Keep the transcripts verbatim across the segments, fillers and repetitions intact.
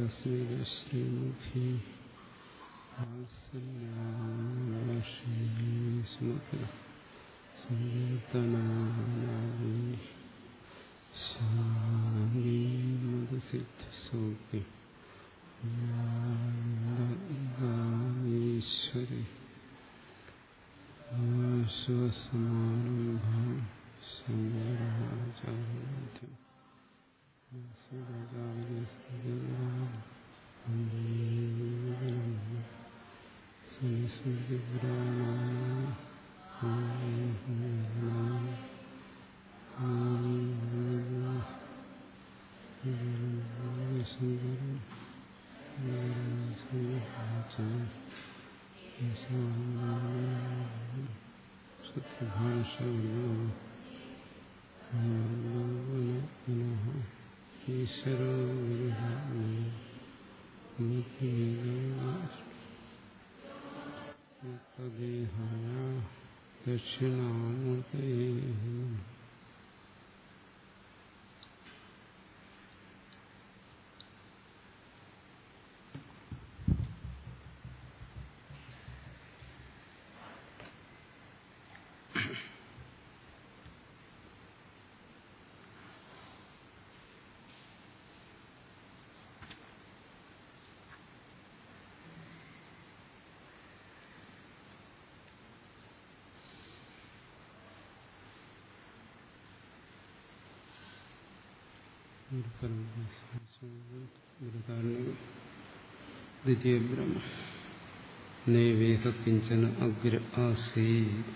ശ്രീമുഖി സങ്കീർത്തനാമധുസിദ്ധസൗഖ്യ ഈശ്വരി ആശ്വസമാരംഭം ശങ്കരാചാര്യമധ്യം ദക്ഷിണാമൂർത്തയേ ദ്വിതീയ ബ്രഹ്മ നൈവേഹ കിഞ്ചന അഗ്ര ആസീത്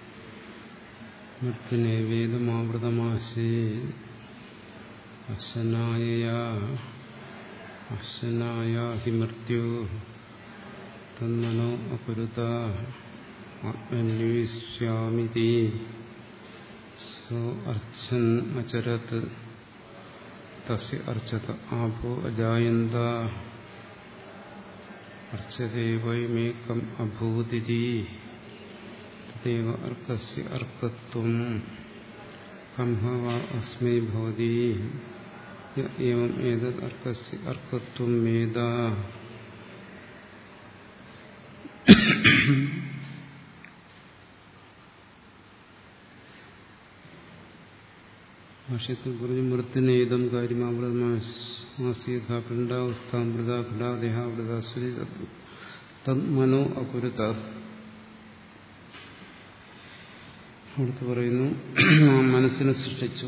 മൃത്യുനൈവേദമാവൃതമാസീത് അശനായയാ അശനായാ ഹി മൃത്യു തന്മനോ അകുരുത ആത്മന്വേഷ്യാമിതി സോ അർച്ചൻ അചരത് തസ്യ അർച്ചത ആപോ അജായന്ത അർച്ചതേ വൈമേകം അഭൂതിരി തദേവ അർക്കസ്യ അർക്കത്വം കംഹ വാ അസ്മൈ ഭവതി യ ഏവം ഏതദ് അർക്കസ്യ അർക്കത്വം വേദ ഭാഷ്യത്തിൽ പറഞ്ഞു മൃത്യുനേതം കാര്യമാവൃതമാസീത പിണ്ടാവസ്ഥാമൃത ഘടാദേഹാവൃതശ്രീ തന്മനോ അകുരുത. അടുത്ത് പറയുന്നു ആ മനസ്സിനെ സൃഷ്ടിച്ചു.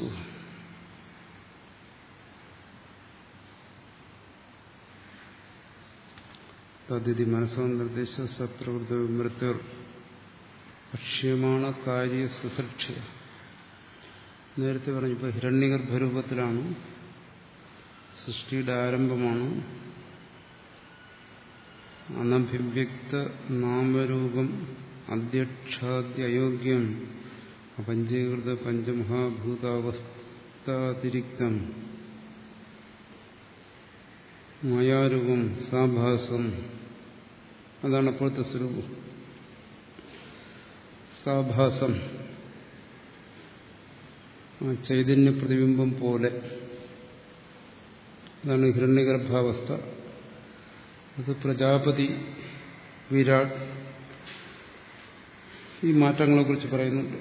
തദ്വിധി മനസ്സോ നിർദ്ദേശ സപ്രവൃത്ത മൃത്യുർ അക്ഷ്യമാണ് കാര്യ സുസൃക്ഷ്യ. നേരത്തെ പറഞ്ഞു ഇപ്പോൾ ഹിരണ്യഗർഭരൂപത്തിലാണ്, സൃഷ്ടിയുടെ ആരംഭമാണ്. അനഭിവ്യക്ത നാമരൂപം അധ്യക്ഷാദ്യയോഗ്യം അപഞ്ചീകൃത പഞ്ചമഹാഭൂതാവസ്ഥാതിരിക്തം മായാരൂപം സാഭാസം. അതാണ് അപ്പോഴത്തെ സ്വരൂപം. സാഭാസം ചൈതന്യ പ്രതിബിംബം പോലെ. അതാണ് ഹിരണ്യഗർഭാവസ്ഥ. അത് പ്രജാപതി, വിരാട്, ഈ മാറ്റങ്ങളെ കുറിച്ച് പറയുന്നുണ്ട്.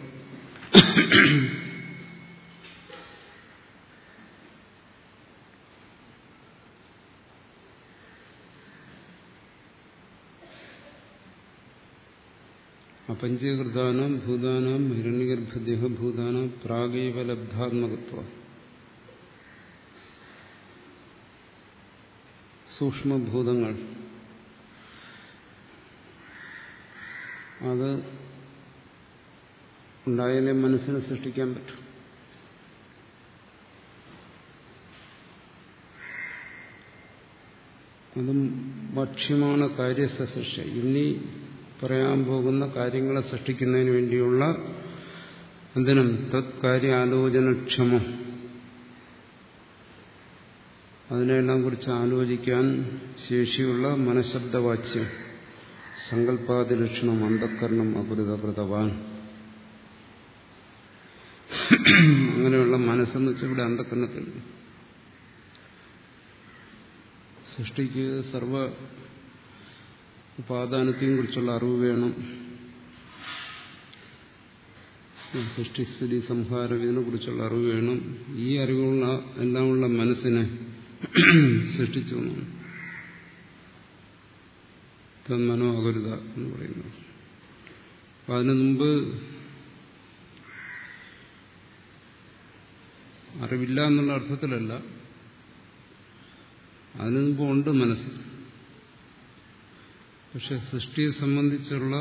അപഞ്ചീകൃതാനാം ഭൂതാനാം ഹിരണ്യഗർഭദേഹ ഭൂതാനാം പ്രാഗൈവ ലബ്ധാത്മകത്വ. സൂക്ഷ്മഭൂതങ്ങൾ അത് ഉണ്ടായാലേ മനസ്സിനെ സൃഷ്ടിക്കാൻ പറ്റും. അതും ഭക്ഷ്യമാണ് കാര്യസൃഷ്ടി. ഇനി പറയാൻ പോകുന്ന കാര്യങ്ങളെ സൃഷ്ടിക്കുന്നതിന് വേണ്ടിയുള്ള എന്തിനും തത് കാര്യാലോചനക്ഷമം, അതിനെല്ലാം കുറിച്ച് ആലോചിക്കാൻ ശേഷിയുള്ള മനഃശബ്ദവാച്യം, സങ്കല്പാദിലക്ഷണം അന്ധഃകരണം അപുരിതകൃതവാൻ. അങ്ങനെയുള്ള മനസ്സെന്ന് വെച്ചാൽ ഇവിടെ അന്ധഃകരണത്തിൽ സൃഷ്ടിക്ക് സർവ ഉപാദാനത്തെയും കുറിച്ചുള്ള അറിവ് വേണം. സൃഷ്ടിസ്ഥിതി സംഹാരം ഇതിനെ കുറിച്ചുള്ള അറിവ് വേണം. ഈ അറിവുള്ള എല്ലാമുള്ള മനസ്സിനെ സൃഷ്ടിച്ചു എന്നാണ് തന്മനോ അകുരുത എന്ന് പറയുന്നത്. അപ്പൊ അതിനു മുമ്പ് അറിവില്ല എന്നുള്ള അർത്ഥത്തിലല്ല, അതിനു മുമ്പ് ഉണ്ട് മനസ്സ്. പക്ഷെ സൃഷ്ടിയെ സംബന്ധിച്ചുള്ള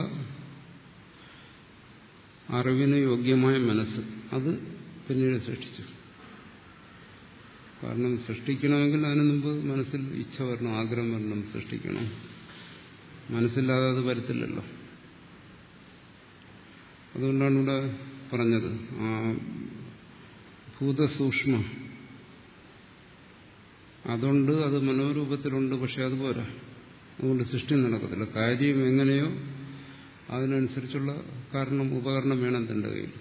അറിവിന് യോഗ്യമായ മനസ്സ് അത് പിന്നീട് സൃഷ്ടിച്ചു. കാരണം സൃഷ്ടിക്കണമെങ്കിൽ അതിനു മുമ്പ് മനസ്സിൽ ഇച്ഛ വരണം, ആഗ്രഹം വരണം, സൃഷ്ടിക്കണം. മനസ്സില്ലാതെ അത് വരത്തില്ലല്ലോ. അതുകൊണ്ടാണ് ഇവിടെ പറഞ്ഞത് ആ ഭൂതസൂക്ഷ്മ അതുണ്ട്, അത് മനോരൂപത്തിലുണ്ട്. പക്ഷെ അതുപോരാ, അതുകൊണ്ട് സൃഷ്ടി നടക്കത്തില്ല. കാര്യം എങ്ങനെയോ അതിനനുസരിച്ചുള്ള കാരണം ഉപകരണം വേണം തന്റെ കയ്യിൽ.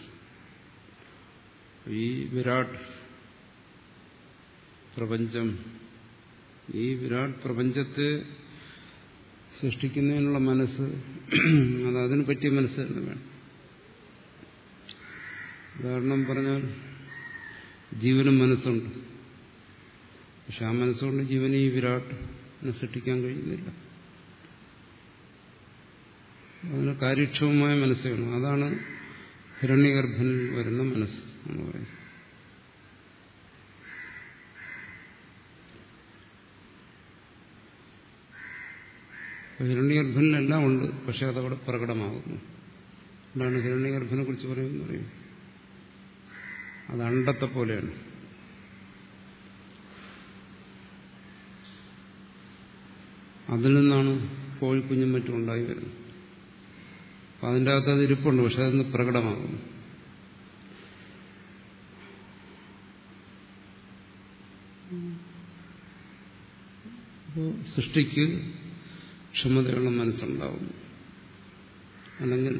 ഈ വിരാട് പ്രപഞ്ചം, ഈ വിരാട് പ്രപഞ്ചത്തെ സൃഷ്ടിക്കുന്നതിനുള്ള മനസ്സ്, അത് അതിന് പറ്റിയ മനസ്സ് തന്നെ വേണം. ഉദാഹരണം പറഞ്ഞാൽ ജീവനും മനസ്സുണ്ട്. പക്ഷെ ആ മനസ്സുകൊണ്ട് ജീവനെ ഈ വിരാട്ടിനെ സൃഷ്ടിക്കാൻ കഴിയുന്നില്ല. അതിന് കാര്യക്ഷമമായ മനസ്സ് വേണം. അതാണ് ഹിരണ്യഗർഭനിൽ വരുന്ന മനസ്സ് എന്ന് പറയുന്നത്. ഹിരണ്യഗർഭനിലെല്ലാം ഉണ്ട്, പക്ഷെ അതവിടെ പ്രകടമാകുന്നു. അതാണ് ഹിരണ്യഗർഭനെ കുറിച്ച് പറയുന്നത്. പറയും അത് അണ്ടത്തെ പോലെയാണ്. അതിൽ നിന്നാണ് കോഴിക്കുഞ്ഞും മറ്റും ഉണ്ടായി വരുന്നത്. അപ്പം അതിൻ്റെ അകത്ത് അത് ഇരിപ്പുണ്ട്, പക്ഷെ അതൊന്ന് പ്രകടമാകുന്നു. അപ്പോൾ സൃഷ്ടിക്ക് ക്ഷമതയുള്ള മനസ്സുണ്ടാവുന്നു. അല്ലെങ്കിൽ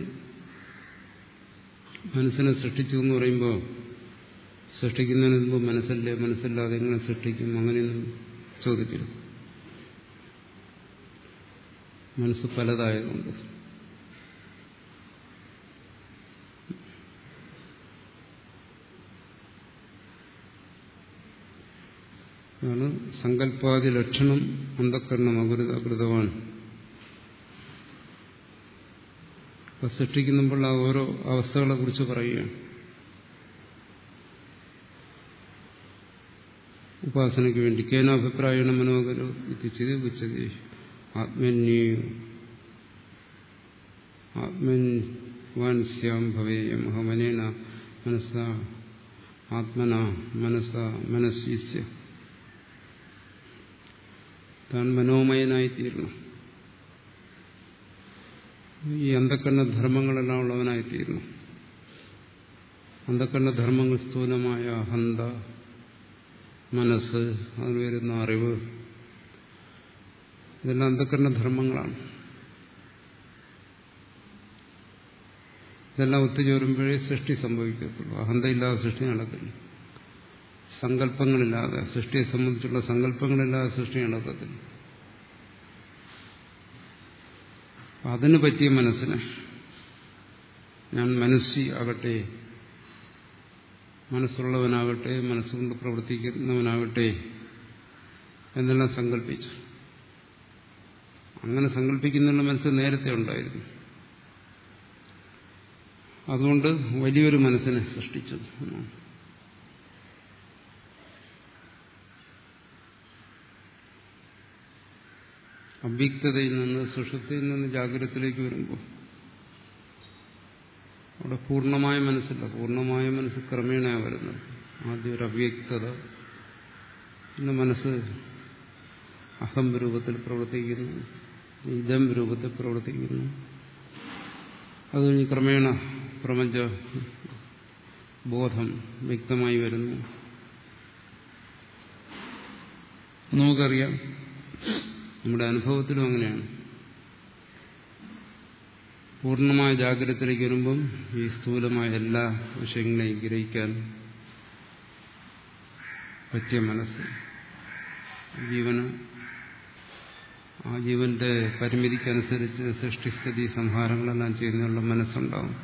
മനസ്സിനെ സൃഷ്ടിച്ചു എന്ന് പറയുമ്പോൾ സൃഷ്ടിക്കുന്നതിന് മുമ്പ് മനസ്സല്ലേ, മനസ്സില്ലാതെ എങ്ങനെ സൃഷ്ടിക്കും, അങ്ങനെയൊന്നും ചോദിക്കരുത്. മനസ്സ് പലതായതുകൊണ്ട് അതാണ് സങ്കല്പാദി ലക്ഷണം അന്ധക്കരണം അകുരുത കൃതവാൻ. അപ്പൊ സൃഷ്ടിക്കുമ്പോൾ ആ ഓരോ അവസ്ഥകളെ കുറിച്ച് പറയുകയാണ്. ഉപാസനയ്ക്ക് വേണ്ടി കേനാഭിപ്രായണ മനോഹരോ ഇത്തിച്ചത് ഉച്ചതി ആത്മന്യേ ആത്മൻവാൻ സ്യാം ഭവേയം അഹമനേന മനസ്സ ആത്മന മനസ്സ മനസ്സ്യ താൻ മനോമയനായിത്തീരണം. ഈ അന്ധക്കരണ ധർമ്മങ്ങളെല്ലാം ഉള്ളവനായിത്തീരണം. അന്ധക്കരണ ധർമ്മങ്ങൾ സ്ഥൂലമായ അഹന്ത, മനസ്സ്, അതിന് വരുന്ന അറിവ്, ഇതെല്ലാം അന്ധക്കരണ ധർമ്മങ്ങളാണ്. ഇതെല്ലാം ഒത്തുചേരുമ്പോഴേ സൃഷ്ടി സംഭവിക്കത്തുള്ളൂ. അഹന്തയില്ലാതെ സൃഷ്ടി നടക്കില്ല. സങ്കല്പങ്ങളില്ലാതെ, സൃഷ്ടിയെ സംബന്ധിച്ചുള്ള സങ്കല്പങ്ങളില്ലാതെ സൃഷ്ടി നടക്കത്തില്ല. അതിന് പറ്റിയ മനസ്സിനെ ഞാൻ മനസ്സി ആകട്ടെ, മനസ്സുള്ളവനാകട്ടെ, മനസ്സുകൊണ്ട് പ്രവർത്തിക്കുന്നവനാകട്ടെ എന്നെല്ലാം സങ്കല്പിച്ചു. അങ്ങനെ സങ്കല്പിക്കുന്നതിനുള്ള മനസ്സ് നേരത്തെ ഉണ്ടായിരുന്നു. അതുകൊണ്ട് വലിയൊരു മനസ്സിനെ സൃഷ്ടിച്ചു. അവ്യക്തതയിൽ നിന്ന്, സുഷുപ്തിയിൽ നിന്ന് ജാഗ്രതത്തിലേക്ക് വരുമ്പോൾ അവിടെ പൂർണ്ണമായ മനസ്സില്ല. പൂർണ്ണമായ മനസ്സ് ക്രമേണ വരുന്നത്. ആദ്യം ഒരു അവ്യക്തത, പിന്നെ മനസ്സ് അഹം രൂപത്തിൽ പ്രവർത്തിക്കുന്നു, ഇതം രൂപത്തിൽ പ്രവർത്തിക്കുന്നു. അത് കഴിഞ്ഞ് ക്രമേണ പ്രപഞ്ച ബോധം വ്യക്തമായി വരുന്നു. നമുക്കറിയാം, നമ്മുടെ അനുഭവത്തിലും അങ്ങനെയാണ്. പൂർണ്ണമായ ജാഗ്രതത്തിലേക്ക് വരുമ്പം ഈ സ്ഥൂലമായ എല്ലാ വിഷയങ്ങളെയും ഗ്രഹിക്കാൻ പറ്റിയ മനസ്സ് ജീവന് ആ ജീവന്റെ പരിമിതിക്കനുസരിച്ച് സൃഷ്ടിസ്ഥിതി സംഹാരങ്ങളെല്ലാം ചെയ്യുന്നതിനുള്ള മനസ്സുണ്ടാവും.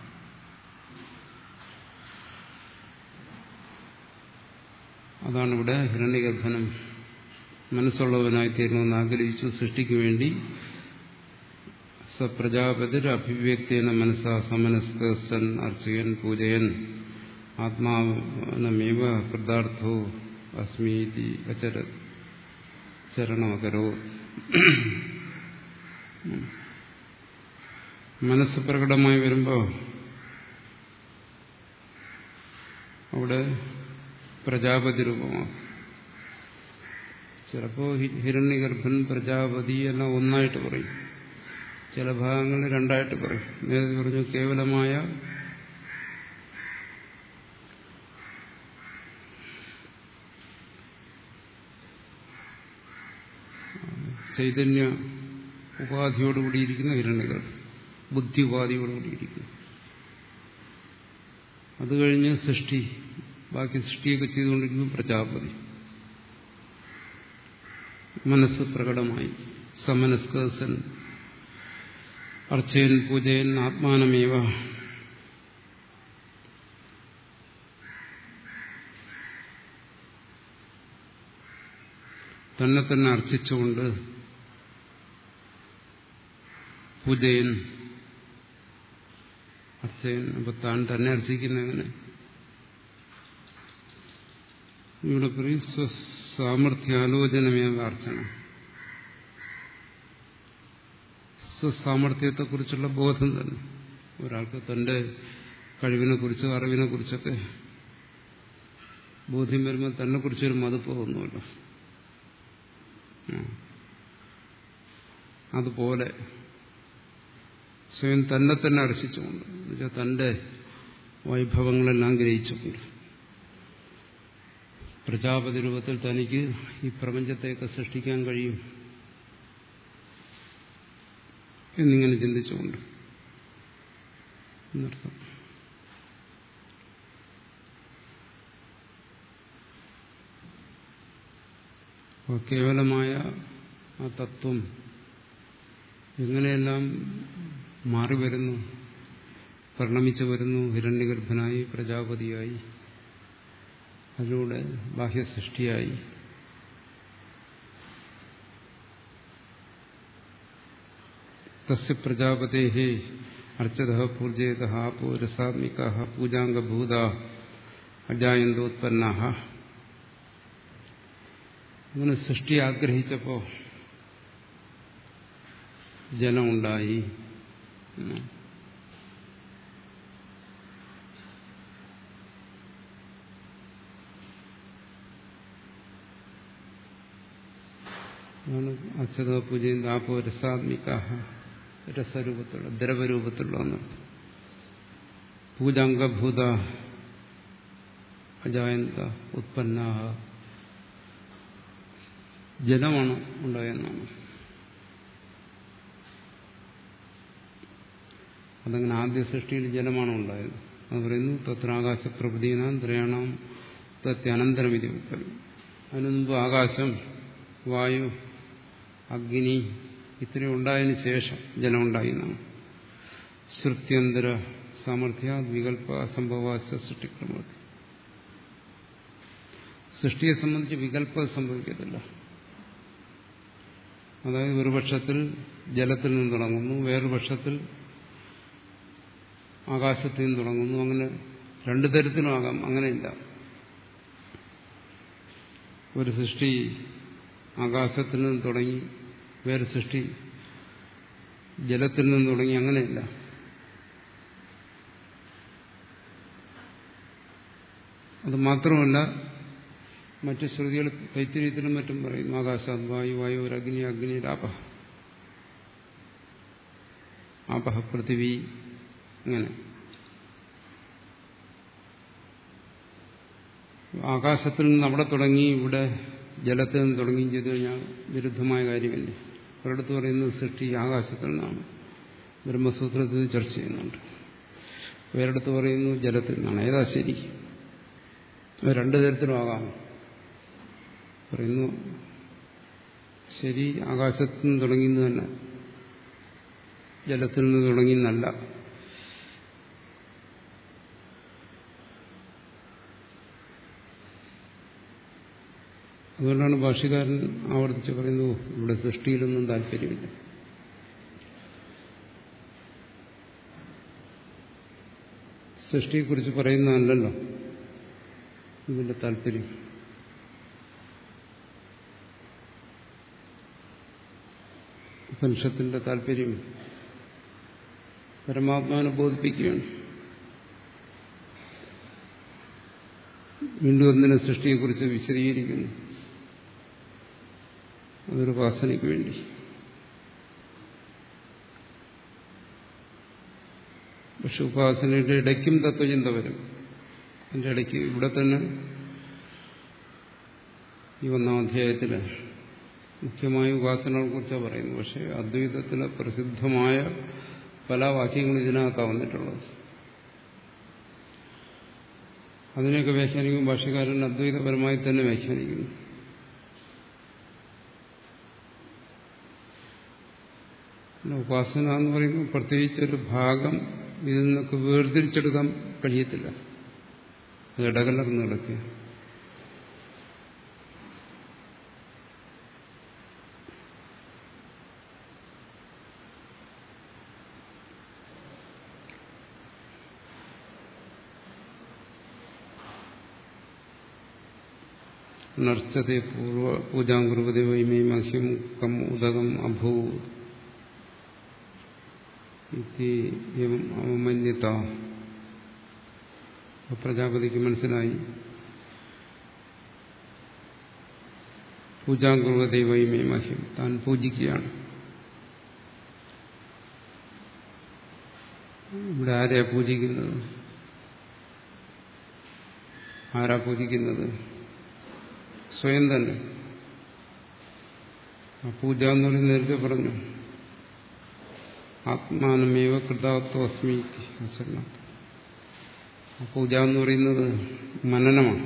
അതാണിവിടെ ഹിരണ്യഗർഭനും മനസ്സുള്ളവനായി തീരണമെന്ന് ആഗ്രഹിച്ചു. സൃഷ്ടിക്ക് വേണ്ടി സപ്രജാപതിർ അഭിവ്യക്തേന മനസ്സാ സമനസ്ക സൻ അർച്ചയൻ പൂജയൻ ആത്മാനമേവ കൃതാർത്ഥോ അസ്മീതി അചര ചരണമകരോ. മനസ്സ് പ്രകടമായി വരുമ്പോൾ അവിടെ പ്രജാപതി രൂപമാണ്. ചിലപ്പോൾ ഹിരണ്യഗർഭൻ പ്രജാപതി എല്ലാം ഒന്നായിട്ട് പറയും, ചില ഭാഗങ്ങളിൽ രണ്ടായിട്ട് പറയും. നേരത്തെ പറഞ്ഞു കേവലമായ ചൈതന്യ ഉപാധിയോടുകൂടിയിരിക്കുന്ന ഹിരണ്യഗർഭൻ, ബുദ്ധി ഉപാധിയോടുകൂടിയിരിക്കുന്നു. അത് കഴിഞ്ഞ് സൃഷ്ടി, ബാക്കി സൃഷ്ടിയൊക്കെ ചെയ്തുകൊണ്ടിരിക്കുന്നു പ്രജാപതി. മനസ്സ് പ്രകടമായി സമനസ്കൻ അർച്ചയൻ പൂജയൻ ആത്മാനമേവ. തന്നെ തന്നെ അർച്ചിച്ചുകൊണ്ട് പൂജയൻ അർച്ചയൻ. അപ്പൊ താൻ തന്നെ അർച്ചിക്കുന്ന എങ്ങനെ? ഇവിടെ പറയും സ്വസാമർഥ്യാലോചനമേവ അർച്ചന. സ്വസാമർഥ്യത്തെക്കുറിച്ചുള്ള ബോധം തന്നെ. ഒരാൾക്ക് തന്റെ കഴിവിനെ കുറിച്ചോ അറിവിനെ കുറിച്ചൊക്കെ ബോധ്യം വരുമ്പോൾ തന്നെ കുറിച്ചൊരു മതിപ്പ് തോന്നുമല്ലോ. അതുപോലെ സ്വയം തന്നെ തന്നെ അർച്ചിച്ചുകൊണ്ട്, എന്നുവെച്ചാൽ തന്റെ വൈഭവങ്ങളെല്ലാം ഗ്രഹിച്ചുകൊണ്ട് പ്രജാപതി രൂപത്തിൽ തനിക്ക് ഈ പ്രപഞ്ചത്തെയൊക്കെ സൃഷ്ടിക്കാൻ കഴിയും എന്നിങ്ങനെ ചിന്തിച്ചുകൊണ്ട് എന്നർത്ഥം. അപ്പോൾ കേവലമായ ആ തത്വം എങ്ങനെയെല്ലാം മാറി വരുന്നു, പരിണമിച്ചു വരുന്നു, ഹിരണ്യഗർഭനായി പ്രജാപതിയായി, അതിലൂടെ ബാഹ്യസൃഷ്ടിയായി. തസ്യ പ്രജാപതേഹി അർച്ചതഃ പൂജയതഃ ആപോ രസാത്മികാഃ പൂജാംഗഭൂതാഃ അജായന്തോത്പന്നാഃ. അങ്ങനെ സൃഷ്ടി ആഗ്രഹിച്ചപ്പോൾ ജലമുണ്ടായി. അച്ഛത പൂജയും ആപോ രസാത്മികാഃ, രസരൂപത്തിലുള്ള ദ്രവരൂപത്തിലുള്ള ഒന്ന്. പൂജാംഗഭൂത അജായന്ത ഉത്പന്നാഹ, ജലമാണ് ഉണ്ടായെന്നാണ്. അതങ്ങനെ ആദ്യ സൃഷ്ടിയിൽ ജലമാണ് ഉണ്ടായത്. അത് പറയുന്നു തത്രാകാശപ്രഭൃതീനാം ത്രയാണാം തത്യനന്തരമിതി ഉത്തരം. അതിനു മുമ്പ് ആകാശം, വായു, അഗ്നി ഇത്രയും ഉണ്ടായതിനു ശേഷം ജലം ഉണ്ടായി എന്നാണ്. ശ്രുത്യന്തര സാമർഥ്യ വികല്പ അസംഭവാസ സൃഷ്ടിക്രമ. സൃഷ്ടിയെ സംബന്ധിച്ച് വികല്പം സംഭവിക്കത്തില്ല. അതായത് ഒരു പക്ഷത്തിൽ ജലത്തിൽ നിന്ന് തുടങ്ങുന്നു, വേറൊരു പക്ഷത്തിൽ ആകാശത്തിൽ നിന്ന് തുടങ്ങുന്നു. അങ്ങനെ രണ്ടു തരത്തിലും ആകാം, അങ്ങനെയില്ല. ഒരു സൃഷ്ടി ആകാശത്തിൽ നിന്ന് തുടങ്ങി, വേറെ സൃഷ്ടി ജലത്തിൽ നിന്ന് തുടങ്ങി, അങ്ങനെയില്ല. അത് മാത്രമല്ല, മറ്റു ശ്രുതികൾ തൈത്തിരീയത്തിലും മറ്റും പറയും ആകാശാത് വായു, വായു ഒരു അഗ്നി, അഗ്നി ആപഹ, ആപഹ പൃഥിവി. അങ്ങനെ ആകാശത്തിൽ നിന്ന് അവിടെ തുടങ്ങി ഇവിടെ ജലത്തിൽ നിന്ന് തുടങ്ങുകയും ചെയ്തു കഴിഞ്ഞാൽ വിരുദ്ധമായ കാര്യമല്ലേ. ഒരിടത്ത് പറയുന്നത് സൃഷ്ടി ആകാശത്തിൽ നിന്നാണ്, ബ്രഹ്മസൂത്രത്തിൽ ചർച്ച ചെയ്യുന്നുണ്ട്. വേറെടുത്ത് പറയുന്നു ജലത്തിൽ നിന്നാണ്. ഏതാ ശരി? രണ്ടു തരത്തിലും ആകാം. പറയുന്നു ശരി, ആകാശത്തു നിന്ന് തുടങ്ങിയെന്ന് തന്നെ, ജലത്തിൽ നിന്ന് തുടങ്ങിയെന്നല്ല. അതുകൊണ്ടാണ് ഭാഷ്യകാരൻ ആവർത്തിച്ച് പറയുന്നു, ഇവിടെ സൃഷ്ടിയിലൊന്നും താല്പര്യമില്ല. സൃഷ്ടിയെക്കുറിച്ച് പറയുന്നതല്ലല്ലോ ഇതിന്റെ താല്പര്യം. ഉപനിഷത്തിന്റെ താല്പര്യം പരമാത്മാവിനെ ബോധിപ്പിക്കുകയാണ്. വീണ്ടും ഒന്നിനെ സൃഷ്ടിയെക്കുറിച്ച് വിശദീകരിക്കുന്നു. അതൊരു ഉപാസനയ്ക്ക് വേണ്ടി. പക്ഷെ ഉപാസനയുടെ ഇടയ്ക്കും തത്വചിന്ത വരും. അതിൻ്റെ ഇടയ്ക്ക് ഇവിടെ തന്നെ ഈ ഒന്നാം അധ്യായത്തിൽ മുഖ്യമായ ഉപാസനകളെ കുറിച്ചാണ് പറയുന്നത്. പക്ഷെ അദ്വൈതത്തിലെ പ്രസിദ്ധമായ പല വാക്യങ്ങളും ഇതിനകത്താണ് വന്നിട്ടുള്ളത്. അതിനെയൊക്കെ വ്യാഖ്യാനിക്കും ഭാഷ്യകാരൻ അദ്വൈതപരമായി തന്നെ വ്യാഖ്യാനിക്കുന്നു. ഉപാസന എന്ന് പറയുമ്പോൾ പ്രത്യേകിച്ചൊരു ഭാഗം ഇതിൽ നിന്നൊക്കെ വേർതിരിച്ചെടുക്കാൻ കഴിയത്തില്ല. അത് ഇടകലർന്ന് കിടക്കുക. നർച്ചതേ പൂർവ പൂജാംകുറുപതി വൈമേ മഹ്യം കം ഉദകം അഭൂ അവമന്യത. പ്രജാപതിക്ക് മനസ്സിലായി പൂജാംകുറുപതി വൈമേ മഹ്യം, താൻ പൂജിക്കുകയാണ്. ഇവിടെ ആരെയാ പൂജിക്കുന്നത്? ആരാ പൂജിക്കുന്നത്? സ്വയം തന്നെ. ആ പൂജ എന്ന് പറയുന്നത് നേരത്തെ പറഞ്ഞു, ആത്മാനമേവ കൃതാത്വസ്മി. ആ പൂജ എന്ന് പറയുന്നത് മനനമാണ്.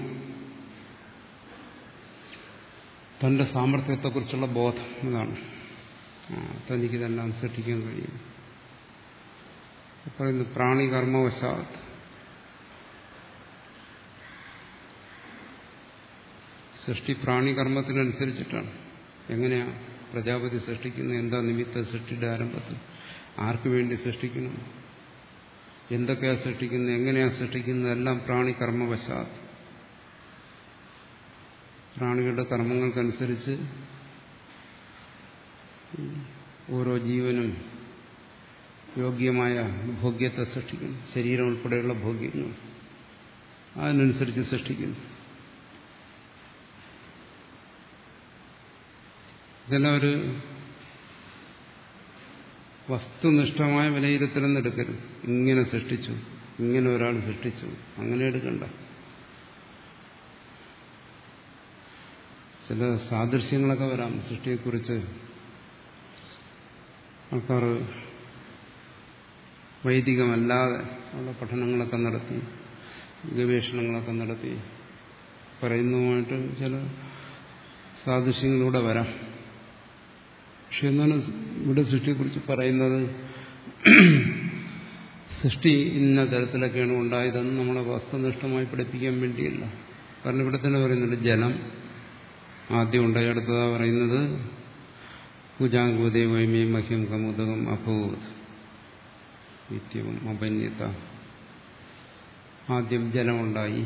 തന്റെ സാമർത്ഥ്യത്തെക്കുറിച്ചുള്ള ബോധം. അതാണ് തനിക്കിതെല്ലാം സൃഷ്ടിക്കാൻ കഴിയും. പറയുന്നു പ്രാണികർമ്മവശാത്. സൃഷ്ടി പ്രാണികർമ്മത്തിനനുസരിച്ചിട്ടാണ്. എങ്ങനെയാ പ്രജാപതി സൃഷ്ടിക്കുന്നത്? എന്താ നിമിത്ത സൃഷ്ടിയുടെ ആരംഭത്തിൽ? ആർക്കു വേണ്ടി സൃഷ്ടിക്കണം? എന്തൊക്കെയാ സൃഷ്ടിക്കുന്നത്? എങ്ങനെയാ സൃഷ്ടിക്കുന്നത്? എല്ലാം പ്രാണികർമ്മവശാത്. പ്രാണികളുടെ കർമ്മങ്ങൾക്കനുസരിച്ച് ഓരോ ജീവനും യോഗ്യമായ ഭോഗ്യത്തെ സൃഷ്ടിക്കുന്നു. ശരീരം ഉൾപ്പെടെയുള്ള ഭോഗ്യങ്ങൾ അതിനനുസരിച്ച് സൃഷ്ടിക്കുന്നു. ഇതെല്ലാം ഒരു വസ്തുനിഷ്ഠമായ വിലയിരുത്തലെന്ന് എടുക്കരുത്. ഇങ്ങനെ സൃഷ്ടിച്ചു, ഇങ്ങനെ ഒരാൾ സൃഷ്ടിച്ചു, അങ്ങനെ എടുക്കണ്ട. ചില സാദൃശ്യങ്ങളൊക്കെ വരാം സൃഷ്ടിയെക്കുറിച്ച്. ആൾക്കാർ വൈദികമല്ലാതെ ഉള്ള പഠനങ്ങളൊക്കെ നടത്തി, ഗവേഷണങ്ങളൊക്കെ നടത്തി പറയുന്നതുമായിട്ട് ചില സാദൃശ്യങ്ങളിലൂടെ വരാം. പക്ഷെ എന്നാലും ഇവിടെ സൃഷ്ടിയെക്കുറിച്ച് പറയുന്നത് സൃഷ്ടി ഇന്ന തരത്തിലൊക്കെയാണ് ഉണ്ടായതെന്ന് നമ്മളെ വസ്തുനിഷ്ഠമായി പഠിപ്പിക്കാൻ വേണ്ടിയില്ല. കാരണം ഇവിടെ തന്നെ പറയുന്നുണ്ട് ജലം ആദ്യം ഉണ്ടായി. അടുത്തതാ പറയുന്നത് പൂജാംഗൂതേ വൈമേ മഹ്യം കമുദകം അഭൂത് നിത്യവും അപന്യത. ആദ്യം ജലമുണ്ടായി.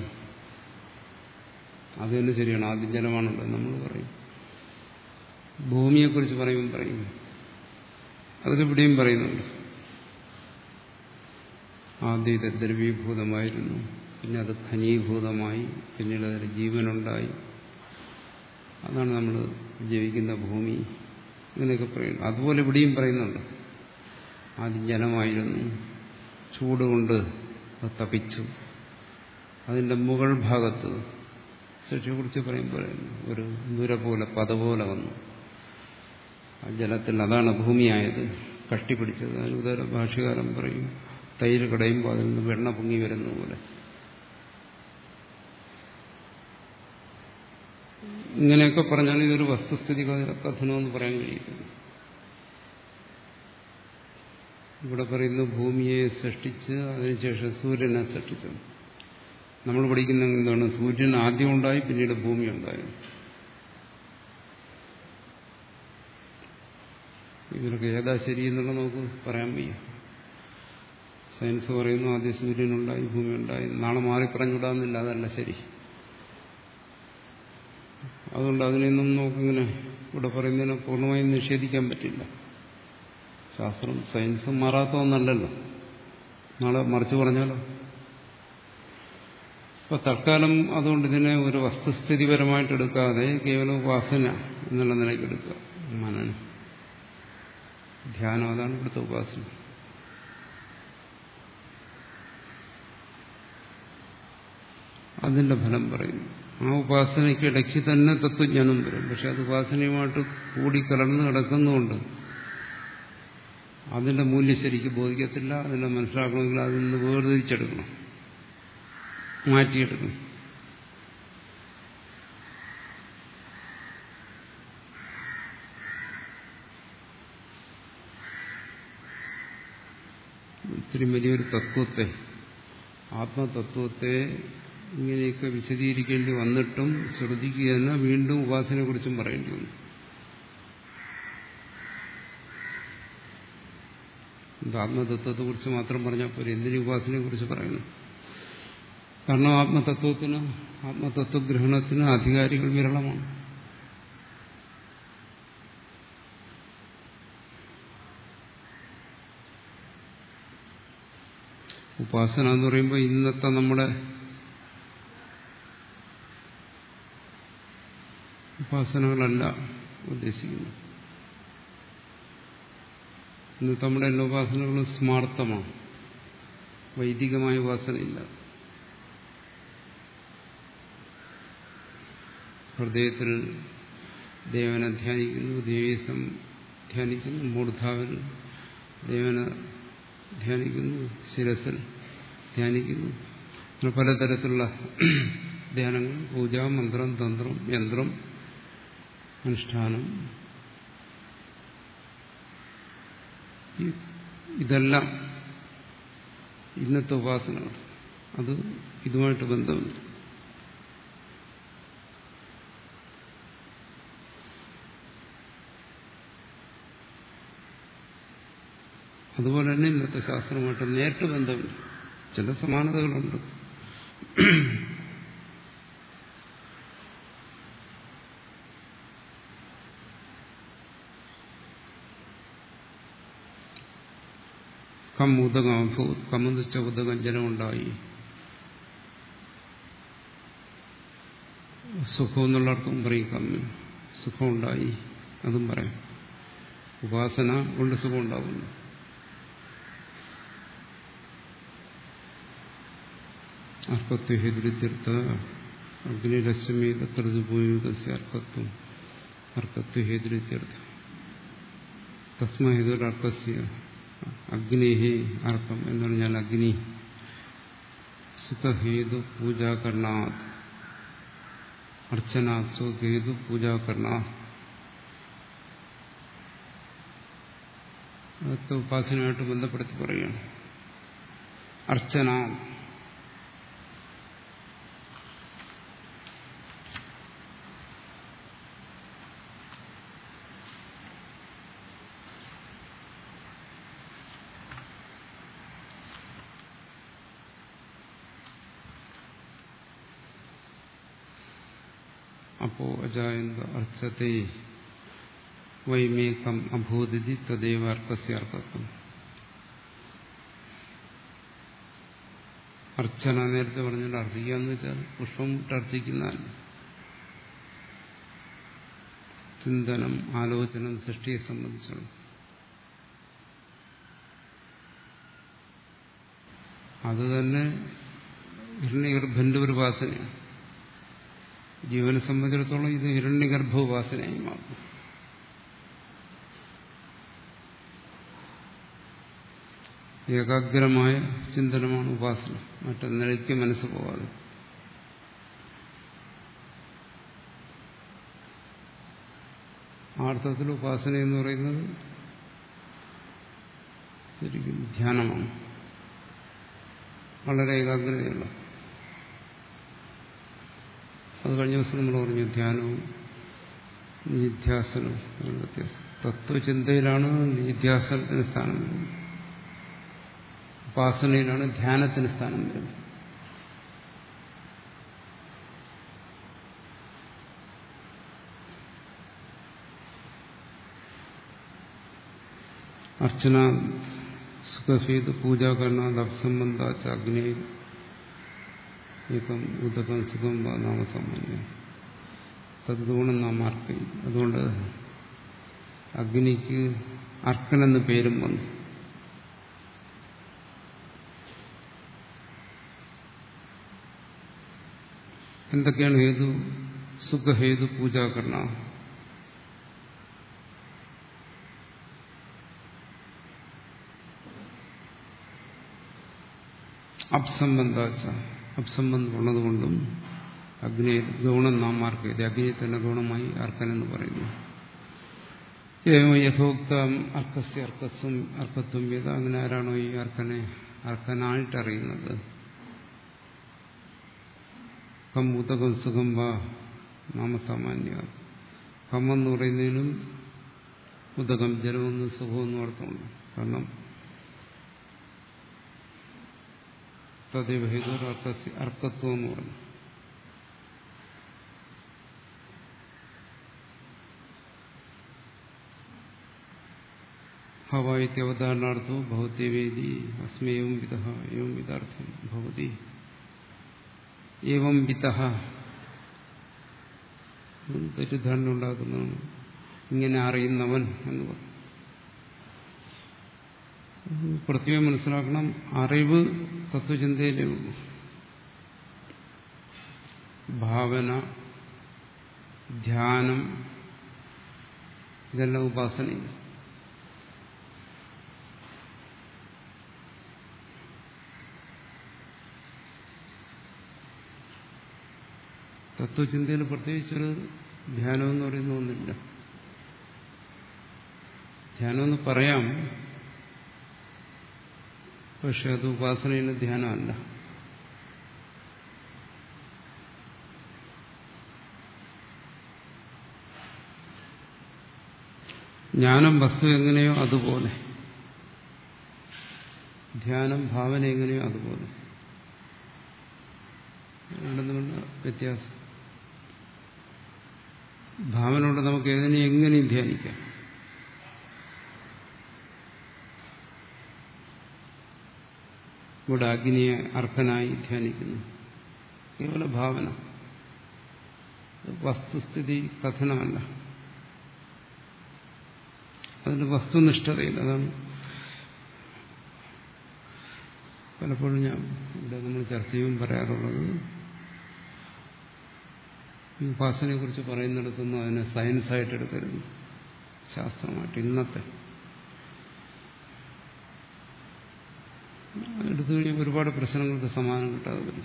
അത് തന്നെ ശരിയാണ്, ആദ്യം ജലമാണുള്ളത് നമ്മൾ പറയും. ഭൂമിയെക്കുറിച്ച് പറയുമ്പോൾ പറയും, അതൊക്കെ ഇവിടെയും പറയുന്നുണ്ട്. ആദ്യം ഇത് ദ്രവീഭൂതമായിരുന്നു, പിന്നെ അത് ഖനീഭൂതമായി, പിന്നീട് അതിൽ ജീവനുണ്ടായി. അതാണ് നമ്മൾ ജീവിക്കുന്ന ഭൂമി. അങ്ങനെയൊക്കെ പറയുന്നു. അതുപോലെ ഇവിടെയും പറയുന്നുണ്ട്. ആദ്യം ജലമായിരുന്നു, ചൂടുകൊണ്ട് അത് തപിച്ചു. അതിൻ്റെ മുകൾ ഭാഗത്ത് സൃഷ്ടിയെക്കുറിച്ച് പറയുമ്പോൾ ഒരു നുര പോലെ പത പോലെ വന്നു. ആ ജലത്തിൽ അതാണ് ഭൂമിയായത്, കട്ടിപ്പിടിച്ചത്. അതിന് ഉദാഹരണ ഭാഷ്യകാരൻ പറയും, തൈര് കടയുമ്പോൾ അതിൽ നിന്ന് വെണ്ണ പൊങ്ങി വരുന്ന പോലെ. ഇങ്ങനെയൊക്കെ പറഞ്ഞാൽ ഇതൊരു വസ്തുസ്ഥിതി കഥനമെന്ന് പറയാൻ കഴിയും. ഇവിടെ പറയുന്നു ഭൂമിയെ സൃഷ്ടിച്ച് അതിനുശേഷം സൂര്യനെ സൃഷ്ടിച്ചു. നമ്മൾ പഠിക്കുന്ന എന്താണ്? സൂര്യൻ ആദ്യം ഉണ്ടായി, പിന്നീട് ഭൂമി ഉണ്ടായി. ഇതിലൊക്കെ ഏതാ ശരി എന്നുള്ള നമുക്ക് പറയാൻ വയ്യ. സയൻസ് പറയുന്നു ആദ്യം സൂര്യനുണ്ടായി, ഭൂമി ഉണ്ടായി. നാളെ മാറി പറഞ്ഞുവിടാമെന്നില്ല, അതല്ല ശരി. അതുകൊണ്ട് അതിനെയൊന്നും നമുക്കിങ്ങനെ ഇവിടെ പറയുന്നതിനെ പൂർണ്ണമായും നിഷേധിക്കാൻ പറ്റില്ല. ശാസ്ത്രം സയൻസും മാറാത്ത ഒന്നല്ലല്ലോ. നാളെ മറിച്ച് പറഞ്ഞാലോ? അപ്പൊ തൽക്കാലം അതുകൊണ്ട് ഇതിനെ ഒരു വസ്തുസ്ഥിതിപരമായിട്ട് എടുക്കാതെ കേവലം ഉപാസന എന്നുള്ള നിലയ്ക്ക് എടുക്കുക. മനനം, ധ്യാനം, അതാണ് ഇവിടുത്തെ ഉപാസന. അതിന്റെ ഫലം പറയുന്നു. ആ ഉപാസനയ്ക്ക് ഇടയ്ക്ക് തന്നെ തത്വജ്ഞാനം വരും. പക്ഷെ അത് ഉപാസനയുമായിട്ട് കൂടിക്കലർന്ന് കിടക്കുന്നുണ്ട്. അതിന്റെ മൂല്യം ശരിക്കും ബോധിക്കത്തില്ല. അതിനെ മനസ്സിലാക്കണമെങ്കിൽ അതിൽ നിന്ന് വേർതിരിച്ചെടുക്കണം, മാറ്റിയെടുക്കണം. ഇത്തിരി വലിയൊരു തത്വത്തെ, ആത്മതത്വത്തെ ഇങ്ങനെയൊക്കെ വിശദീകരിക്കേണ്ടി വന്നിട്ടും ശ്രുതിക്ക് തന്നെ വീണ്ടും ഉപാസനയെ കുറിച്ചും പറയേണ്ടി വന്നു. ആത്മതത്വത്തെ കുറിച്ച് മാത്രം പറഞ്ഞാൽ പോരെ, എന്തിനു ഉപാസനയെ കുറിച്ച് പറയുന്നു? കാരണം ആത്മതത്വത്തിന്, ആത്മതത്വഗ്രഹണത്തിന് അധികാരികൾ വിരളമാണ്. ഉപാസന എന്ന് പറയുമ്പോൾ ഇന്നത്തെ നമ്മുടെ ഉപാസനകളല്ല ഉദ്ദേശിക്കുന്നു. ഇന്നത്തെ നമ്മുടെ എല്ലാ ഉപാസനകളും സ്മാർത്ഥമാണ്, വൈദികമായ ഉപാസനയില്ല. ഹൃദയത്തിൽ ദേവനെ ധ്യാനിക്കുന്നു, ദേവീസം ധ്യാനിക്കുന്നു, മൂർധാവിൽ ദേവനെ ധ്യാനിക്കുന്നു, ശിരസിൽ ധ്യാനിക്കുന്നു. അങ്ങനെ പലതരത്തിലുള്ള ധ്യാനങ്ങൾ, പൂജ, മന്ത്രം, തന്ത്രം, യന്ത്രം, അനുഷ്ഠാനം, ഇതെല്ലാം ഇന്നത്തെ ഉപാസനകൾ. അത് ഇതുമായിട്ട് ബന്ധമുണ്ട്. അതുപോലെ തന്നെ ഇന്നത്തെ ശാസ്ത്രമായിട്ട് നേരിട്ട് ബന്ധമില്ല. ചില സമാനതകളുണ്ട്. കം ഉദകം അഭൂത്, കമെന്ന് വെച്ച ഉദകം ജലമുണ്ടായി. സുഖം എന്നുള്ള അർത്ഥം പറയും. കമ്മി സുഖമുണ്ടായി, അതും പറയാം. ഉപാസന കൊണ്ട് സുഖം ഉണ്ടാകുന്നു. അർക്കത്വഹേതുരിത്യർത്ഥ അഗ്നിരശ്മീത ഋതുപൂയുഗസ്യ അർക്കത്വം അർക്കത്വഹേതുരിത്യർത്ഥ തസ്മഹേതുരർക്കസ്യ അഗ്നേഹി അർക്കം എന്ന് പറഞ്ഞാൽ അഗ്നി സുഖഹേതു പൂജാകരണാത് അർച്ചനാത് സുഖഹേതു പൂജാകരണാത്. അതൊക്കെ ഉപാസനയായിട്ട് ബന്ധപ്പെടുത്തി പറയുകയാണ്. അർച്ചന അപ്പോ അജായന്ത അർച്ചത്തെ വൈമേകം അഭൂതിഥി തദൈവ അർക്കസ്യ അർക്കത്വം. അർച്ചന നേരത്തെ പറഞ്ഞിട്ട് അർച്ചിക്കുക എന്ന് വെച്ചാൽ പുഷ്പം അർച്ചിക്കുന്നതല്ല. ചിന്തനം, ആലോചനം, സൃഷ്ടിയെ സംബന്ധിച്ചാണ്. അത് തന്നെ ഹിരണ്യഗർഭന്റെ ഒരു ഉപാസനയാണ്. ജീവനെ സംബന്ധിച്ചിടത്തോളം ഇത് ഹിരണ്യഗർഭ ഉപാസനയായി മാറും. ഏകാഗ്രമായ ചിന്തനമാണ് ഉപാസന, മറ്റൊന്നിലേക്ക് മനസ്സ് പോകാതെ. ആ അർത്ഥത്തിൽ ഉപാസന എന്ന് പറയുന്നത് ശരിക്കും ധ്യാനമാണ്, വളരെ ഏകാഗ്രതയുള്ള. അത് കഴിഞ്ഞ ദിവസം നമ്മൾ പറഞ്ഞു ധ്യാനവും നിധ്യാസനവും വ്യത്യാസം. തത്വചിന്തയിലാണ് നിധ്യാസനത്തിന് സ്ഥാനം വരുന്നത്, ഉപാസനയിലാണ് ധ്യാനത്തിന് സ്ഥാനം വരുന്നത്. അർച്ചന സുഖഭേദ പൂജാ കർണാത് അപ്സംബന്ധാച്ച അഗ്നേ ഏകം ഉദകം സുഖം നാമസമാന്യം തദ്ഗുണം നാം അർക്കയും. അതുകൊണ്ട് അഗ്നിക്ക് അർക്കനെന്ന് പേരും വന്നു. എന്തൊക്കെയാണ് ഹേതു? സുഖഹേതു പൂജാകരണ, അപ്സംബന്ധാച്ച അപ്സംബന്ധം ഉള്ളതുകൊണ്ടും അഗ്നി ഗൗണം നാം ആർക്കയത്, അഗ്നിയെ തന്നെ ഗൗണമായി അർക്കനെന്ന് പറയുന്നു. യഥോക്തം അർക്കസ്യ അർക്കസ്വം അർക്കത്വം വേദ, അങ്ങനെ ആരാണോ ഈ അർക്കനെ അർക്കനായിട്ടറിയുന്നത്, കം ഉദകം സുഖം വാ നാമസാമാന്യ, കം എന്ന് പറയുന്നതിനും ഉദകം ജലമെന്നും സുഖമെന്നും അർത്ഥമുണ്ട്. കാരണം തദൈവ ഹേതു അർക്കത്വം എന്ന് പറഞ്ഞു. ഹവായിത്യ അവതാരണാർത്ഥവും ഭൗത്യവേദി അസ്മേയം വിധ ഏവം വിധാർത്ഥം ഭവതി. ഏവം വിധ തെറ്റിദ്ധാരണ ഉണ്ടാക്കുന്നതാണ്, ഇങ്ങനെ അറിയുന്നവൻ എന്ന് പറഞ്ഞു. പ്രത്യേകം മനസ്സിലാക്കണം, അറിവ് തത്വചിന്തയിലേ ഉള്ളൂ. ഭാവന, ധ്യാനം, ഇതെല്ലാം ഉപാസനയില്ല. തത്വചിന്തയിൽ പ്രത്യേകിച്ചൊരു ധ്യാനം എന്ന് പറയുന്ന ഒന്നില്ല. ധ്യാനമെന്ന് പറയാം, പക്ഷെ അത് ഉപാസനയിലെ ധ്യാനമല്ല. ജ്ഞാനം വസ്തു എങ്ങനെയോ അതുപോലെ, ധ്യാനം ഭാവന എങ്ങനെയോ അതുപോലെ, രണ്ടുതമ്മിലുള്ള വ്യത്യാസം. ഭാവന കൊണ്ട് നമുക്ക് ഏതിനെയും എങ്ങനെയും ധ്യാനിക്കാം. ഇവിടെ അഗ്നിയെ അർഹനായി ധ്യാനിക്കുന്നു, കേവല ഭാവന, വസ്തുസ്ഥിതി കഥനമല്ല, അതിന്റെ വസ്തുനിഷ്ഠതയില്ല. അതാണ് പലപ്പോഴും ഞാൻ ഇവിടെ നമ്മൾ ചർച്ച ചെയ്യുമ്പോൾ പറയാറുള്ളത്. ഈ ഉപാസനയെ കുറിച്ച് പറയുന്നിടത്തൊന്നും അതിനെ സയൻസായിട്ട് എടുക്കരുത്, ശാസ്ത്രമായിട്ട്. ഇന്നത്തെ എടുത്തു കഴിഞ്ഞാൽ ഒരുപാട് പ്രശ്നങ്ങൾക്ക് സമാധാനം കിട്ടാതെ വരും.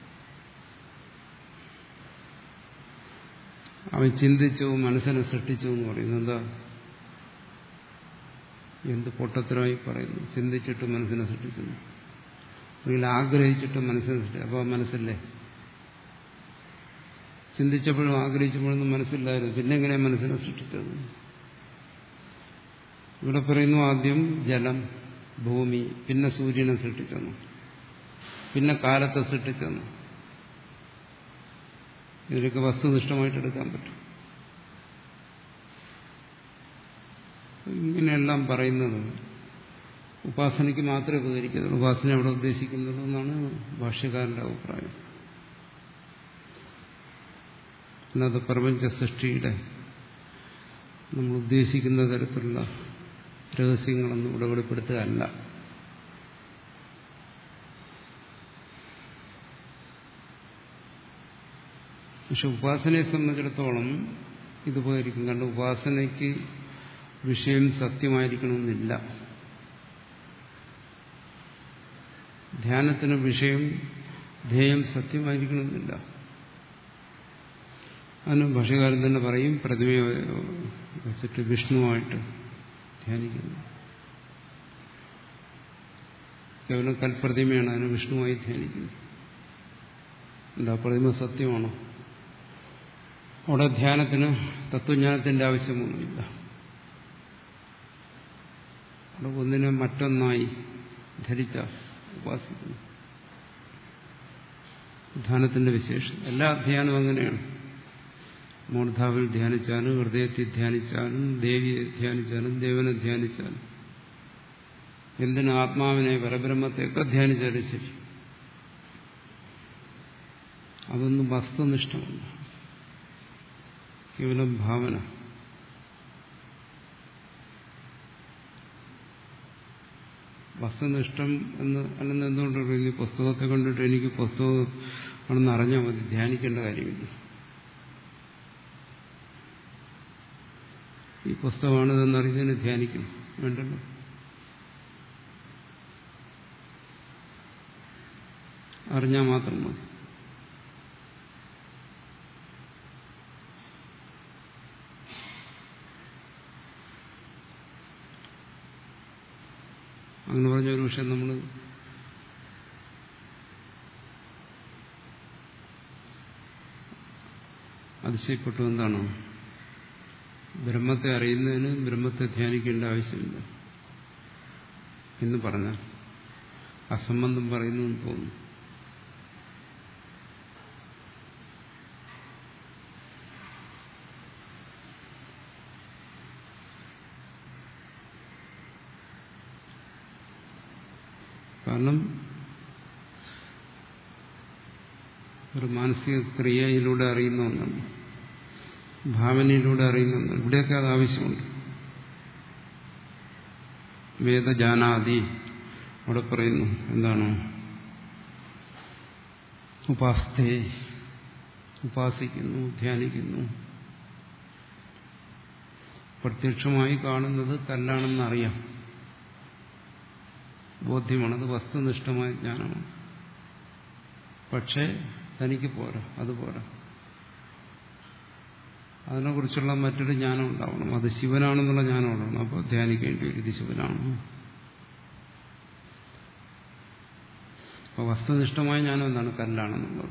അവൻ ചിന്തിച്ചു മനസ്സിനെ സൃഷ്ടിച്ചു എന്ന് പറയുന്നത് എന്താ? എന്ത് പൊട്ടത്തരമായി പറയുന്നു. ചിന്തിച്ചിട്ട് മനസ്സിനെ സൃഷ്ടിച്ചു, അല്ലെങ്കിൽ ആഗ്രഹിച്ചിട്ട് മനസ്സിനെ സൃഷ്ടിച്ചു. അപ്പോൾ മനസ്സില്ലേ? ചിന്തിച്ചപ്പോഴും ആഗ്രഹിച്ചപ്പോഴൊന്നും മനസ്സില്ലായിരുന്നു, പിന്നെ എങ്ങനെയാണ് മനസ്സിനെ സൃഷ്ടിച്ചത്? ഇവിടെ പറയുന്നു, ആദ്യം ജലം, ഭൂമി, പിന്നെ സൂര്യനെ സൃഷ്ടിച്ചെന്നു, പിന്നെ കാലത്തെ സൃഷ്ടിച്ചെന്നു. ഇതിനൊക്കെ വസ്തുനിഷ്ഠമായിട്ട് എടുക്കാൻ പറ്റും. ഇങ്ങനെയെല്ലാം പറയുന്നത് ഉപാസനയ്ക്ക് മാത്രമേ ഉപകരിക്കുന്നുള്ളൂ. ഉപാസന അവിടെ ഉദ്ദേശിക്കുന്നുള്ളൂ എന്നാണ് ഭാഷ്യക്കാരന്റെ അഭിപ്രായം. അല്ലാതെ പ്രപഞ്ച സൃഷ്ടിയുടെ നമ്മൾ ഉദ്ദേശിക്കുന്ന തരത്തിലുള്ള രഹസ്യങ്ങളൊന്നും ഇവിടെ വെളിപ്പെടുത്തുകയല്ല. പക്ഷെ ഉപാസനയെ സംബന്ധിച്ചിടത്തോളം ഇത് ഉപകരിക്കും. കാരണം ഉപാസനയ്ക്ക് വിഷയം സത്യമായിരിക്കണമെന്നില്ല. ധ്യാനത്തിന് വിഷയം, ധ്യേയം സത്യമായിരിക്കണമെന്നില്ല. അതിന് ഭാഷ്യകാരൻ തന്നെ പറയും, പ്രതിമയോ വെച്ചിട്ട് വിഷ്ണുവായിട്ട് ധ്യാനിക്കുന്നു. കേവലം കൽപ്രതിമയാണ്, അതിന് വിഷ്ണുവായി ധ്യാനിക്കുന്നു. എന്താ പ്രതിമ സത്യമാണോ? അവിടെ ധ്യാനത്തിന് തത്വജ്ഞാനത്തിന്റെ ആവശ്യമൊന്നുമില്ല. അവിടെ ഒന്നിനെ മറ്റൊന്നായി ധരിച്ച ഉപാസിക്കുന്നു. ധ്യാനത്തിന്റെ വിശേഷം എല്ലാ ധ്യാനവും അങ്ങനെയാണ്. മൂർധാവിൽ ധ്യാനിച്ചാലും ഹൃദയത്തിൽ ധ്യാനിച്ചാലും ദേവിയെ ധ്യാനിച്ചാലും ദേവനെ ധ്യാനിച്ചാലും എന്തിന് ആത്മാവിനെ പരബ്രഹ്മത്തെയൊക്കെ ധ്യാനിച്ചാലും ശരി, അതൊന്നും വസ്തുനിഷ്ഠമല്ല, കേവലം ഭാവന. വസ്തുനിഷ്ഠം എന്ന് അല്ലെന്ന് എന്തുകൊണ്ട് പറയുന്നു? പുസ്തകത്തെ കണ്ടിട്ട് എനിക്ക് പുസ്തകം ആണെന്ന് അറിഞ്ഞാൽ മതി, ധ്യാനിക്കേണ്ട കാര്യമില്ല. ഈ പുസ്തകമാണിതെന്നറിഞ്ഞതിന് ധ്യാനിക്കണം വേണ്ടല്ലോ. അറിഞ്ഞാൽ മാത്രം മതി. അങ്ങനെ പറഞ്ഞ ഒരു വിഷയം നമ്മൾ അതിശയപ്പെട്ടു. എന്താണോ? ബ്രഹ്മത്തെ അറിയുന്നതിന് ബ്രഹ്മത്തെ ധ്യാനിക്കേണ്ട ആവശ്യമില്ല എന്ന് പറഞ്ഞാൽ അസംബന്ധം പറയുന്നു എന്ന് തോന്നുന്നു. കാരണം ഒരു മാനസിക ക്രിയയിലൂടെ അറിയുന്ന ഒന്നാണ്, ഭാവനയിലൂടെ അറിയുന്ന ഒന്നാണ്. ഇവിടെയൊക്കെ അത് ആവശ്യമുണ്ട്. വേദജാനാദി അവിടെ പറയുന്നു. എന്താണ്? ഉപാസ്തേ, ഉപാസിക്കുന്നു, ധ്യാനിക്കുന്നു. പ്രത്യക്ഷമായി കാണുന്നത് കല്ലാണെന്നറിയാം, ബോധ്യമാണ്, അത് വസ്തുനിഷ്ഠമായ ജ്ഞാനമാണ്. പക്ഷേ തനിക്ക് പോരാ, അത് പോരാ. അതിനെക്കുറിച്ചുള്ള മറ്റൊരു ജ്ഞാനം ഉണ്ടാവണം. അത് ശിവനാണെന്നുള്ള ജ്ഞാനം ഉണ്ടാവണം. അപ്പോൾ ധ്യാനിക്കേണ്ടി വരും, ഇത് ശിവനാണ്. അപ്പോൾ വസ്തുനിഷ്ഠമായ ജ്ഞാനം എന്താണ്? കല്ലാണെന്നുള്ളത്.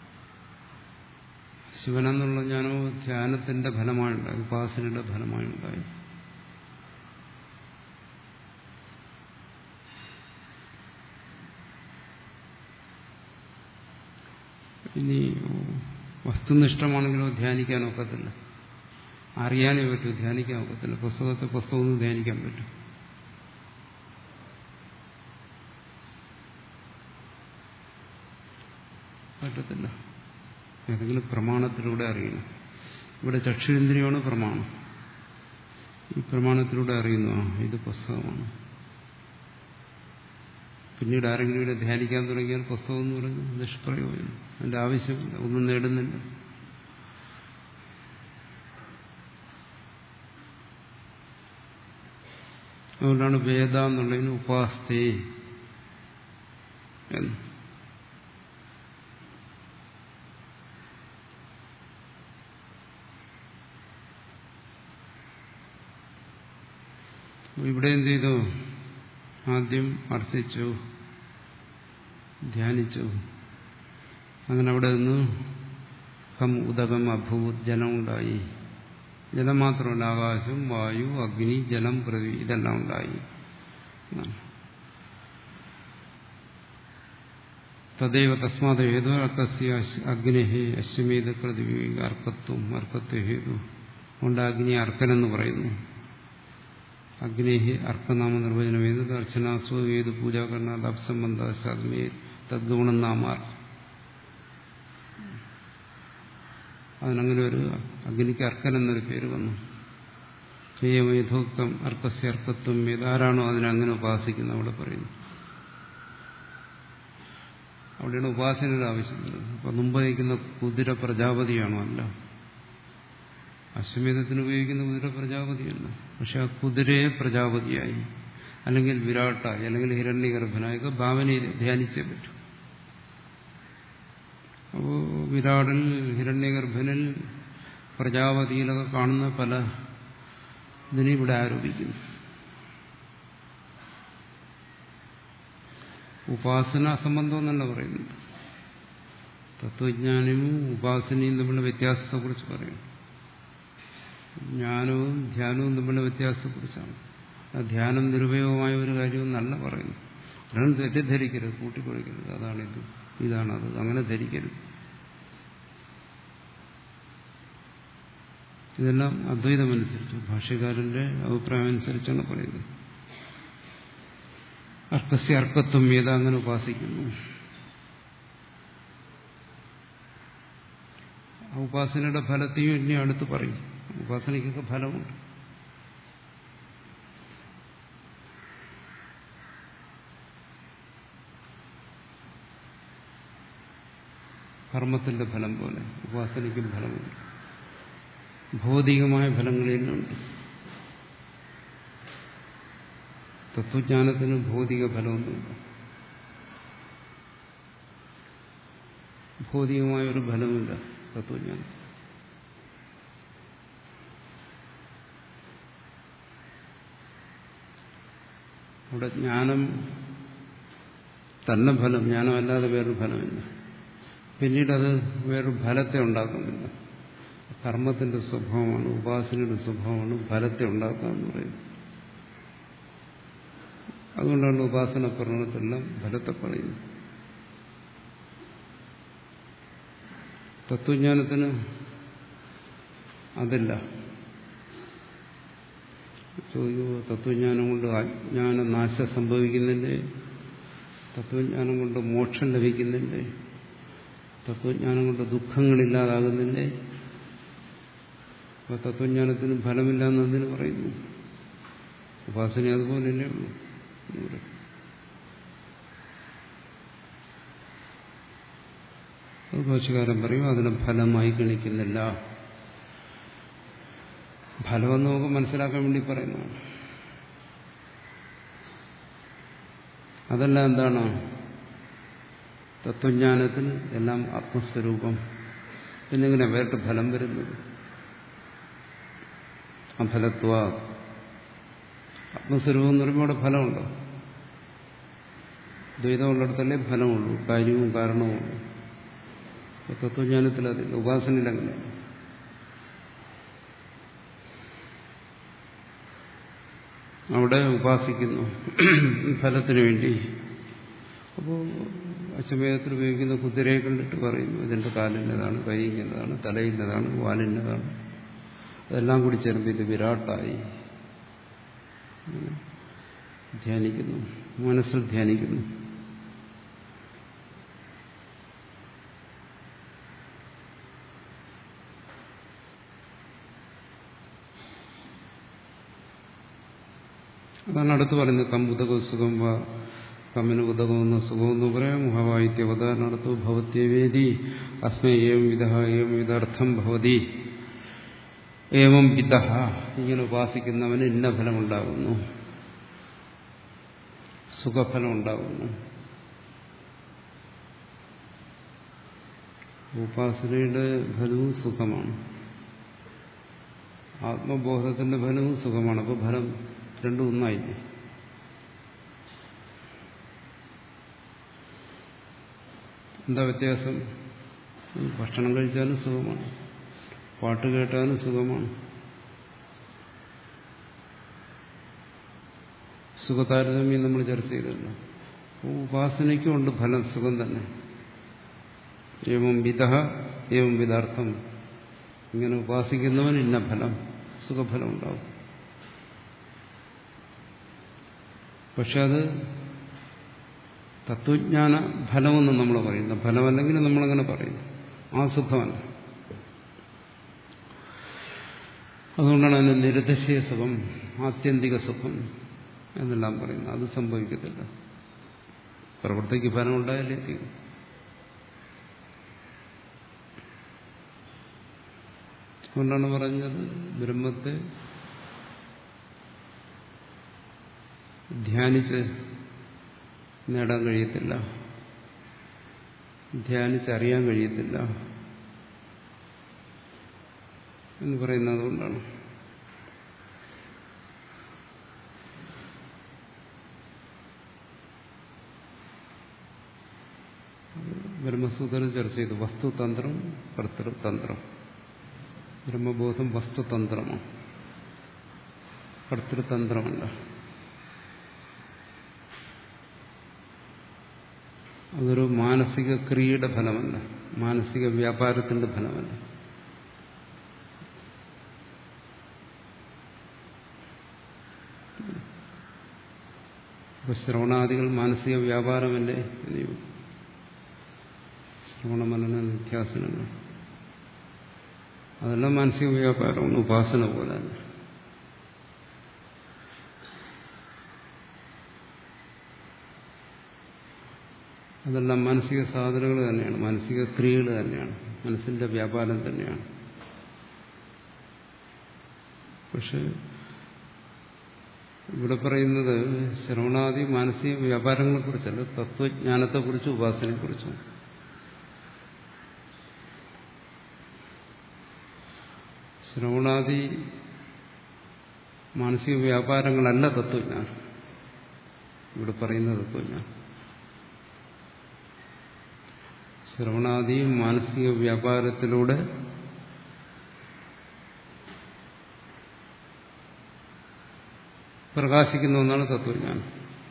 ശിവനെന്നുള്ള ജ്ഞാനവും ധ്യാനത്തിന്റെ ഫലമായുണ്ടായി, ഉപാസനയുടെ ഫലമായുണ്ടായി. ഇനി വസ്തുനിഷ്ഠമാണെങ്കിലോ ധ്യാനിക്കാൻ ഒക്കത്തില്ല, അറിയാനേ പറ്റൂ, ധ്യാനിക്കാൻ ഒക്കത്തില്ല. പുസ്തകത്തെ പുസ്തകമൊന്നും ധ്യാനിക്കാൻ പറ്റും. പറ്റത്തില്ല. ഏതെങ്കിലും പ്രമാണത്തിലൂടെ അറിയണം. ഇവിടെ ചക്ഷുരേന്ദ്രിയമാണ് പ്രമാണം. ഈ പ്രമാണത്തിലൂടെ അറിയുന്നു ഇത് പുസ്തകമാണ്. പിന്നീട് ആരെങ്കിലും ഇവിടെ ധ്യാനിക്കാൻ തുടങ്ങിയാൽ പുസ്തകം എന്ന് പറയുന്നത് നിഷ്പ്രയോജനം, അതിന്റെ ആവശ്യമില്ല, ഒന്നും നേടുന്നില്ല. അതുകൊണ്ടാണ് വേദ എന്നുള്ളതിന് ഉപാസ്തേ എന്ന്. ഇവിടെ എന്ത് ചെയ്തു? ആദ്യം അർത്ഥിച്ചു, ധ്യാനിച്ചു. അങ്ങനെ അവിടെ നിന്ന് കം ഉദകം അഭൂത്, ജലം ഉണ്ടായി. ജലം മാത്രമല്ല, ആകാശം, വായു, അഗ്നി, ജലം, പൃഥ്വി ഇതെല്ലാം ഉണ്ടായി. തദൈവ തസ്മാത് ഹേതു അർക്കസ്യ അഗ്നി അശ്വമേധ പൃഥ്വി അർക്കത്വം അർക്കത്വ ഹേതു കൊണ്ട് അഗ്നി അർക്കനെന്ന് പറയുന്നു. അഗ്നേഹി അർക്കനാമ നിർവചനം ഏത്? അർച്ചനാസ്വ ഏത് പൂജാകരണ അപ്സംബന്ധ അഗ്നേ തദ്ഗുണം നാമാർ. അതിനങ്ങനെ ഒരു അഗ്നിക്ക് അർക്കൻ എന്നൊരു പേര് വന്നു. യഥോക്തം അർക്കസ്യ അർക്കത്വം ഏതാരാണോ അതിനങ്ങനെ ഉപാസിക്കുന്നത് അവിടെ പറയുന്നു. അവിടെയാണ് ഉപാസനയുടെ ആവശ്യമുള്ളത്. അപ്പൊ മുമ്പ് നയിക്കുന്ന കുതിര പ്രജാപതിയാണോ? അല്ല. അശ്വമേധത്തിന് ഉപയോഗിക്കുന്ന കുതിര പ്രജാപതിയല്ല. പക്ഷെ ആ കുതിരയെ പ്രജാപതിയായി, അല്ലെങ്കിൽ വിരാട്ടായി, അല്ലെങ്കിൽ ഹിരണ്യഗർഭനായൊക്കെ ഭാവനയിൽ ധ്യാനിച്ചേ പറ്റൂ. അപ്പോൾ വിരാടൻ, ഹിരണ്യഗർഭനിൽ, പ്രജാപതിയിലൊക്കെ കാണുന്ന പല ഇതിനെ ഇവിടെ ആരോപിക്കുന്നു. ഉപാസന സംബന്ധം എന്നല്ല പറയുന്നത്. തത്വജ്ഞാനവും ഉപാസനയും തമ്മിലുള്ള വ്യത്യാസത്തെക്കുറിച്ച് പറയും. ജ്ഞാനവും ധ്യാനവും തമ്മിലുള്ള വ്യത്യാസത്തെക്കുറിച്ചാണ്. ധ്യാനം നിരുപയോഗമായ ഒരു കാര്യവും നല്ല പറയുന്നു. ഒരാളും തെറ്റിദ്ധരിക്കരുത്, കൂട്ടിക്കൊഴിക്കരുത്. അതാണിത്, ഇതാണത്, അങ്ങനെ ധരിക്കരുത്. ഇതെല്ലാം അദ്വൈതമനുസരിച്ച്, ഭാഷ്യകാരന്റെ അഭിപ്രായം അനുസരിച്ചാണ് പറയുന്നത്. അർക്കസ്യ അർക്കത്വം ഏത അങ്ങനെ ഉപാസിക്കുന്നു. ഉപാസനയുടെ ഫലത്തെയും ഇനി അടുത്ത് പറയും. ഉപാസനയ്ക്കൊക്കെ ഫലമുണ്ട്. കർമ്മത്തിന്റെ ഫലം പോലെ ഉപാസനയ്ക്കും ഫലമുണ്ട്. ഭൗതികമായ ഫലങ്ങളിലുണ്ട്. തത്വജ്ഞാനത്തിന് ഭൗതിക ഫലമൊന്നുമില്ല. ഭൗതികമായ ഒരു ഫലമില്ല തത്വജ്ഞാനം. അവിടെ ജ്ഞാനം തന്നെ ഫലം, ജ്ഞാനമല്ലാതെ വേറൊരു ഫലമില്ല. പിന്നീടത് വേറൊരു ഫലത്തെ ഉണ്ടാക്കുന്നില്ല. കർമ്മത്തിന്റെ സ്വഭാവമാണ്, ഉപാസനയുടെ സ്വഭാവമാണ് ഫലത്തെ ഉണ്ടാക്കുക എന്ന് പറയുന്നത്. അതുകൊണ്ടാണ് ഉപാസന പ്രകടനത്തിലെല്ലാം ഫലത്തെ പറയുന്നത്. തത്വജ്ഞാനത്തിന് അതില്ല. ചോദിക്കുമോ, തത്വജ്ഞാനം കൊണ്ട് അജ്ഞാന നാശം സംഭവിക്കുന്നില്ലേ? തത്വജ്ഞാനം കൊണ്ട് മോക്ഷം ലഭിക്കുന്നില്ലേ? തത്വജ്ഞാനം കൊണ്ട് ദുഃഖങ്ങളില്ലാതാകുന്നില്ലേ? അപ്പൊ തത്വജ്ഞാനത്തിന് ഫലമില്ല എന്നതിന് പറയുന്നു. ഉപാസന അതുപോലെയല്ലേ ഉള്ളൂ. അത് ഭാഷ്യകാരൻ പറയും, അതിനെ ഫലമായി ഗണിക്കുന്നില്ല. ഫലമെന്ന് നമുക്ക് മനസ്സിലാക്കാൻ വേണ്ടി പറയുന്നതാണ്. അതെല്ലാം എന്താണ്? തത്വജ്ഞാനത്തിന് എല്ലാം ആത്മസ്വരൂപം. പിന്നെങ്ങനെ വേറിട്ട് ഫലം വരുന്നത്? അഫലത്വ ആത്മസ്വരൂപം എന്ന് പറയുമ്പോൾ അവിടെ ഫലമുണ്ടോ? ദ്വൈതമുള്ളിടത്തല്ലേ ഫലമുള്ളൂ, കാര്യവും കാരണവുമുള്ളൂ. തത്വജ്ഞാനത്തിൽ അതില്ല. ഉപാസനയിൽ അങ്ങനെ അവിടെ ഉപാസിക്കുന്നു ഫലത്തിന് വേണ്ടി. അപ്പോൾ അശ്വമേധത്തിൽ ഉപയോഗിക്കുന്ന കുതിരയെ കണ്ടിട്ട് പറയുന്നു, ഇതിന്റെ കാലിൻ്റെതാണ്, കൈയിൻ്റെതാണ്, തലയിൻ്റെതാണ്, വാലിൻ്റെതാണ്. അതെല്ലാം കൂടി ചേർന്ന് ഇത് വിരാട്ടായി ധ്യാനിക്കുന്നു, മനസ്സിൽ ധ്യാനിക്കുന്നു. അതാണ് അടുത്ത് പറയുന്നത്. തം ഉദകവും സുഖം വാ കമ്മിന് ഉദകമെന്ന സുഖമെന്ന് പറയാം. മുഖവായിത്യ അവതാരണത്തു ഭവത്യവേദി അസ്മൈ ഏവം വിധ ഏവം വിധർത്ഥം ഭവതി ഏവം വിധ. ഇങ്ങനെ ഉപാസിക്കുന്നവന് ഇന്ന ഫലമുണ്ടാകുന്നു, സുഖഫലം ഉണ്ടാകുന്നു. ഉപാസനയുടെ ഫലവും സുഖമാണ്, ആത്മബോധത്തിന്റെ ഫലവും സുഖമാണ്. അപ്പോൾ ഫലം രണ്ടും ഒന്നായില്ലേ? എന്താ വ്യത്യാസം? ഭക്ഷണം കഴിച്ചാലും സുഖമാണ്, പാട്ട് കേട്ടാലും സുഖമാണ്. സുഖതാരതമ്യം നമ്മൾ ചർച്ച ചെയ്തല്ലോ. ഉപാസനയ്ക്കും ഉണ്ട് ഫലം, സുഖം തന്നെ. ഏവം വിധ ഏവം വിധാർത്ഥം. ഇങ്ങനെ ഉപാസിക്കുന്നവൻ ഇന്ന ഫലം, സുഖഫലം ഉണ്ടാവും. പക്ഷെ അത് തത്വജ്ഞാന ഫലമെന്ന് നമ്മൾ പറയുന്നു. ഫലമല്ലെങ്കിൽ നമ്മളങ്ങനെ പറയുന്നു, ആ സുഖമല്ല. അതുകൊണ്ടാണ് അതിന് നിരതിശയ സുഖം, ആത്യന്തിക സുഖം എന്നെല്ലാം പറയുന്നത്. അത് സംഭവിക്കത്തില്ല. പ്രവൃത്തിക്ക് ഫലം ഉണ്ടായാലേ തീരും. അതുകൊണ്ടാണ് പറഞ്ഞത്, ബ്രഹ്മത്തെ ധ്യാനിച്ച് നേടാൻ കഴിയത്തില്ല, ധ്യാനിച്ചറിയാൻ കഴിയത്തില്ല എന്ന് പറയുന്നത് കൊണ്ടാണ്. ബ്രഹ്മസൂത്രത്തിൽ ചർച്ച ചെയ്തു. വസ്തുതന്ത്രം, കർത്തൃതന്ത്രം. ബ്രഹ്മബോധം വസ്തുതന്ത്രമാണ്, കർത്തൃതന്ത്രമല്ല. അതൊരു മാനസിക ക്രിയയുടെ ഫലമല്ല, മാനസിക വ്യാപാരത്തിന്റെ ഫലമല്ല. ഇപ്പൊ ശ്രവണാദികൾ മാനസിക വ്യാപാരമല്ലേ? ശ്രവണമനന നിത്യാസനങ്ങൾ അതെല്ലാം മാനസിക വ്യാപാരമാണ്, ഉപാസന പോലെ തന്നെ. അതെല്ലാം മാനസിക സാധനങ്ങൾ തന്നെയാണ്, മാനസിക ക്രിയകൾ തന്നെയാണ്, മനസ്സിന്റെ വ്യാപാരം തന്നെയാണ്. പക്ഷെ ഇവിടെ പറയുന്നത് ശ്രവണാദി മാനസിക വ്യാപാരങ്ങളെക്കുറിച്ചല്ല, തത്വജ്ഞാനത്തെക്കുറിച്ചും ഉപാസനയെക്കുറിച്ചും. ശ്രവണാദി മാനസിക വ്യാപാരങ്ങളല്ല തത്വജ്ഞാനം, ഇവിടെ പറയുന്ന തത്വജ്ഞാനം. ശ്രവണാദി മാനസിക വ്യാപാരത്തിലൂടെ പ്രകാശിക്കുന്ന ഒന്നാണ് തത്വജ്ഞാനം.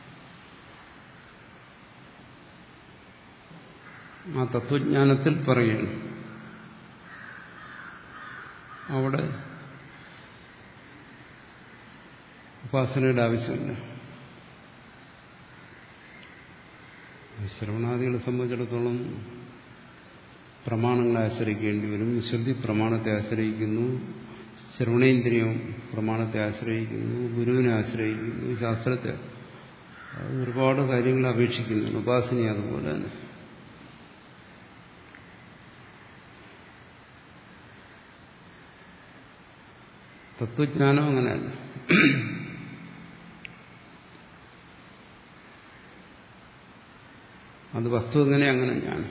ആ തത്വജ്ഞാനത്തിൽ പറയുകയാണ്, അവിടെ ഉപാസനയുടെ ആവശ്യമില്ല. ശ്രവണാദികളെ സംബന്ധിച്ചിടത്തോളം പ്രമാണങ്ങളെ ആശ്രയിക്കേണ്ടി വരും. ശ്രുതി പ്രമാണത്തെ ആശ്രയിക്കുന്നു, ശ്രവണേന്ദ്രിയം പ്രമാണത്തെ ആശ്രയിക്കുന്നു, ഗുരുവിനെ ആശ്രയിക്കുന്നു, ശാസ്ത്രത്തെ, ഒരുപാട് കാര്യങ്ങൾ അപേക്ഷിക്കുന്നു. ഉപാസന അതുപോലെ തന്നെ. തത്വജ്ഞാനം അങ്ങനെയല്ല. അത് വസ്തു എങ്ങനെ അങ്ങനെ ജ്ഞാനം.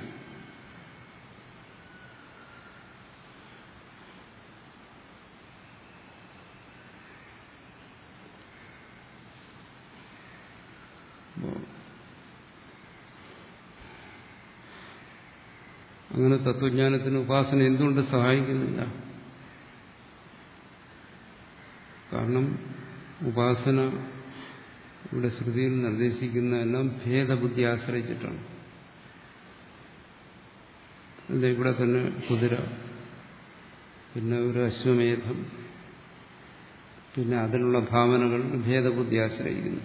അങ്ങനെ തത്വജ്ഞാനത്തിന് ഉപാസന എന്തുകൊണ്ട് സഹായിക്കുന്നില്ല? കാരണം ഉപാസന ഇവിടെ ശ്രുതിയിൽ നിർദ്ദേശിക്കുന്നതെല്ലാം ഭേദബുദ്ധി ആശ്രയിച്ചിട്ടാണ്. അല്ല, ഇവിടെ തന്നെ കുതിര, പിന്നെ ഒരു അശ്വമേധം, പിന്നെ അതിനുള്ള ഭാവനകൾ ഭേദബുദ്ധി ആശ്രയിക്കുന്നു.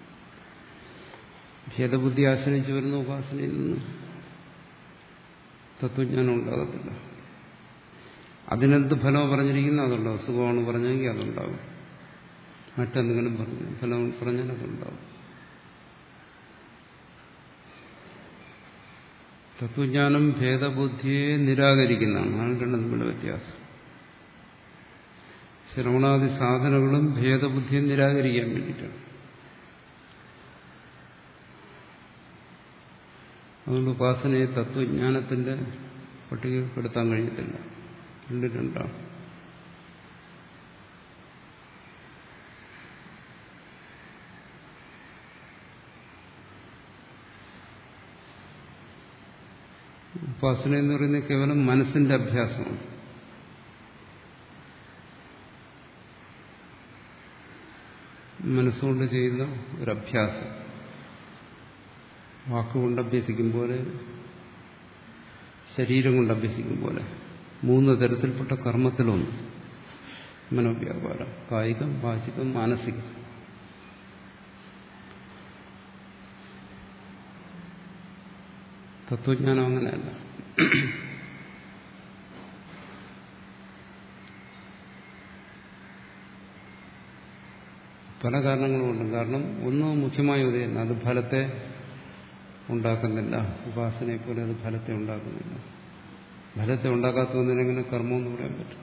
ഭേദബുദ്ധി ആശ്രയിച്ച് വരുന്ന ഉപാസനയിൽ നിന്ന് തത്വജ്ഞാനം ഉണ്ടാകത്തില്ല. അതിനെന്ത് ഫലം പറഞ്ഞിരിക്കുന്നു അതുണ്ടാവും. സുഖമാണ് പറഞ്ഞെങ്കിൽ അതുണ്ടാവും, മറ്റെന്തെങ്കിലും പറഞ്ഞു ഫലം പറഞ്ഞാൽ അതുണ്ടാവും. തത്വജ്ഞാനം ഭേദബുദ്ധിയെ നിരാകരിക്കുന്നതാണ്. അതാണ് രണ്ടും തമ്മിലുള്ള വ്യത്യാസം. ശ്രവണാദി സാധനങ്ങളും ഭേദബുദ്ധിയെ നിരാകരിക്കാൻ വേണ്ടിയിട്ടാണ്. അതുകൊണ്ട് ഉപാസനയെ തത്വജ്ഞാനത്തിന്റെ പട്ടികപ്പെടുത്താൻ കഴിയത്തില്ല. രണ്ട് രണ്ടാണ്. ഉപാസന എന്ന് പറയുന്നത് കേവലം മനസ്സിന്റെ അഭ്യാസമാണ്. മനസ്സുകൊണ്ട് ചെയ്യുന്ന ഒരഭ്യാസം. വാക്കുകൊണ്ട് അഭ്യസിക്കും പോലെ, ശരീരം കൊണ്ട് അഭ്യസിക്കും പോലെ, മൂന്ന് തരത്തിൽപ്പെട്ട കർമ്മത്തിലൊന്ന് മനോവ്യാപാരം: കായികം, വാചികം, മാനസികം. തത്വജ്ഞാനം അങ്ങനെയല്ല. പല കാരണങ്ങളുമുണ്ട്. കാരണം ഒന്ന് മുഖ്യമായ ഉദയം, അത് ഫലത്തെ ഉണ്ടാക്കുന്നില്ല. ഉപാസനയെ പോലെ അത് ഫലത്തെ ഉണ്ടാക്കുന്നില്ല. ഫലത്തെ ഉണ്ടാക്കാത്ത ഒന്നിനെങ്ങനെ കർമ്മമെന്ന് പറയാൻ പറ്റും?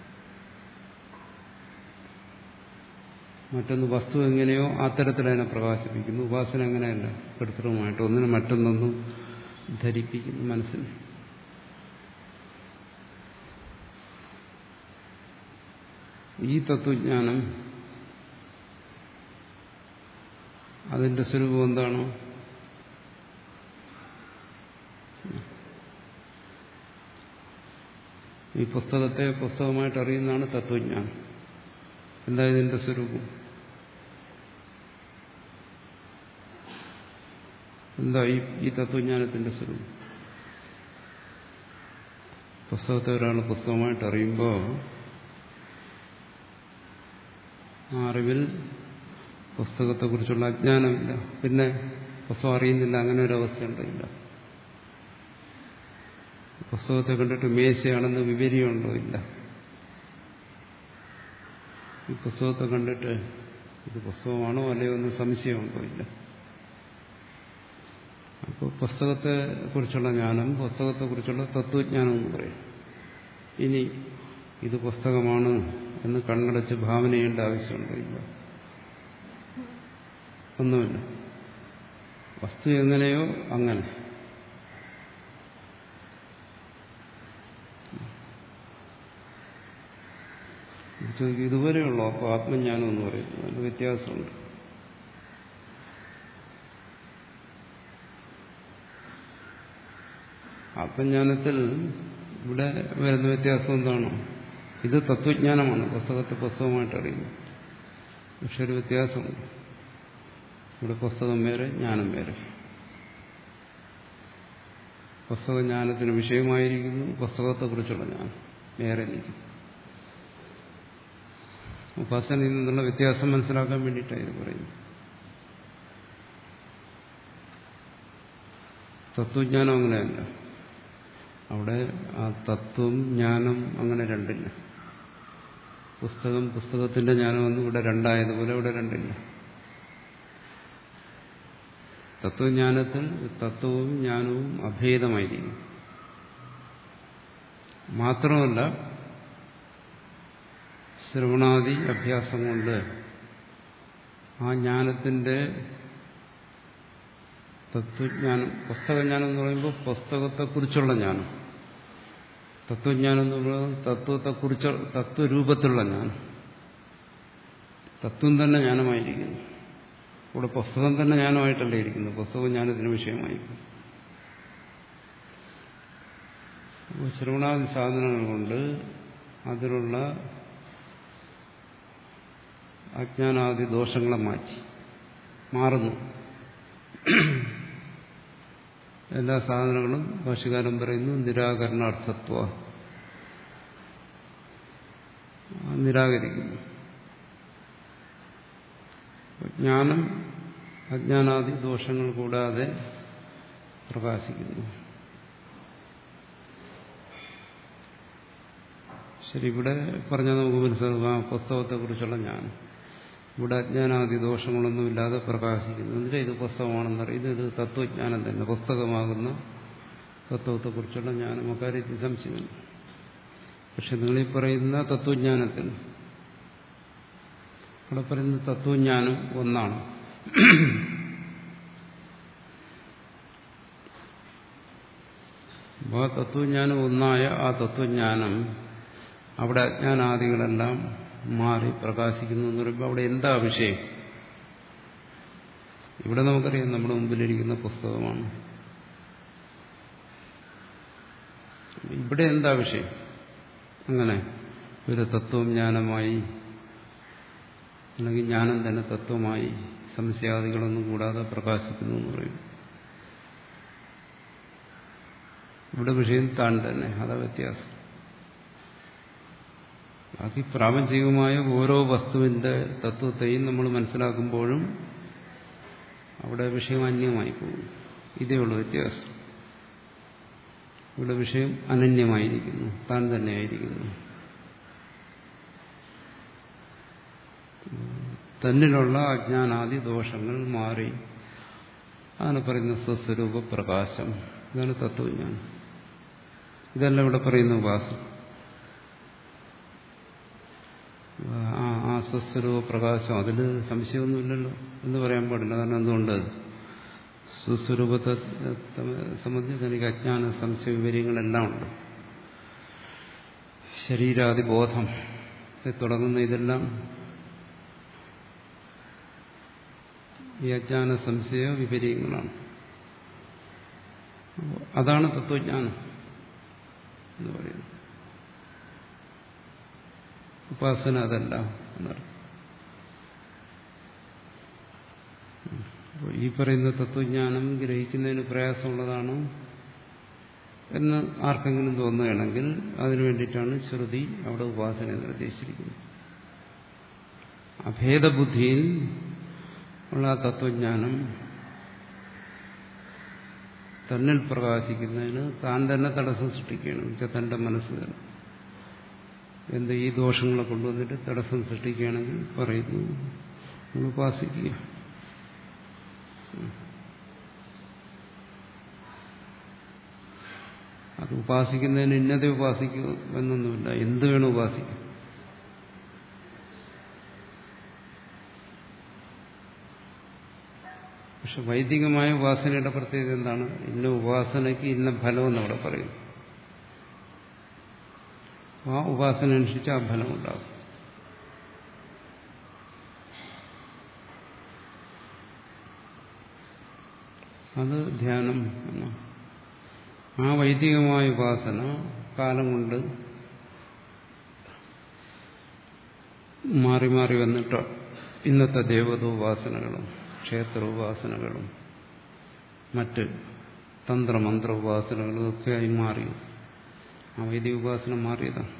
മറ്റൊന്ന് വസ്തു എങ്ങനെയോ ആ തരത്തിൽ അതിനെ പ്രകാശിപ്പിക്കുന്നു. ഉപാസന എങ്ങനെയല്ല, കൃത്രിമമായിട്ട് ഒന്നിനെ മറ്റൊന്നൊന്നും ധരിപ്പിക്കുന്നു മനസ്സിനെ. ഈ തത്വജ്ഞാനം അതിന്റെ സ്വരൂപം എന്താണോ ഈ പുസ്തകത്തെ പുസ്തകമായിട്ട് അറിയുന്നതാണ് തത്വജ്ഞാനം. എന്താ ഇതിന്റെ സ്വരൂപം? എന്താ ഈ ഈ തത്വജ്ഞാനത്തിന്റെ സ്വരൂപം? പുസ്തകത്തെ ഒരാൾ പുസ്തകമായിട്ട് അറിയുമ്പോൾ ആ അറിവിൽ പുസ്തകത്തെക്കുറിച്ചുള്ള അജ്ഞാനമില്ല. പിന്നെ പുസ്തകം അറിയുന്നില്ല, അങ്ങനെ ഒരു അവസ്ഥ ഉണ്ടോ? പുസ്തകത്തെ കണ്ടിട്ട് മേശയാണെന്ന് വിവരിയുണ്ടോ? ഇല്ല. ഈ പുസ്തകത്തെ കണ്ടിട്ട് ഇത് പുസ്തകമാണോ അല്ലയോ എന്ന് സംശയമുണ്ടോ? ഇല്ല. അപ്പോൾ പുസ്തകത്തെ കുറിച്ചുള്ള ജ്ഞാനം, പുസ്തകത്തെക്കുറിച്ചുള്ള തത്വജ്ഞാനം എന്ന് പറയും. ഇനി ഇത് പുസ്തകമാണ് എന്ന് കണ്ണടച്ച് ഭാവന ചെയ്യേണ്ട ആവശ്യമുണ്ടോ? ഇല്ല. ഒന്നുമില്ല. വസ്തു എങ്ങനെയോ അങ്ങനെ. ചോദിക്കും, ഇതുവരെയുള്ളൂ അപ്പോൾ ആത്മജ്ഞാനം എന്ന് പറയുന്നത്? അതിന് വ്യത്യാസമുണ്ട്. ആത്മജ്ഞാനത്തിൽ ഇവിടെ വരുന്ന വ്യത്യാസം എന്താണോ? ഇത് തത്വജ്ഞാനമാണ്, പുസ്തകത്തെ പുസ്തകമായിട്ട് അറിയുന്നു. പക്ഷെ ഒരു വ്യത്യാസമുണ്ട്. ഇവിടെ പുസ്തകം വേറെ, ജ്ഞാനം വേറെ. പുസ്തകജ്ഞാനത്തിന് വിഷയമായിരിക്കുന്നു, പുസ്തകത്തെക്കുറിച്ചുള്ള ജ്ഞാനം വേറെ നിൽക്കും. ഉപാസനയിൽ നിന്നുള്ള വ്യത്യാസം മനസ്സിലാക്കാൻ വേണ്ടിയിട്ടാണ് ഇത് പറയുന്നത്. തത്വജ്ഞാനം അങ്ങനെയല്ല. അവിടെ ആ തത്വം ജ്ഞാനം അങ്ങനെ രണ്ടില്ല. പുസ്തകം പുസ്തകത്തിന്റെ ജ്ഞാനമൊന്നും ഇവിടെ രണ്ടായതുപോലെ ഇവിടെ രണ്ടില്ല. തത്വജ്ഞാനത്തിൽ തത്വവും ജ്ഞാനവും അഭേദമായിരിക്കും. മാത്രമല്ല ശ്രവണാദി അഭ്യാസം കൊണ്ട് ആ ജ്ഞാനത്തിന്റെ തത്വജ്ഞാനം, പുസ്തകജ്ഞാനം എന്ന് പറയുമ്പോൾ പുസ്തകത്തെക്കുറിച്ചുള്ള ജ്ഞാനം, തത്വജ്ഞാനം എന്ന് പറയുന്നത് തത്വത്തെക്കുറിച്ച് തത്വരൂപത്തിലുള്ള ജ്ഞാനം, തത്വം തന്നെ ജ്ഞാനമായിരിക്കുന്നു. ഇവിടെ പുസ്തകം തന്നെ ജ്ഞാനമായിട്ടല്ലേ ഇരിക്കുന്നു, പുസ്തകം ജ്ഞാനത്തിന് വിഷയമായിരിക്കും. അപ്പോൾ ശ്രവണാദി സാധനങ്ങൾ കൊണ്ട് അതിലുള്ള അജ്ഞാനാദി ദോഷങ്ങളെ മാറ്റി മാറുന്നു. എല്ലാ സാധനങ്ങളും ഭാഷ്യകാരൻ പറയുന്നു നിരാകരണാർത്ഥത്വ, നിരാകരിക്കുന്നു. ജ്ഞാനം അജ്ഞാനാദി ദോഷങ്ങൾ കൂടാതെ പ്രകാശിക്കുന്നു. ശരി, ഇവിടെ പറഞ്ഞാൽ നമുക്ക് മനസ്സിലാക്കാം ആ പുസ്തകത്തെക്കുറിച്ചുള്ള ജ്ഞാനം ഇവിടെ അജ്ഞാനാദി ദോഷങ്ങളൊന്നുമില്ലാതെ പ്രകാശിക്കുന്നു. എന്നിട്ട് ഇത് പുസ്തകമാണെന്നറിയുന്നത് ഇത് തത്വജ്ഞാനം തന്നെ, പുസ്തകമാകുന്ന തത്വത്തെക്കുറിച്ചുള്ള ജ്ഞാനം. അക്കാര്യത്തിൽ സംശയമില്ല. പക്ഷെ നിങ്ങളീ പറയുന്ന തത്വജ്ഞാനത്തിൽ ഇവിടെ പറയുന്ന തത്വജ്ഞാനം ഒന്നാണ്. ആ തത്വജ്ഞാനം ഒന്നായ ആ തത്വജ്ഞാനം അവിടെ അജ്ഞാനാദികളെല്ലാം മാറി പ്രകാശിക്കുന്നു എന്ന് പറയുമ്പോൾ അവിടെ എന്താ വിഷയം? ഇവിടെ നമുക്കറിയാം നമ്മുടെ മുമ്പിലിരിക്കുന്ന പുസ്തകമാണ്. ഇവിടെ എന്താ വിഷയം? അങ്ങനെ ഒരു തത്വം ജ്ഞാനമായി, അല്ലെങ്കിൽ ജ്ഞാനം തന്നെ തത്വമായി സംശയാദികളൊന്നും കൂടാതെ പ്രകാശിക്കുന്നു എന്ന് പറയും. ഇവിടെ വിഷയം താൻ തന്നെ, അതാ വ്യത്യാസം. ബാക്കി പ്രാപഞ്ചികമായ ഓരോ വസ്തുവിന്റെ തത്വത്തെയും നമ്മൾ മനസ്സിലാക്കുമ്പോഴും അവിടെ വിഷയം അന്യമായി പോകും. ഇതേ ഉള്ളൂ വ്യത്യാസം. ഇവിടെ വിഷയം അനന്യമായിരിക്കുന്നു, താൻ തന്നെയായിരിക്കുന്നു. തന്നിലുള്ള അജ്ഞാനാദി ദോഷങ്ങൾ മാറി. അതാണ് പറയുന്നത് സ്വസ്വരൂപ പ്രകാശം. ഇതാണ് തത്വജ്ഞാനം. ഇതല്ല ഇവിടെ പറയുന്ന ഉപാസന. ആ ആ സ്വസ്വരൂപ പ്രകാശം, അതിൽ സംശയമൊന്നുമില്ലല്ലോ എന്ന് പറയാൻ പാടില്ല. കാരണം എന്തുകൊണ്ട്? സ്വസ്വരൂപത്തെ സംബന്ധിച്ച് എനിക്ക് അജ്ഞാന സംശയ വിവരങ്ങളെല്ലാം ഉണ്ട്. ശരീരാദിബോധം തുടങ്ങുന്ന ഇതെല്ലാം ഈ അജ്ഞാന സംശയ വിപര്യങ്ങളാണ്. അതാണ് തത്വജ്ഞാനം എന്ന് പറയുന്നത്. ഉപാസന അതല്ല എന്നർത്ഥം. ഈ പറയുന്ന തത്വജ്ഞാനം ഗ്രഹിക്കുന്നതിന് പ്രയാസമുള്ളതാണ് എന്ന് ആർക്കെങ്കിലും തോന്നുകയാണെങ്കിൽ അതിനു വേണ്ടിയിട്ടാണ് ശ്രുതി അവിടെ ഉപാസന നിർദ്ദേശിച്ചിരിക്കുന്നത്. അഭേദബുദ്ധിയിൽ ഉള്ള തത്വജ്ഞാനം തന്നിൽ പ്രകാശിക്കുന്നതിന് താൻ തന്നെ തടസ്സം സൃഷ്ടിക്കുകയാണ്. എന്നുവെച്ചാൽ തന്റെ മനസ്സ് എന്ത് ഈ ദോഷങ്ങളെ കൊണ്ടുവന്നിട്ട് തടസ്സം സൃഷ്ടിക്കുകയാണെങ്കിൽ പറയുന്നു നമ്മൾ ഉപാസിക്കുക. അത് ഉപാസിക്കുന്നതിന് ഇന്നതെ ഉപാസിക്കൂ എന്നൊന്നുമില്ല, എന്ത് വേണം ഉപാസിക്കും. പക്ഷെ വൈദികമായ ഉപാസനയുടെ പ്രത്യേകത എന്താണ്? ഇന്ന ഉപാസനയ്ക്ക് ഇന്ന ഫലമെന്ന് അവിടെ പറയും. ആ ഉപാസന അനുസരിച്ച് ആ ഫലം ഉണ്ടാകും. അത് ധ്യാനം എന്നാണ്. ആ വൈദികമായ ഉപാസന കാലം കൊണ്ട് മാറി മാറി വന്നിട്ട് ഇന്നത്തെ ദേവതോപാസനകളും ക്ഷേത്രോപാസനകളും മറ്റ് തന്ത്രമന്ത്ര ഉപാസനകളും ഒക്കെയായി മാറി. ആ വൈദിക ഉപാസന മാറിയതാണ്.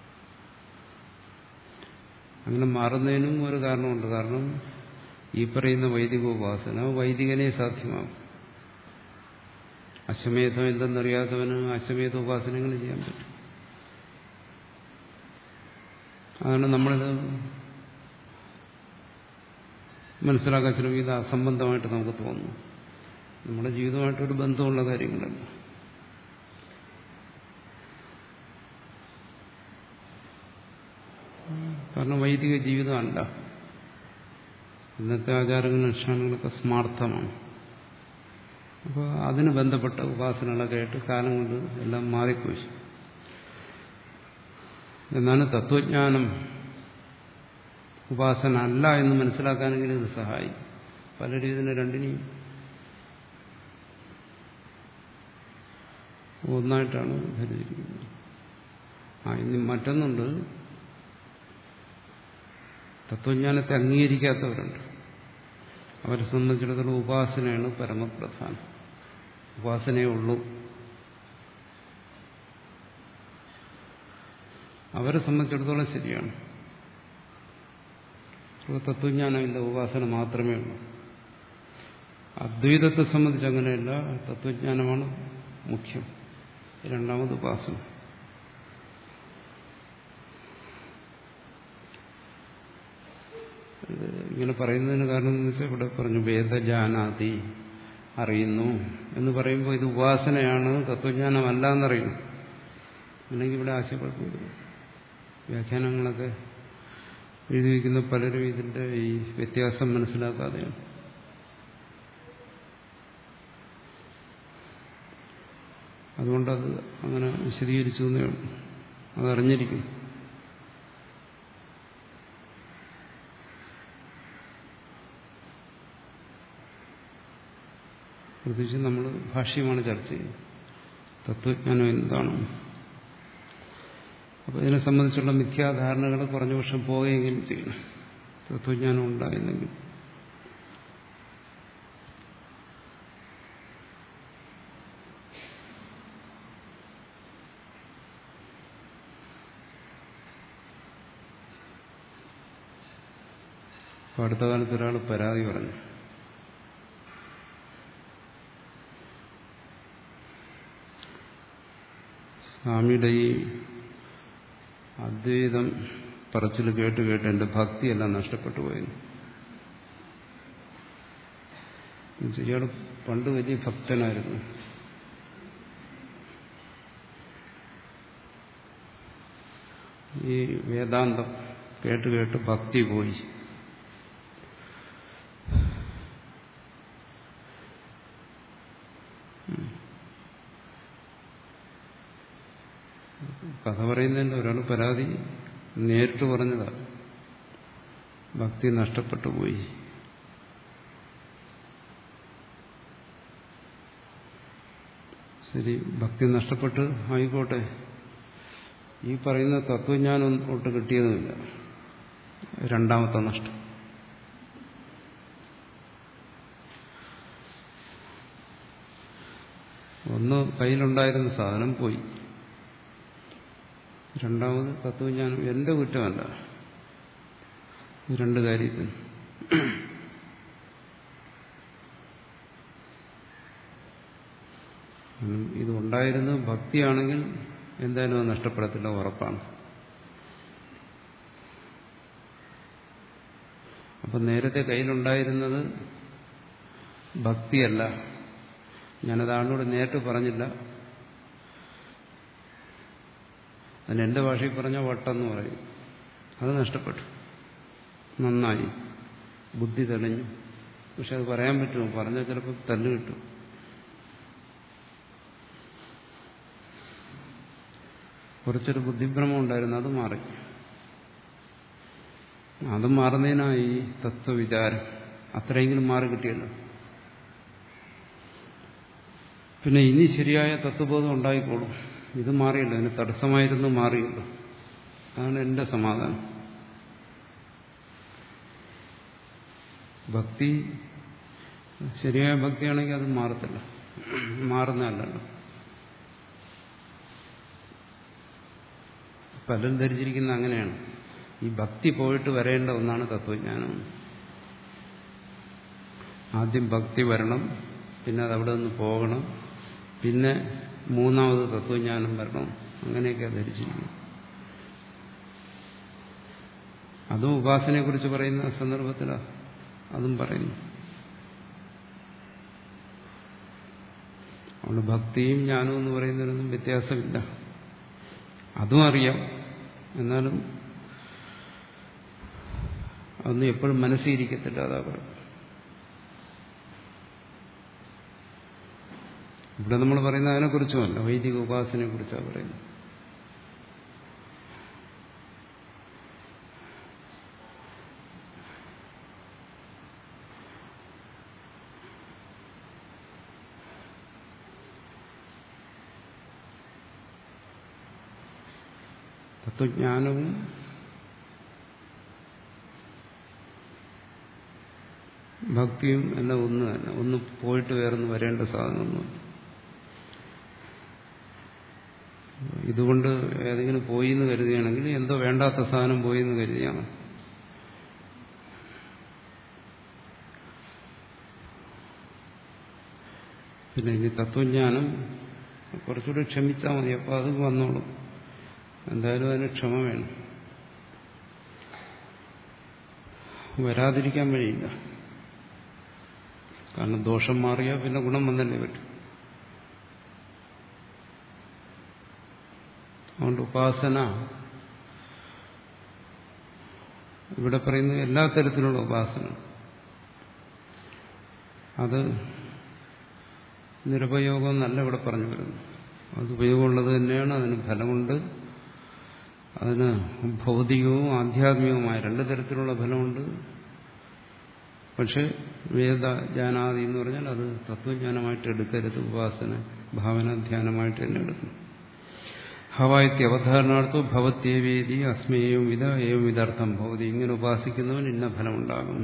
അങ്ങനെ മാറുന്നതിനും ഒരു കാരണമുണ്ട്. കാരണം ഈ പറയുന്ന വൈദിക ഉപാസന വൈദികനെ സാധ്യമാകും. അശ്വമേധം എന്തെന്നറിയാത്തവന് അശ്വമേധ ഉപാസന എങ്ങനെ ചെയ്യാൻ പറ്റും? അതാണ് നമ്മളിത് മനസ്സിലാക്കാൻ ശ്രമിക്കുന്നത്. അസംബന്ധമായിട്ട് നമുക്ക് തോന്നുന്നു. നമ്മുടെ ജീവിതമായിട്ടൊരു ബന്ധമുള്ള കാര്യങ്ങളല്ല. കാരണം വൈദിക ജീവിതമല്ല. ഇന്നത്തെ ആചാരങ്ങളും അനുഷ്ഠാനങ്ങളൊക്കെ സ്മാർത്ഥമാണ്. അപ്പോൾ അതിന് ബന്ധപ്പെട്ട ഉപാസനകളൊക്കെ ആയിട്ട് കാലം കൊണ്ട് എല്ലാം മാറിപ്പോയി. എന്നാണ് തത്വജ്ഞാനം ഉപാസന അല്ല എന്ന് മനസ്സിലാക്കാനെങ്കിലും ഇത് സഹായിക്കും. പലരും ഇതിനെ രണ്ടിനെയും ഒന്നായിട്ടാണ് ധരിച്ചിരിക്കുന്നത്. ആ ഇനി മറ്റൊന്നുണ്ട്, തത്വജ്ഞാനത്തെ അംഗീകരിക്കാത്തവരുണ്ട്. അവരെ സംബന്ധിച്ചിടത്തോളം ഉപാസനയാണ് പരമപ്രധാനം. ഉപാസനയേ ഉള്ളൂ. അവരെ സംബന്ധിച്ചിടത്തോളം ശരിയാണ്. തത്വജ്ഞാനമില്ല, ഉപാസന മാത്രമേ ഉള്ളൂ. അദ്വൈതത്തെ സംബന്ധിച്ച് അങ്ങനെയല്ല. തത്വജ്ഞാനമാണ് മുഖ്യം, രണ്ടാമത് ഉപാസന. ഇങ്ങനെ പറയുന്നതിന് കാരണം എന്ന് വെച്ചാൽ ഇവിടെ പറഞ്ഞു വേദജാനാതി, അറിയുന്നു എന്ന് പറയുമ്പോൾ ഇത് ഉപാസനയാണ്, തത്വജ്ഞാനമല്ല എന്നറിയുന്നു. അല്ലെങ്കിൽ ഇവിടെ ആശയക്കുഴപ്പം. വ്യാഖ്യാനങ്ങളൊക്കെ എഴുതി വയ്ക്കുന്ന പലരും ഇതിന്റെ ഈ വ്യത്യാസം മനസ്സിലാക്കാതെയാണ്. അതുകൊണ്ടത് അങ്ങനെ വിശദീകരിച്ചു എന്നേ ഉള്ളൂ. അതറിഞ്ഞിരിക്കും. പ്രത്യേകിച്ച് നമ്മൾ ഭാഷ്യമാണ് ചർച്ച ചെയ്യുന്നത്. തത്വജ്ഞാനം എന്താണ്? അപ്പോൾ ഇതിനെ സംബന്ധിച്ചുള്ള മിഥ്യാധാരണകൾ കുറഞ്ഞ വർഷം പോവുകയെങ്കിലും ചെയ്യണം. തത്വജ്ഞാനം ഉണ്ടായിരുന്നെങ്കിൽ. അപ്പോൾ അടുത്ത കാലത്ത് ഒരാൾ പരാതി പറഞ്ഞു. സ്വാമിയുടെ ഈ അദ്വൈതം പറച്ചിൽ കേട്ട് കേട്ട് എൻ്റെ ഭക്തിയെല്ലാം നഷ്ടപ്പെട്ടു പോയിരുന്നു. ഇയാൾ പണ്ട് വലിയ ഭക്തനായിരുന്നു. ഈ വേദാന്തം കേട്ട് കേട്ട് ഭക്തി പോയി. കഥ പറയുന്നതിൻ്റെ ഒരാൾ പരാതി നേരിട്ട് പറഞ്ഞതാ, ഭക്തി നഷ്ടപ്പെട്ടു പോയി. ശരി, ഭക്തി നഷ്ടപ്പെട്ട് ആയിക്കോട്ടെ, ഈ പറയുന്ന തത്വജ്ഞാനം ഒട്ട് കിട്ടിയതുമില്ല. രണ്ടാമത്തെ നഷ്ടം. ഒന്ന് കയ്യിലുണ്ടായിരുന്ന സാധനം പോയി. രണ്ടാമത് തത്വജ്ഞാനം എന്റെ കുറ്റമല്ല. രണ്ട് കാര്യത്തിന് ഇത് ഉണ്ടായിരുന്നത് ഭക്തിയാണെങ്കിൽ എന്തായാലും അത് നഷ്ടപ്പെടത്തില്ല, ഉറപ്പാണ്. അപ്പം നേരത്തെ കയ്യിലുണ്ടായിരുന്നത് ഭക്തിയല്ല. ഞാനത് ആളിനോട് നേരിട്ട് പറഞ്ഞില്ല. അതിന് എന്റെ ഭാഷയിൽ പറഞ്ഞ വട്ടെന്ന് പറയും. അത് നഷ്ടപ്പെട്ടു. നന്നായി, ബുദ്ധി തെളിഞ്ഞു. പക്ഷെ അത് പറയാൻ പറ്റുമോ? പറഞ്ഞാൽ ചിലപ്പോൾ തല്ല് കിട്ടും. കുറച്ചൊരു ബുദ്ധിഭ്രമം ഉണ്ടായിരുന്നു, അത് മാറി. അത് മാറുന്നതിനായി തത്വവിചാരം അത്രയെങ്കിലും മാറി കിട്ടിയല്ലോ. പിന്നെ ഇനി ശരിയായ തത്വബോധം ഉണ്ടായിക്കോളും. ഇത് മാറിയല്ലോ, അതിന് തടസ്സമായിരുന്നു മാറിയല്ലോ. അതാണ് എന്റെ സമാധാനം. ഭക്തി ശരിയായ ഭക്തിയാണെങ്കിൽ അത് മാറത്തില്ല, മാറുന്നതല്ലല്ലോ. പലരും ധരിച്ചിരിക്കുന്ന അങ്ങനെയാണ്. ഈ ഭക്തി പോയിട്ട് വരേണ്ട ഒന്നാണ് തത്വജ്ഞാനം. ആദ്യം ഭക്തി വരണം, പിന്നെ അതവിടെ നിന്ന് പോകണം, പിന്നെ മൂന്നാമത് തത്വജ്ഞാനം വരണം. അങ്ങനെയൊക്കെയാണ് ധരിച്ചിരിക്കുന്നത്. അതും ഉപാസനയെക്കുറിച്ച് പറയുന്ന സന്ദർഭത്തിലാണ് അതും പറയുന്നു. അതുകൊണ്ട് ഭക്തിയും ജ്ഞാനവും എന്ന് പറയുന്നതിനൊന്നും വ്യത്യാസമില്ല. അതും അറിയാം, എന്നാലും അതൊന്നും എപ്പോഴും മനസ്സിരിക്കത്തില്ല. അതാ പറയും. ഇവിടെ നമ്മൾ പറയുന്നത് അതിനെക്കുറിച്ചുമല്ല, വൈദിക ഉപാസനയെ കുറിച്ചാണ് പറയുന്നത്. തത്വജ്ഞാനവും ഭക്തിയും എല്ലാം ഒന്ന് തന്നെ. ഒന്ന് പോയിട്ട് വേറൊന്ന് വരേണ്ട സാധനമൊന്നുമില്ല. ഇതുകൊണ്ട് ഏതെങ്കിലും പോയി എന്ന് കരുതുകയാണെങ്കിൽ എന്തോ വേണ്ടാത്ത സാധനം പോയി എന്ന് കരുതിയാണ്. പിന്നെ ഇനി തത്വജ്ഞാനം കുറച്ചുകൂടി ക്ഷമിച്ചാൽ മതി, അപ്പോൾ അത് വന്നോളും. എന്തായാലും അതിന് ക്ഷമ വേണം. വരാതിരിക്കാൻ വഴിയില്ല. കാരണം ദോഷം മാറിയാൽ പിന്നെ ഗുണം വന്നല്ലേ പറ്റും. അതുകൊണ്ട് ഉപാസന ഇവിടെ പറയുന്നത് എല്ലാ തരത്തിലുള്ള ഉപാസന, അത് നിരുപയോഗം എന്നല്ല ഇവിടെ പറഞ്ഞു വരുന്നു. അത് ഉപയോഗമുള്ളത് തന്നെയാണ്. അതിന് ഫലമുണ്ട്. അതിന് ഭൗതികവും ആധ്യാത്മികവുമായ രണ്ട് തരത്തിലുള്ള ഫലമുണ്ട്. പക്ഷെ വേദജ്ഞാനാദി എന്ന് പറഞ്ഞാൽ അത് തത്വജ്ഞാനമായിട്ട് എടുക്കരുത്. ഉപാസന ഭാവന ധ്യാനമായിട്ട് തന്നെ എടുക്കണം. ഹവായിത്യവധാരണാർത്ഥോ ഭവത്യേവേദി അസ്മേയം വിധ ഏവം വിധർത്ഥം ഭവതി. ഇങ്ങനെ ഉപാസിക്കുന്നവൻ ഇന്ന ഫലമുണ്ടാകും.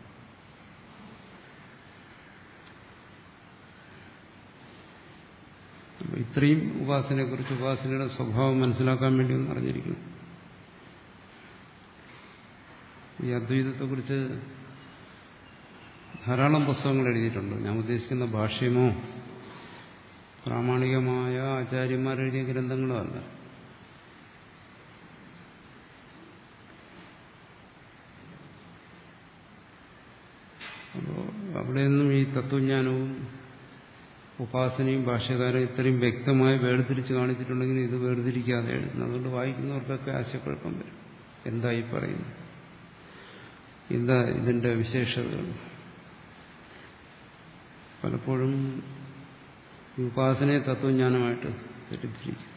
ഇത്രയും ഉപാസനയെക്കുറിച്ച്, ഉപാസനയുടെ സ്വഭാവം മനസ്സിലാക്കാൻ വേണ്ടി ഒന്ന് അറിഞ്ഞിരിക്കുന്നു. ഈ അദ്വൈതത്തെക്കുറിച്ച് ധാരാളം പുസ്തകങ്ങൾ എഴുതിയിട്ടുണ്ട്. ഞാൻ ഉദ്ദേശിക്കുന്ന ഭാഷ്യമോ പ്രാമാണികമായ ആചാര്യന്മാരെഴുതിയ ഗ്രന്ഥങ്ങളോ അല്ല. അപ്പോൾ അവിടെയൊന്നും ഈ തത്വജ്ഞാനവും ഉപാസനയും ഭാഷ്യകാരൻ ഇത്രയും വ്യക്തമായി വേർതിരിച്ച് കാണിച്ചിട്ടുണ്ടെങ്കിൽ ഇത് വേർതിരിക്കാതെ എഴുതുന്നു. അതുകൊണ്ട് വായിക്കുന്നവർക്കൊക്കെ ആശയക്കുഴപ്പം വരും. എന്താ ഈ പറയുന്നത്, എന്താ ഇതിന്റെ വിശേഷതകൾ. പലപ്പോഴും ഈ ഉപാസനയെ തത്വജ്ഞാനമായിട്ട് തെറ്റിദ്ധരിക്കും.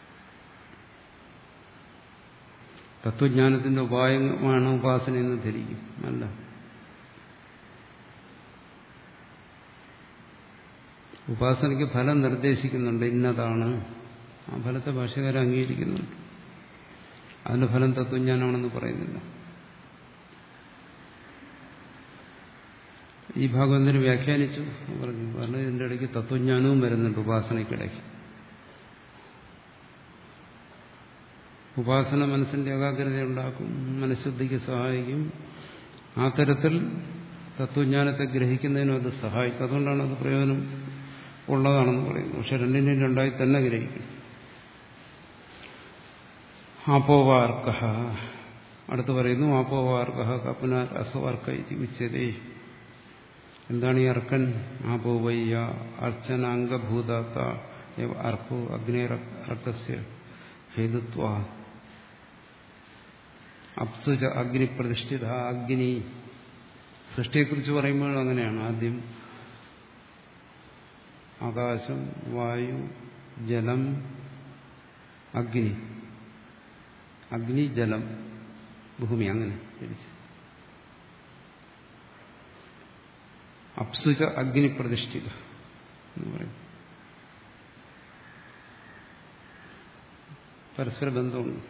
തത്വജ്ഞാനത്തിന്റെ ഉപായമാണ് ഉപാസന എന്ന് ധരിക്കും. അല്ല, ഉപാസനയ്ക്ക് ഫലം നിർദ്ദേശിക്കുന്നുണ്ട്, ഇന്നതാണ്. ആ ഫലത്തെ ഭാഷ്യകാരൻ അംഗീകരിക്കുന്നുണ്ട്. അതിന്റെ ഫലം തത്വജ്ഞാനമാണെന്ന് പറയുന്നില്ല. ഈ ഭാഗം എന്തിനു വ്യാഖ്യാനിച്ചു പറഞ്ഞു? കാരണം ഇതിന്റെ ഇടയ്ക്ക് തത്വജ്ഞാനവും വരുന്നുണ്ട് ഉപാസനയ്ക്കിടയ്ക്ക്. ഉപാസന മനസ്സിന്റെ ഏകാഗ്രത ഉണ്ടാക്കും, മനഃശുദ്ധിക്ക് സഹായിക്കും. ആ തരത്തിൽ തത്വജ്ഞാനത്തെ ഗ്രഹിക്കുന്നതിനും അത് സഹായിക്കും. അതുകൊണ്ടാണ് അത് പ്രയോജനം ഉള്ളതാണെന്ന് പറയുന്നത്. പക്ഷെ രണ്ടിനെയും രണ്ടായി തന്നെ ഗ്രഹിക്കും. ആപോവാർക്ക അടുത്ത് പറയുന്നു, ആപോവാർക്ക കപുനാർ അസ്വാർക്ക ഇത് ഉച്ചതേ. എന്താണ് ഈ അർക്കൻ? ആപോവയ്യ അർച്ചനാംഗഭൂതാത്ത അർക്കോ അഗ്നേർക്കസ്യ ഹേതുത്വ അപ്സുച അഗ്നി പ്രതിഷ്ഠിത. അഗ്നി സൃഷ്ടിയെക്കുറിച്ച് പറയുമ്പോൾ അങ്ങനെയാണ്. ആദ്യം ആകാശം, വായു, ജലം, അഗ്നി, അഗ്നി, ജലം, ഭൂമി, അങ്ങനെ തിരിച്ച്. അപ്സുച അഗ്നി പ്രതിഷ്ഠിത എന്ന് പറയും. പരസ്പര ബന്ധമുണ്ട്.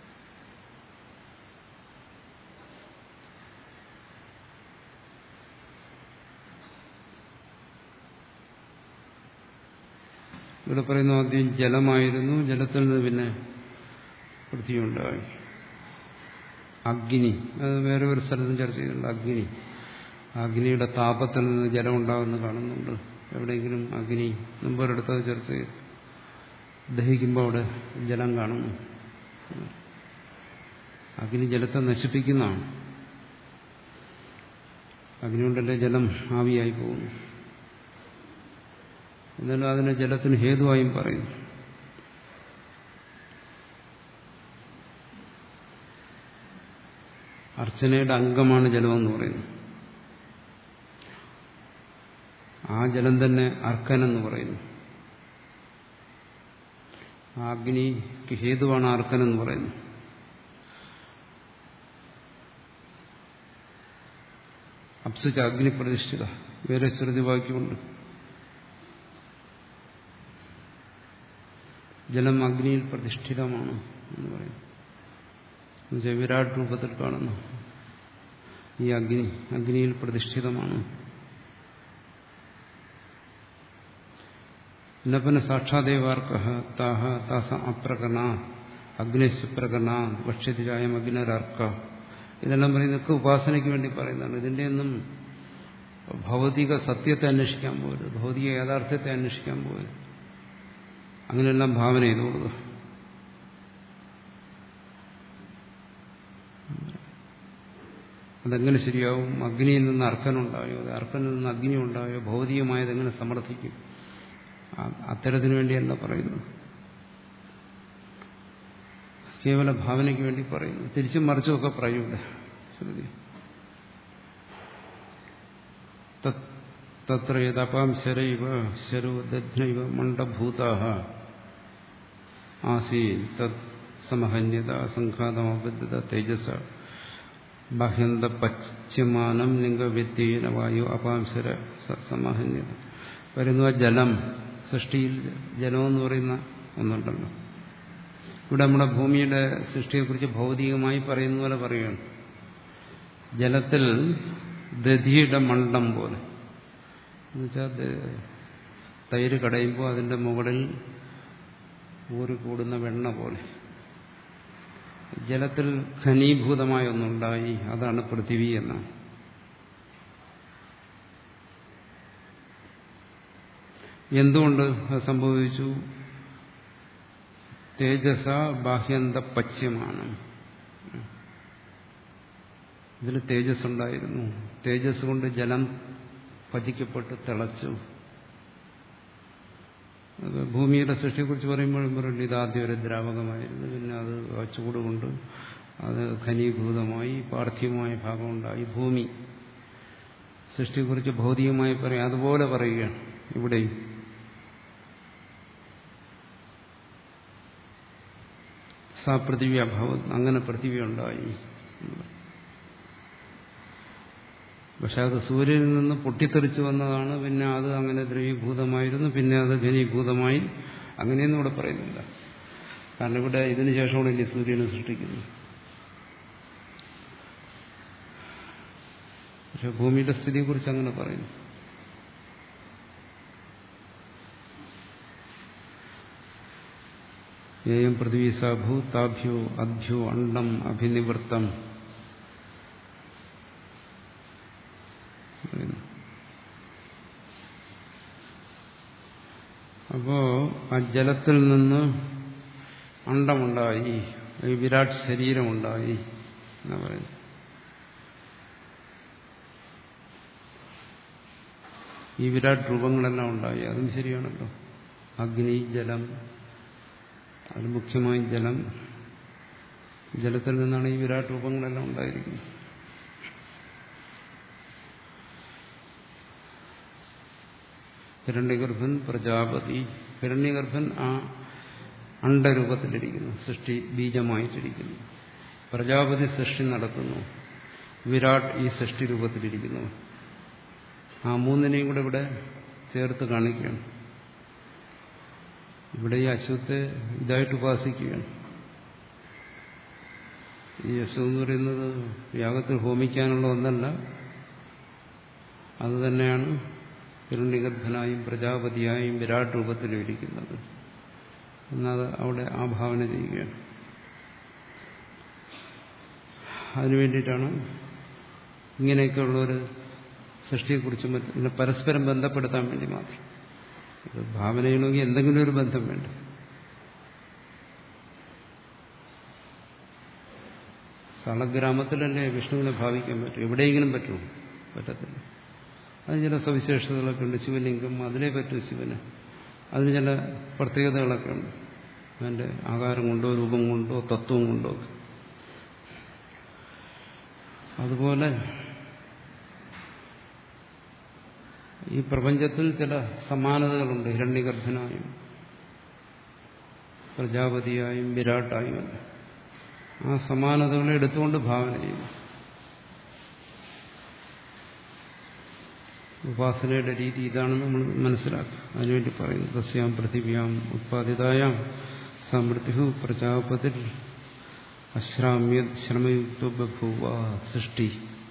ഇവിടെ പറയുന്നു ആദ്യം ജലമായിരുന്നു, ജലത്തിൽ നിന്ന് പിന്നെ പൃഥ്വി ഉണ്ടായി. അഗ്നി, അത് വേറെ ഒരു സ്ഥലത്തും ചർച്ച ചെയ്തിട്ടുണ്ട്. അഗ്നി, അഗ്നിയുടെ താപത്തിൽ നിന്ന് ജലം ഉണ്ടാകുമെന്ന് കാണുന്നുണ്ട്. എവിടെയെങ്കിലും അഗ്നി മുമ്പൊരിടത്തത് ചർച്ച ചെയ്തു. ദഹിക്കുമ്പോൾ അവിടെ ജലം കാണുന്നു. അഗ്നി ജലത്തെ നശിപ്പിക്കുന്നതാണ്. അഗ്നി കൊണ്ടല്ലേ ജലം ആവിയായി പോകുന്നു. എന്നാലും അതിനെ ജലത്തിന് ഹേതുവായും പറയുന്നു. അർച്ചനയുടെ അംഗമാണ് ജലമെന്ന് പറയുന്നു. ആ ജലം തന്നെ അർക്കനെന്ന് പറയുന്നു. ആ അഗ്നിക്ക് ഹേതുവാണ് അർക്കനെന്ന് പറയുന്നു. അപ്സുച അഗ്നി പ്രതിഷ്ഠിത, വേറെ ശ്രുതി വാക്യമുണ്ട്. ജലം അഗ്നിയിൽ പ്രതിഷ്ഠിതമാണ് എന്ന് പറയുന്നു. എന്നുവെച്ചാൽ വിരാട് രൂപത്തിൽ കാണുന്നു ഈ അഗ്നി അഗ്നിയിൽ പ്രതിഷ്ഠിതമാണ്. നപന സാക്ഷാദേവാർക്ക താഹ താസ അപ്രകരണ അഗ്നിസ്പ്രകരണ ഭക്ഷ്യതിരായം അഗ്നരർക്ക. ഇതെല്ലാം പറയുന്നതൊക്കെ ഉപാസനയ്ക്ക് വേണ്ടി പറയുന്നതാണ്. ഇതിൻ്റെയൊന്നും ഭൗതിക സത്യത്തെ അന്വേഷിക്കാൻ പോകരുത്, ഭൗതിക യാഥാർത്ഥ്യത്തെ അന്വേഷിക്കാൻ പോകരുത്. അങ്ങനെയെല്ലാം ഭാവന ചെയ്തു കൊടുക്കുക. അതെങ്ങനെ ശരിയാവും? അഗ്നിയിൽ നിന്ന് അർക്കനുണ്ടായോ, അർക്കനിൽ നിന്ന് അഗ്നി ഉണ്ടായോ, ഭൗതികമായത് എങ്ങനെ സമർത്ഥിക്കും? അത്തരത്തിനു വേണ്ടിയല്ല പറയുന്നത്, കേവല ഭാവനയ്ക്ക് വേണ്ടി പറയുന്നു. തിരിച്ചും മറിച്ചുമൊക്കെ പറയൂല. ശ്രുതി തത്ര യഥാപാം ശരൈവ ശരോ ദധ്നൈവ മണ്ഡഭൂതാഃ ആസീൻ തത് സമഹന്യത സംഘാതമബദ്ധത തേജസ ബാഹ്യന്ത പശ്യമാനം ലിംഗവ്യത്യേന വായു അപാംശര സമഹന്യത. വരുന്ന ജലം, സൃഷ്ടിയിൽ ജലമെന്ന് പറയുന്ന ഒന്നുണ്ടല്ലോ. ഇവിടെ നമ്മുടെ ഭൂമിയുടെ സൃഷ്ടിയെക്കുറിച്ച് ഭൗതികമായി പറയുന്ന പോലെ പറയുകയാണ്. ജലത്തിൽ ദധിയുടെ മണ്ഡം പോലെ, എന്നുവെച്ചാൽ തൈര് കടയുമ്പോൾ അതിൻ്റെ മുകളിൽ ഊറിക്കൂടുന്ന വെണ്ണ പോലെ ജലത്തിൽ ഘനീഭൂതമായ ഒന്നുണ്ടായി, അതാണ് പൃഥിവി എന്നാണ്. എന്തുകൊണ്ട് അത് സംഭവിച്ചു? തേജസ ബാഹ്യന്ത പശ്യമാണ്. ഇതിൽ തേജസ് ഉണ്ടായിരുന്നു. തേജസ് കൊണ്ട് ജലം പതിക്കപ്പെട്ട് തിളച്ചു. ഭൂമിയുടെ സൃഷ്ടിയെക്കുറിച്ച് പറയുമ്പോഴും പറയുന്നത് ഇതാദ്യം ഒരു ദ്രാവകമായിരുന്നു, പിന്നെ അത് ആ ചൂടുകൊണ്ട് അത് ഘനീഭൂതമായി പാർത്ഥിവമായ ഭാഗമുണ്ടായി. ഭൂമി സൃഷ്ടിയെക്കുറിച്ച് ഭൗതികമായി പറയും, അതുപോലെ പറയുകയാണ് ഇവിടെയും. സാ പൃഥിവി അഭാവം, അങ്ങനെ പൃഥിവി ഉണ്ടായി. പക്ഷെ അത് സൂര്യനിൽ നിന്ന് പൊട്ടിത്തെറിച്ചു വന്നതാണ്. പിന്നെ അത് അങ്ങനെ ദ്രവീഭൂതമായിരുന്നു, പിന്നെ അത് ഘനീഭൂതമായി. അങ്ങനെയൊന്നും ഇവിടെ പറയുന്നില്ല. കാരണം ഇവിടെ ഇതിനു ശേഷമാണ് ഇനി സൂര്യനെ സൃഷ്ടിക്കുന്നത്. പക്ഷെ ഭൂമിയുടെ സ്ഥിതിയെക്കുറിച്ച് അങ്ങനെ പറയുന്നു. യേയം പൃഥ്വീ സാ ഭൂതാഭ്യോ അഭ്യോ അണ്ഡം അഭിനിവൃത്തം. അപ്പോ ആ ജലത്തിൽ നിന്ന് അണ്ഡമുണ്ടായി, ഈ വിരാട് ശരീരമുണ്ടായി എന്നാ പറയുന്നത്. ഈ വിരാട് രൂപങ്ങളെല്ലാം ഉണ്ടായി, അതും ശരിയാണല്ലോ. അഗ്നി, ജലം, അതിൽ മുഖ്യമായി ജലം, ജലത്തിൽ നിന്നാണ് ഈ വിരാട് രൂപങ്ങളെല്ലാം ഉണ്ടായിരിക്കുന്നത്. ഹിരണ്യഗർഭൻ പ്രജാപതി. ഹിരണ്യഗർഭൻ ആ അണ്ഡരൂപത്തിലിരിക്കുന്നു, സൃഷ്ടി ബീജമായിട്ടിരിക്കുന്നു. പ്രജാപതി സൃഷ്ടി നടത്തുന്നു, വിരാട് ഈ സൃഷ്ടി രൂപത്തിലിരിക്കുന്നു. ആ മൂന്നിനെയും കൂടെ ഇവിടെ ചേർത്ത് കാണിക്കുകയാണ്. ഇവിടെ ഈ അശ്വത്തെ ഇതായിട്ട് ഉപാസിക്കുകയാണ്. ഈ അശ്വം എന്ന് പറയുന്നത് യാഗത്തിൽ ഹോമിക്കാനുള്ള ഒന്നല്ല, അതുതന്നെയാണ് ഹിരണ്യഗർഭനായും പ്രജാപതിയായും വിരാട് രൂപത്തിലും ഇരിക്കുന്നത് എന്നത് അവിടെ ആ ഭാവന ചെയ്യുകയാണ്. അതിനുവേണ്ടിയിട്ടാണ് ഇങ്ങനെയൊക്കെയുള്ളൊരു സൃഷ്ടിയെക്കുറിച്ച് ഇതിനെ പരസ്പരം ബന്ധപ്പെടുത്താൻ വേണ്ടി മാത്രം. ഇത് ഭാവന ചെയ്യണമെങ്കിൽ എന്തെങ്കിലും ഒരു ബന്ധം വേണ്ട. സാളഗ്രാമത്തിലല്ലേ വിഷ്ണുവിനെ ഭാവിക്കാൻ പറ്റും? എവിടെയെങ്കിലും പറ്റുമോ? പറ്റത്തില്ല. അതിന് ചില സവിശേഷതകളൊക്കെ ഉണ്ട്. ശിവലിംഗം, അതിലേ പറ്റൂ ശിവന്. അതിന് ചില പ്രത്യേകതകളൊക്കെ ഉണ്ട്. അതിൻ്റെ ആകാരം കൊണ്ടോ രൂപം കൊണ്ടോ തത്വം കൊണ്ടോ. അതുപോലെ ഈ പ്രപഞ്ചത്തിൽ ചില സമാനതകളുണ്ട്. ഹിരണ്യഗർഭനായും പ്രജാപതിയായും വിരാട്ടായും അല്ല. ആ സമാനതകളെ എടുത്തുകൊണ്ട് ഭാവന ചെയ്യും. ഉപാസനയുടെ രീതി ഇതാണെന്ന് നമ്മൾ മനസ്സിലാക്കുക. അതിനുവേണ്ടി പറയുന്നു. തസ്യാം പൃഥിവ്യാം ഉത്പാദിതായാം സമൃദ്ധിഹു പ്രജാപതിർ അശ്രാമ്യ ശ്രമയുക്തോ ബഭൂവ. സൃഷ്ടി,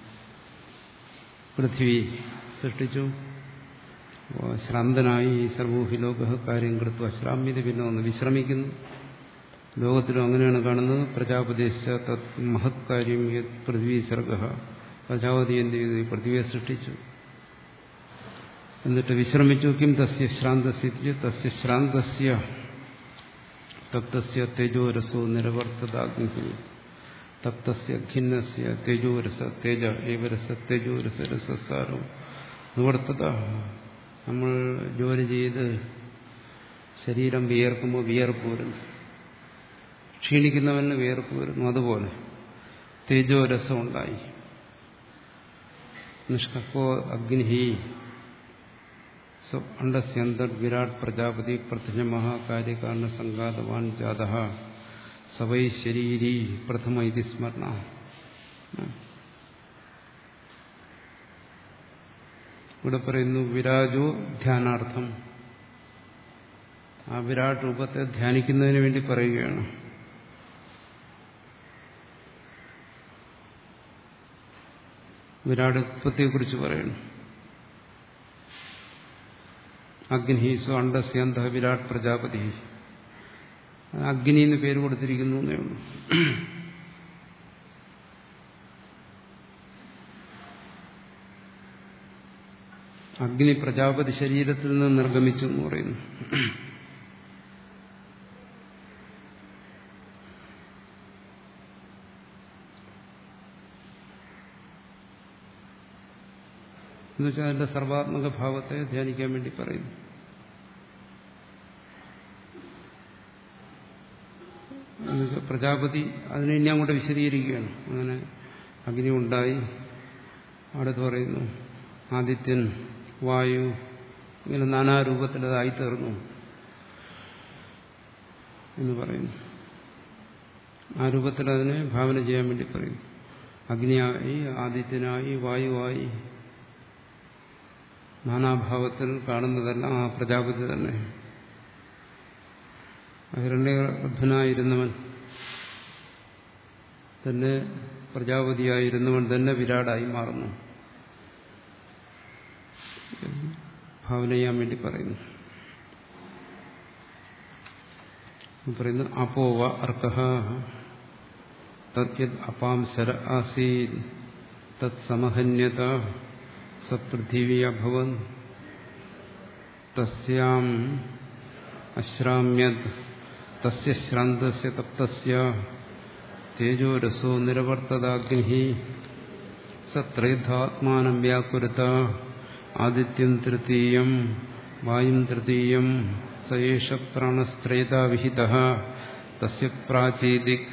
പൃഥ്വി സൃഷ്ടിച്ചു, ശ്രാന്തനായി സർവോഹി ലോക കാര്യം കൃത്വ അശ്രാമ്യത പിന്നെ ഒന്ന് വിശ്രമിക്കുന്നു. ലോകത്തിലും അങ്ങനെയാണ് കാണുന്നത്. പ്രജാപതിശ്ച തത് മഹത് കാര്യം യത് പൃഥ്വി സർഗ. പ്രജാപതി എന്ത് ചെയ്തു? ഈ പൃഥ്വിയെ സൃഷ്ടിച്ചു, എന്നിട്ട് വിശ്രമിച്ചു. കിം തസ്യ ശ്രാന്തസ്യ തസ്യ ശ്രാന്തസ്യ തപ്തസ്യ തേജോരസോ നിരവർത്തതാഗ്നി തപ്തസ്യ ഖിന്നസ്യ തേജോരസ തേജ ഏവരസ തേജോരസ രസസാരോ നിവർത്തത. നമ്മൾ ജോലി ചെയ്ത് ശരീരം വിയർക്കുമ്പോൾ വിയർപ്പ് വരുന്നു, ക്ഷീണിക്കുന്നവന് വിയർപ്പ് വരുന്നു. അതുപോലെ തേജോരസം ഉണ്ടായി. നിഷ്കപ്പോ അഗ്നി അണ്ടസ്യന്തർ വിരാട് പ്രജാപതി പ്രഥമ മഹാകാര്യകാരണ സംഘാതവാൻ ജാത സവൈ ശരീരീ പ്രഥമ ഇതി സ്മരണ. ഇവിടെ പറയുന്നു വിരാജോ ധ്യാനാർത്ഥം. ആ വിരാട് രൂപത്തെ ധ്യാനിക്കുന്നതിന് വേണ്ടി പറയുകയാണ്. വിരാട് ഉത്പത്തിയെക്കുറിച്ച് പറയുന്നു. അഗ്നിഹീസു അണ്ടസ്യന്ത വിരാട് പ്രജാപതി. അഗ്നി എന്ന് പേര് കൊടുത്തിരിക്കുന്നു എന്നേ ഉള്ളൂ. അഗ്നി പ്രജാപതി ശരീരത്തിൽ നിന്ന് നിർഗമിച്ചു എന്ന് പറയുന്നു. എന്നുവെച്ചാൽ അതിന്റെ സർവാത്മക ഭാവത്തെ ധ്യാനിക്കാൻ വേണ്ടി പറയുന്നു. പ്രജാപതി അതിനെ ഇനി അങ്ങോട്ട് വിശദീകരിക്കുകയാണ്. അങ്ങനെ അഗ്നി ഉണ്ടായി. അടുത്ത് പറയുന്നു ആദിത്യൻ, വായു, ഇങ്ങനെ നാനാരൂപത്തിൽ അതായിത്തീർന്നു എന്ന് പറയുന്നു. ആ രൂപത്തിൽ അതിനെ ഭാവന ചെയ്യാൻ വേണ്ടി പറയുന്നു. അഗ്നിയായി, ആദിത്യനായി, വായുവായി, നാനാഭാവത്തിൽ കാണുന്നതെല്ലാം ആ പ്രജാപതി തന്നെ. ഹിരണ്യഗർഭനായിരുന്നവൻ തന്നെ പ്രജാപതിയായിരുന്നവൻ തന്നെ വിരാടായി മാറുന്നു. ഭാവന ചെയ്യാൻ വേണ്ടി പറയുന്നു. പറയുന്നു അപോവ അർക്കഹ തദ്യത് അപാം ശര ആസീത് തത് സമഹന്യത സപൃഥിവി അഭവൻ തസ്യാം അശ്രാമ്യത് തസ്യ ശ്രാന്തസ്യ തപ്തസ്യ തേജോരസോ നിരവർത്തദാഗ്നിഃ സത്രേധാത്മാനം വ്യാകുരുത ആദിത്യം തൃതീയം വായും തൃതീയം സയേഷ പ്രാണസ്ത്രേതാ വിഹിതഃ തസ്യ പ്രാചീദിക്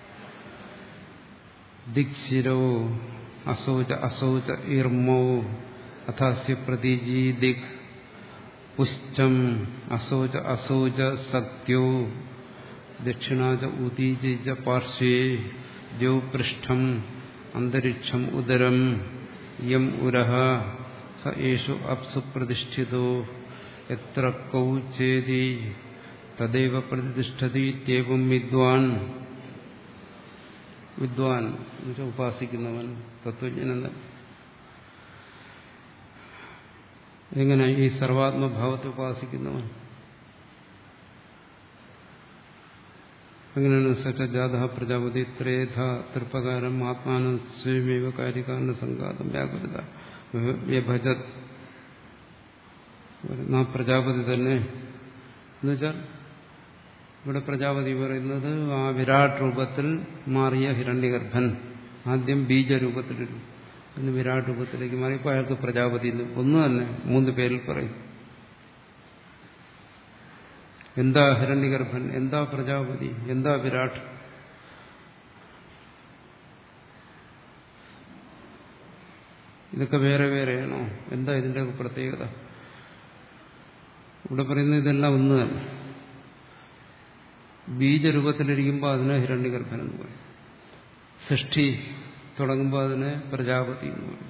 ദിക്ശിരോ അസൗച അസൗച ഈർമോ അഥാസ്യ പ്രതീജീദിക് പുശ്ചം അസൗച അസൗച സത്യോ ദക്ഷിണാച ഉദീച പാർശ്വേ ദ്യൗ പൃഷ്ഠം അന്തരിക്ഷം ഉദരം യം ഉരഃ സ ഏഷു അപ്സു പ്രതിഷ്ഠിതോ എത്ര കൗ ചേതി തദൈവ പ്രതിഷ്ഠതി ഇത്യേവം വിദ്വാൻ. വിദ്വാൻ എന്നുവെച്ചാൽ ഉപാസിക്കുന്നവൻ, തത്വജ്ഞൻ. എങ്ങനെ? ഈ സർവാത്മഭാവത്തെ ഉപാസിക്കുന്നവൻ. അങ്ങനെയാണ് സച്ച ജാത പ്രജാപതി ത്രേധ തൃപ്രകാരം ആത്മാനം സ്വയമേവ കാര്യകാരണ സംഘാതം വ്യാകുലത വ്യഭജത്. ആ പ്രജാപതി തന്നെ എന്നുവെച്ചാൽ ഇവിടെ പ്രജാപതി പറയുന്നത് ആ വിരാട് രൂപത്തിൽ മാറിയ ഹിരണ്യഗർഭൻ ആദ്യം ബീജരൂപത്തിലിരുന്നു, പിന്നെ വിരാട് രൂപത്തിലേക്ക് മാറിയപ്പോൾ അയാൾക്ക് പ്രജാപതി ഒന്ന് തന്നെ മൂന്ന് പേരിൽ പറയും. എന്താ ഹിരണ്യഗർഭൻ, എന്താ പ്രജാപതി, എന്താ വിരാട്? ഇതൊക്കെ വേറെ വേറെയാണോ? എന്താ ഇതിന്റെ പ്രത്യേകത? ഇവിടെ പറയുന്നത് ഇതെല്ലാം ഒന്ന് തന്നെ. ബീജരൂപത്തിലിരിക്കുമ്പോൾ അതിനെ ഹിരണ്യഗർഭൻ എന്ന് പറയും. സൃഷ്ടി തുടങ്ങുമ്പോൾ അതിനെ പ്രജാപതി എന്ന് പറയും.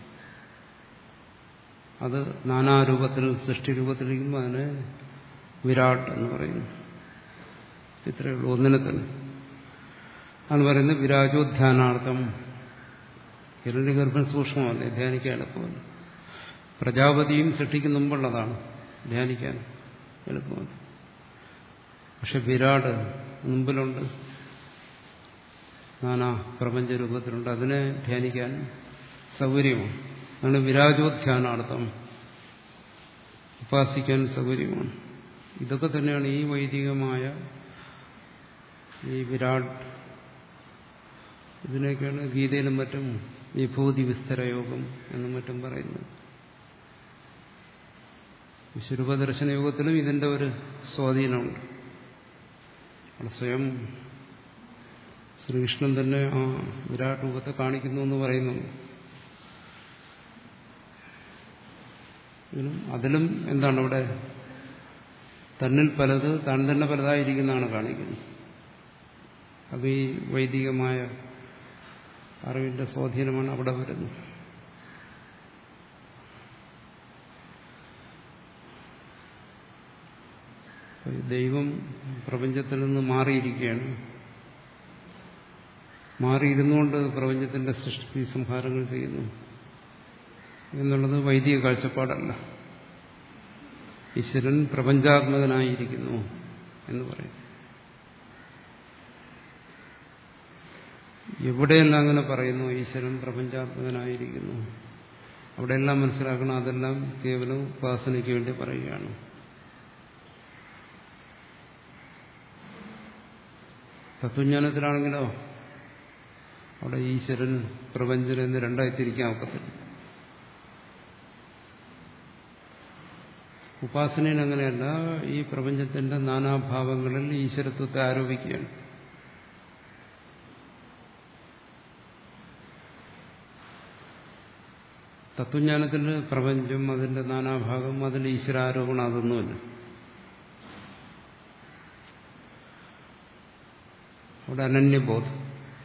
അത് നാനാരൂപത്തിൽ സൃഷ്ടി രൂപത്തിലിരിക്കുമ്പോൾ അതിനെ വിരാട് എന്ന് പറയുന്നു. ഇത്രയേ ഉള്ളൂ, ഒന്നിനെ തന്നെ. ആണ് പറയുന്നത് വിരാജോധ്യാനാർത്ഥം. ഹിരണ്യഗർഭൻ സൂക്ഷ്മമല്ലേ, ധ്യാനിക്കാൻ എളുപ്പമല്ല. പ്രജാപതിയും സൃഷ്ടിക്ക് മുമ്പുള്ളതാണ്, ധ്യാനിക്കാൻ എളുപ്പമല്ല. പക്ഷെ വിരാട് മുമ്പിലുണ്ട്, നാനാ പ്രപഞ്ചരൂപത്തിലുണ്ട്, അതിനെ ധ്യാനിക്കാൻ സൗകര്യമാണ്. അതാണ് വിരാജോധ്യാനാർത്ഥം, ഉപാസിക്കാൻ സൗകര്യമാണ്. ഇതൊക്കെ തന്നെയാണ് ഈ വൈദികമായ ഈ വിരാട്. ഇതിനൊക്കെയാണ് ഗീതയിലും മറ്റും വിഭൂതി വിസ്തരയോഗം എന്നും മറ്റും പറയുന്നത്. വിശ്വരൂപദർശന യോഗത്തിലും ഇതിന്റെ ഒരു സ്വാധീനമുണ്ട്. അവിടെ സ്വയം ശ്രീകൃഷ്ണൻ തന്നെ ആ വിരാട് രൂപത്തെ കാണിക്കുന്നു എന്ന് പറയുന്നുണ്ട്. അതിലും എന്താണ് അവിടെ തന്നിൽ പലത് താൻ തന്നെ പലതായിരിക്കുന്നതാണ് കാണിക്കുന്നത്. അത് ഈ വൈദികമായ അറിവിന്റെ സ്വാധീനമാണ് അവിടെ വരുന്നത്. ദൈവം പ്രപഞ്ചത്തിൽ നിന്ന് മാറിയിരിക്കുകയാണ്. മാറിയിരുന്നുകൊണ്ട് പ്രപഞ്ചത്തിന്റെ സൃഷ്ടി സംഹാരങ്ങൾ ചെയ്യുന്നു എന്നുള്ളത് വൈദിക കാഴ്ചപ്പാടല്ല. ഈശ്വരൻ പ്രപഞ്ചാത്മകനായിരിക്കുന്നു എന്ന് പറയും. എവിടെയെല്ലാം അങ്ങനെ പറയുന്നു ഈശ്വരൻ പ്രപഞ്ചാത്മകനായിരിക്കുന്നു, അവിടെയെല്ലാം മനസ്സിലാക്കണം അതെല്ലാം കേവലം ഉപാസനയ്ക്ക് വേണ്ടി പറയുകയാണ്. തത്വജ്ഞാനത്തിലാണെങ്കിലോ അവിടെ ഈശ്വരൻ പ്രപഞ്ചൻ എന്ന് രണ്ടായി തിരിക്കാൻ ഒക്കത്തില്ല. ഉപാസനയിൽ അങ്ങനെയല്ല, ഈ പ്രപഞ്ചത്തിന്റെ നാനാഭാവങ്ങളിൽ ഈശ്വരത്വത്തെ ആരോപിക്കുകയാണ്. തത്വജ്ഞാനത്തിൽ പ്രപഞ്ചം, അതിന്റെ നാനാഭാഗം, അതിന്റെ ഈശ്വരാരോപണം അതൊന്നുമില്ല. അവിടെ അനന്യബോധം.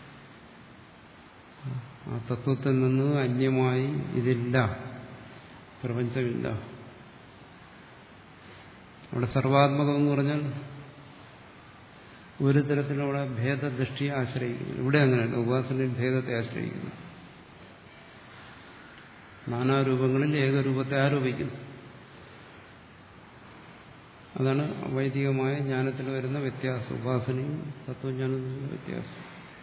ആ തത്വത്തിൽ നിന്ന് അന്യമായി ഇതില്ല, പ്രപഞ്ചമില്ല. അവിടെ സർവാത്മകം എന്ന് പറഞ്ഞാൽ ഒരു തരത്തിലുള്ള ഭേദദൃഷ്ടിയെ ആശ്രയിക്കുന്നു. ഇവിടെ അങ്ങനെയല്ല, ഉപാസനയിൽ ഭേദത്തെ ആശ്രയിക്കുന്നു. നാനാരൂപങ്ങളിൽ ഏകരൂപത്തെ ആരോപിക്കുന്നു. അതാണ് വൈദികമായ ജ്ഞാനത്തിൽ വരുന്ന വ്യത്യാസം, ഉപാസനയും തത്വജ്ഞാനത്തിലുള്ള വ്യത്യാസം.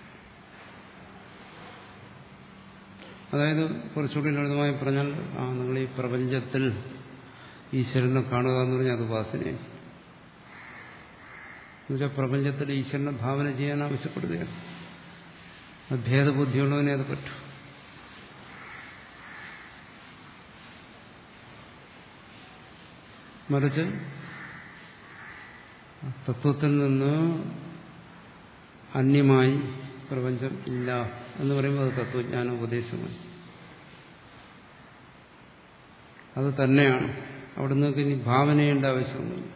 അതായത് കുറച്ചുകൂടി ലളിതമായി പറഞ്ഞാൽ, ആ നിങ്ങൾ ഈ പ്രപഞ്ചത്തിൽ ഈശ്വരനെ കാണുക എന്ന് പറഞ്ഞാൽ അത് ഉപാസനയായി. എന്നുവെച്ചാൽ പ്രപഞ്ചത്തിൽ ഈശ്വരനെ ഭാവന ചെയ്യാൻ ആവശ്യപ്പെടുകയാണ്. അത് ഭേദബുദ്ധിയുള്ളവനെ അത് പറ്റൂ. മറിച്ച് തത്വത്തിൽ നിന്ന് അന്യമായി പ്രപഞ്ചം ഇല്ല എന്ന് പറയുമ്പോൾ അത് തത്വജ്ഞാന ഉപദേശമാണ്. അത് തന്നെയാണ്. അവിടെ നിങ്ങൾക്ക് ഇനി ഭാവന ചെയ്യേണ്ട ആവശ്യമൊന്നുമില്ല.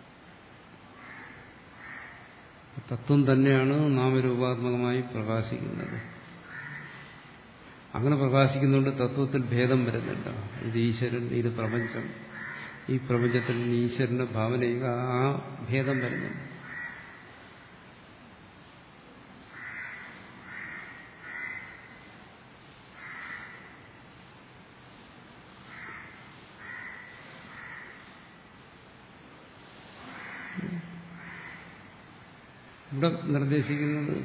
തത്വം തന്നെയാണ് നാമരൂപാത്മകമായി പ്രകാശിക്കുന്നത്. അങ്ങനെ പ്രകാശിക്കുന്നുണ്ട് തത്വത്തിൽ ഭേദം വരുന്നില്ല. ഇത് ഈശ്വരൻ, ഇത് പ്രപഞ്ചം, ഈ പ്രപഞ്ചത്തിൽ ഈശ്വരന്റെ ഭാവന ചെയ്യുക, ആ ഭേദം വരുന്നില്ല. ഇവിടെ നിർദ്ദേശിക്കുന്നത്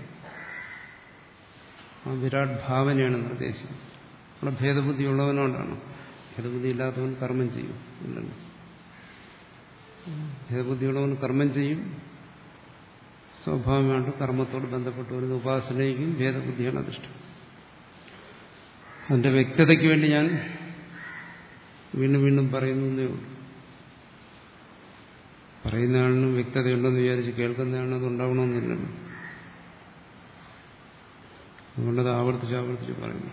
ആ വിരാട് ഭാവനയാണ് നിർദ്ദേശിക്കുന്നത്. അവിടെ ഭേദബുദ്ധി ഉള്ളവനോടാണ്. ഭേദബുദ്ധി ഇല്ലാത്തവൻ കർമ്മം ചെയ്യും ഇല്ലല്ലോ. ഭേദബുദ്ധിയുള്ളവൻ കർമ്മം ചെയ്യും. സ്വാഭാവികമായിട്ട് കർമ്മത്തോട് ബന്ധപ്പെട്ട് വരുന്ന ഉപാസനയ്ക്കും ഭേദബുദ്ധിയാണ് അതിഷ്ടം. അതിന്റെ വ്യക്തതയ്ക്ക് വേണ്ടി ഞാൻ വീണ്ടും വീണ്ടും പറയുന്നേ ഉള്ളൂ. പറയുന്നയാളിന് വ്യക്തതയുണ്ടെന്ന് വിചാരിച്ച് കേൾക്കുന്നയാളിന് അത് ഉണ്ടാവണമെന്നില്ലല്ലോ. അതുകൊണ്ടത് ആവർത്തിച്ച് ആവർത്തിച്ച് പറയുന്നു.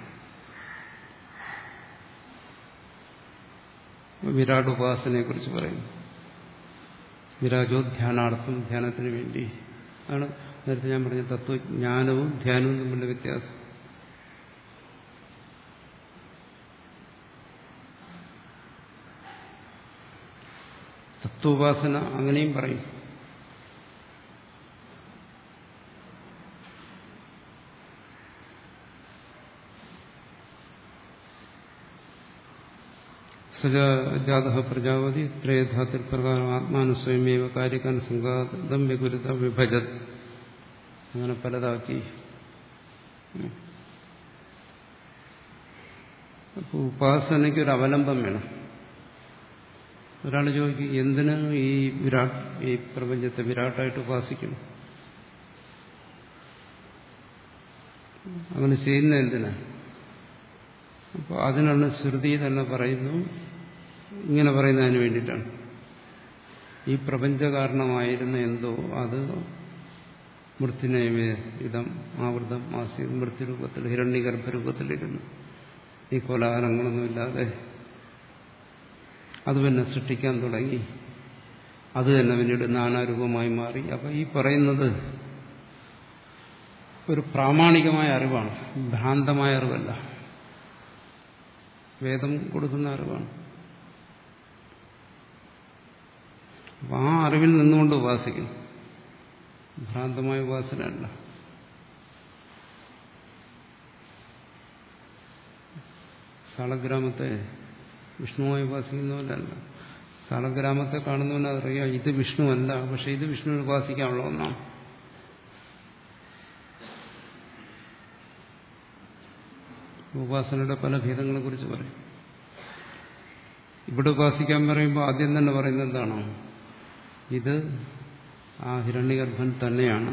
വിരാട് ഉപാസനയെ കുറിച്ച് പറയുന്നു. വിരാജോ ധ്യാനാർത്ഥം, ധ്യാനത്തിന് വേണ്ടി. ആണ് നേരത്തെ ഞാൻ പറഞ്ഞ തത്വജ്ഞാനവും ധ്യാനവും തമ്മിലുള്ള വ്യത്യാസം. തത്വോപാസന അങ്ങനെയും പറയും. സജാത പ്രജാപതി ത്രയധാത്തിൽ പ്രകാരം ആത്മാനുസ്വയമേവ കാര്യക്കാൻ സംഘാതം വികുരുത വിഭജത്. അങ്ങനെ പലതാക്കി. അപ്പോൾ ഉപാസനയ്ക്ക് ഒരു അവലംബം വേണം. ഒരാൾ ചോദിക്കും, എന്തിന് ഈ വിരാട് ഈ പ്രപഞ്ചത്തെ വിരാട്ടായിട്ട് ഉപാസിക്കണം? അങ്ങനെ ചെയ്യുന്ന എന്തിനാ? അപ്പോൾ അതിനുള്ള ശ്രുതി തന്നെ പറയുന്നു, ഇങ്ങനെ പറയുന്നതിന് വേണ്ടിയിട്ടാണ്. ഈ പ്രപഞ്ചകാരണമായിരുന്ന എന്തോ അത് മൃത്യുനൈവേ ഇതം ആവൃതം ആസി മൃത്യുരൂപത്തിൽ ഹിരണ്യഗർഭരൂപത്തിലിരുന്നു. ഈ കോലാഹലങ്ങളൊന്നുമില്ലാതെ അത് തന്നെ സൃഷ്ടിക്കാൻ തുടങ്ങി. അത് തന്നെ പിന്നീട് നാനാരൂപമായി മാറി. അപ്പം ഈ പറയുന്നത് ഒരു പ്രാമാണികമായ അറിവാണ്, ഭ്രാന്തമായ അറിവല്ല. വേദം കൊടുക്കുന്ന അറിവാണ്. അപ്പം ആ അറിവിൽ നിന്നുകൊണ്ട് ഉപാസിക്കുന്നു. ഭ്രാന്തമായ ഉപാസനയല്ല. സാളഗ്രാമത്തെ വിഷ്ണുവായി ഉപാസിക്കുന്നവരല്ല. സാളഗ്രാമത്തെ കാണുന്നവനറിയാം ഇത് വിഷ്ണുവല്ല, പക്ഷെ ഇത് വിഷ്ണുവിനെ ഉപാസിക്കാനുള്ള ഒന്നാണ്. ഉപാസനയുടെ പല ഭേദങ്ങളെ കുറിച്ച് പറയും. ഇവിടെ ഉപാസിക്കാൻ പറയുമ്പോൾ ആദ്യം തന്നെ പറയുന്നത് എന്താണോ? ഇത് ആ ഹിരണ്യഗർഭൻ തന്നെയാണ്.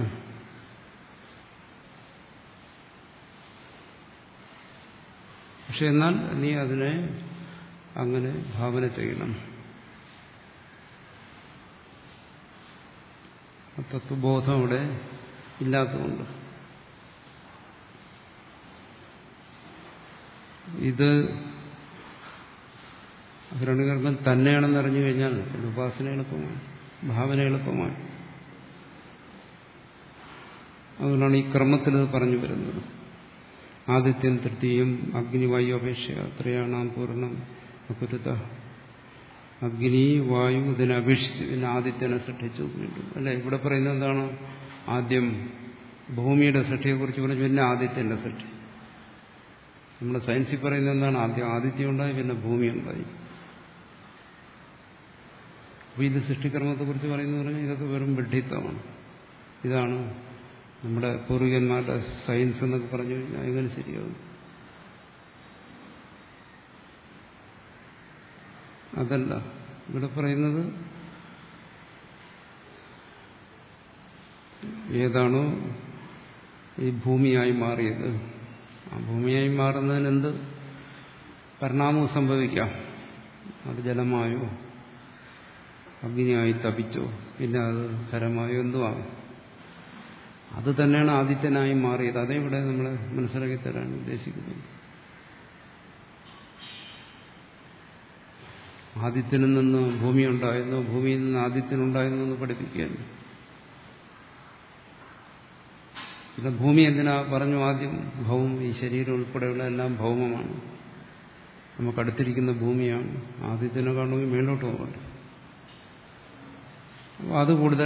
പക്ഷെ എന്നാൽ നീ അതിനെ അങ്ങനെ ഭാവന ചെയ്യണം. തത്വബോധം ഇവിടെ ഇല്ലാത്തതുകൊണ്ട് ഇത് ഹിരണ്യഗർഭൻ തന്നെയാണെന്ന് അറിഞ്ഞു കഴിഞ്ഞാൽ ഉപാസന എളുപ്പമായി, ഭാവന എളുപ്പമായി. അതുകൊണ്ടാണ് ഈ ക്രമത്തിൽ ഇത് പറഞ്ഞു വരുന്നത്. ആദിത്യൻ തൃതീയം അഗ്നി വായു അപേക്ഷ ത്രയാണാം പൂർണ്ണം അകുരുത. അഗ്നി വായു ഇതിനെ അപേക്ഷിച്ച് പിന്നെ ആദിത്യനെ സൃഷ്ടിച്ചു വീണ്ടും. അല്ലെ, ഇവിടെ പറയുന്നത് എന്താണ്? ആദ്യം ഭൂമിയുടെ സൃഷ്ടിയെക്കുറിച്ച് പറഞ്ഞു, പിന്നെ ആദിത്യന്റെ സൃഷ്ടി. നമ്മുടെ സയൻസിൽ പറയുന്നത് എന്താണ്? ആദ്യം ആദിത്യം ഉണ്ടായി, പിന്നെ ഭൂമി ഉണ്ടായി. അപ്പോൾ ഇത് സൃഷ്ടികർമ്മത്തെക്കുറിച്ച് പറയുന്നത് പറഞ്ഞാൽ ഇതൊക്കെ വെറും വിഡ്ഢിത്തമാണ്. ഇതാണ് നമ്മുടെ പൂർവികന്മാരുടെ സയൻസ് എന്നൊക്കെ പറഞ്ഞു കഴിഞ്ഞാൽ എങ്ങനെ ശരിയാകും? അതല്ല ഇവിടെ പറയുന്നത്. ഏതാണോ ഈ ഭൂമിയായി മാറിയത്, ആ ഭൂമിയായി മാറുന്നതിന് എന്ത് പരിണാമവും സംഭവിക്കാം. അത് ജലമായോ അഗ്നിയായി തപിച്ചോ പിന്നെ അത് ഖരമായോ എന്തുമാകും. അത് തന്നെയാണ് ആദിത്യനായി മാറിയത്. അതേ ഇവിടെ നമ്മൾ മനസ്സിലാക്കി തരാൻ ഉദ്ദേശിക്കുന്നത്. ആദിത്യനിൽ നിന്ന് ഭൂമി ഉണ്ടായിരുന്നു, ഭൂമിയിൽ നിന്ന് ആദിത്യനുണ്ടായിരുന്നു എന്ന് പഠിപ്പിക്കുകയാണ്. പിന്നെ ഭൂമി എന്തിനാ പറഞ്ഞു? ആദ്യം ഭൗമം, ഈ ശരീരം ഉൾപ്പെടെയുള്ള എല്ലാം ഭൗമമാണ്, നമുക്കടുത്തിരിക്കുന്ന ഭൂമിയാണ്. ആദിത്യനെ കാണുമെങ്കിൽ മേലോട്ട് പോകട്ടെ. അപ്പോൾ അത് കൂടുതൽ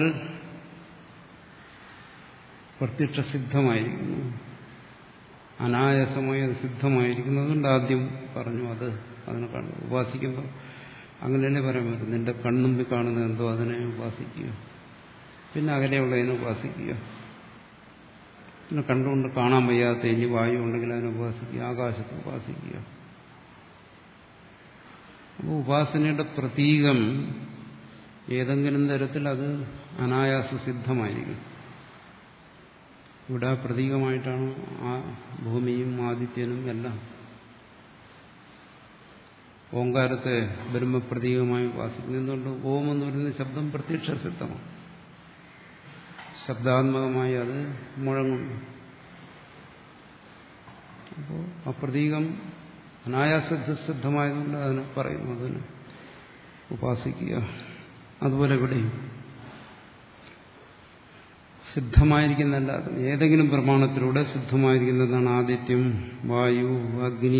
പ്രത്യക്ഷസിദ്ധമായിരിക്കുന്നു, അനായാസമായി അത് സിദ്ധമായിരിക്കുന്നു. അതുകൊണ്ട് ആദ്യം പറഞ്ഞു അത് അതിനെ കാണും. ഉപാസിക്കുമ്പോൾ അങ്ങനെ തന്നെ പറയാൻ പറ്റും. നിന്റെ കൺമുമ്പിൽ കാണുന്നത് എന്തോ അതിനെ ഉപാസിക്കുക, പിന്നെ അകലെയുള്ളതിനെ ഉപാസിക്കുക, പിന്നെ കണ്ടുകൊണ്ട് കാണാൻ വയ്യാത്ത ഇനി വായു ഉണ്ടെങ്കിൽ അതിനെ ഉപാസിക്കുക, ആകാശത്തെ ഉപാസിക്കുക. അപ്പോൾ ഉപാസനയുടെ പ്രതീകം ഏതെങ്കിലും തരത്തിൽ അത് അനായാസ സിദ്ധമായിരിക്കും. ഇവിടെ പ്രതീകമായിട്ടാണ് ആ ഭൂമിയും ആദിത്യനും എല്ലാം. ഓങ്കാരത്തെ ബ്രഹ്മപ്രതീകമായി ഉപാസിക്കുന്നത് എന്തുകൊണ്ട്? ഓം എന്ന് പറയുന്ന ശബ്ദം പ്രത്യക്ഷ സിദ്ധമാണ്, ശബ്ദാത്മകമായി അത് മുഴങ്ങുന്നു. അപ്പോൾ ആ പ്രതീകം അനായാസസിദ്ധമായതുകൊണ്ട് അതിനെ പറയുന്നു, അതിനെ ഉപാസിക്കുക. അതുപോലെ ഇവിടെയും സിദ്ധമായിരിക്കുന്നല്ല, ഏതെങ്കിലും പ്രമാണത്തിലൂടെ സിദ്ധമായിരിക്കുന്നതാണ് ആദിത്യം, വായു, അഗ്നി.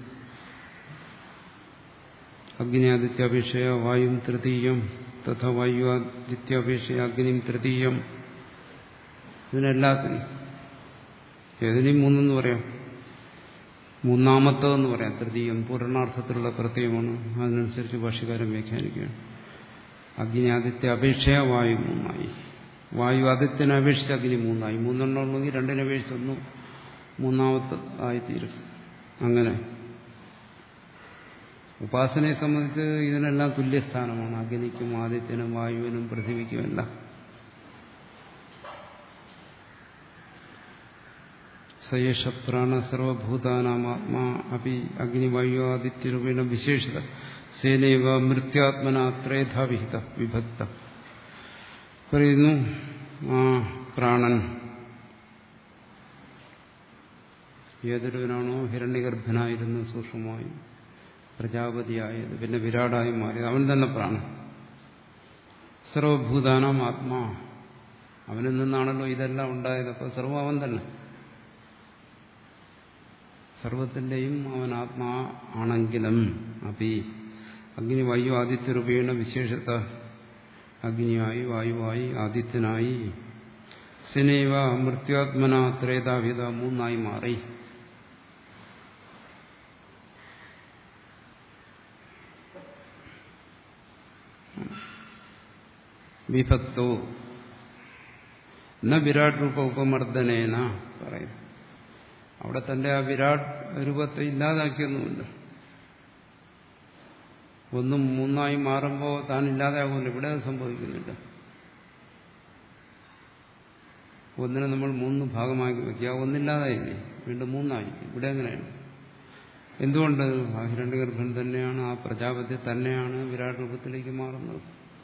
അഗ്നിയാദിത്യാപേക്ഷയ വായും തൃതീയം, തഥാ വായു ആദിത്യാപേക്ഷയ അഗ്നിയും തൃതീയം. ഇതിനെല്ലാത്തിനും ഏതിനെയും മൂന്നെന്ന് പറയാം, മൂന്നാമത്തതെന്ന് പറയാം. തൃതീയം പൂർണ്ണാർത്ഥത്തിലുള്ള പ്രത്യയമാണ്, അതിനനുസരിച്ച് ഭാഷ്യകാരൻ വ്യാഖ്യാനിക്കുകയാണ്. അഗ്നി ആദിത്യ അപേക്ഷയ വായു മൂന്നായി, വായു ആദിത്യനെ അപേക്ഷിച്ച് അഗ്നി മൂന്നായി. മൂന്നെണ്ണം ഉണ്ടെങ്കിൽ രണ്ടിനെ അപേക്ഷിച്ചൊന്നും മൂന്നാമത്തെ ആയിത്തീരും. അങ്ങനെ ഉപാസനയെ സംബന്ധിച്ച് ഇതിനെല്ലാം തുല്യസ്ഥാനമാണ്, അഗ്നിക്കും ആദിത്യനും വായുവിനും പൃഥിവിക്കുമെല്ലാം. സയേഷ പ്രാണ സർവഭൂതാനാമാത്മാ അപി അഗ്നിവായു ആദിത്യരൂപേണ വിശേഷിത സേനൈവ മൃത്യാത്മന ത്രേധാ വിഹിത വിഭക്ത. പറയുന്നു ആ പ്രാണൻ ഏതൊരുവനാണോ ഹിരണ്യഗർഭനായിരുന്നു സൂക്ഷ്മമായി പ്രജാപതിയായത്, പിന്നെ വിരാടായി മാറിയത്, അവൻ തന്നെ പ്രാണൻ. സർവഭൂതാനാം ആത്മാ, അവനിൽ നിന്നാണല്ലോ ഇതെല്ലാം ഉണ്ടായതൊക്കെ. സർവ്വം അവൻ തന്നെ, സർവത്തിന്റെയും അവൻ ആത്മാ ആണെങ്കിലും അപി അഗ്നി വായു ആദിത്യരൂപേണ വിശേഷത അഗ്നിയായി വായുവായി ആദിത്യനായി സിനൈവ മൃത്യാത്മന ത്രേതാവിധ മൂന്നായി മാറി. വിഭക്തോ ന വിരാട് രൂപ ഉപമർദ്ദനേന പറയും. അവിടെ തന്റെ ആ വിരാട് രൂപത്തെ ഇല്ലാതാക്കിയൊന്നുമില്ല. ഒന്നും മൂന്നായി മാറുമ്പോൾ താൻ ഇല്ലാതാകുമല്ലോ, ഇവിടെ അത് സംഭവിക്കുന്നില്ല. ഒന്നിനെ നമ്മൾ മൂന്ന് ഭാഗമാക്കി വയ്ക്കുക, ഒന്നില്ലാതായില്ലേ, വീണ്ടും മൂന്നായി. ഇവിടെ എങ്ങനെയാണ്? എന്തുകൊണ്ട്? ആ ഹിരണ്യഗർഭൻ തന്നെയാണ്, ആ പ്രജാപതി തന്നെയാണ് വിരാട് രൂപത്തിലേക്ക് മാറുന്നത്.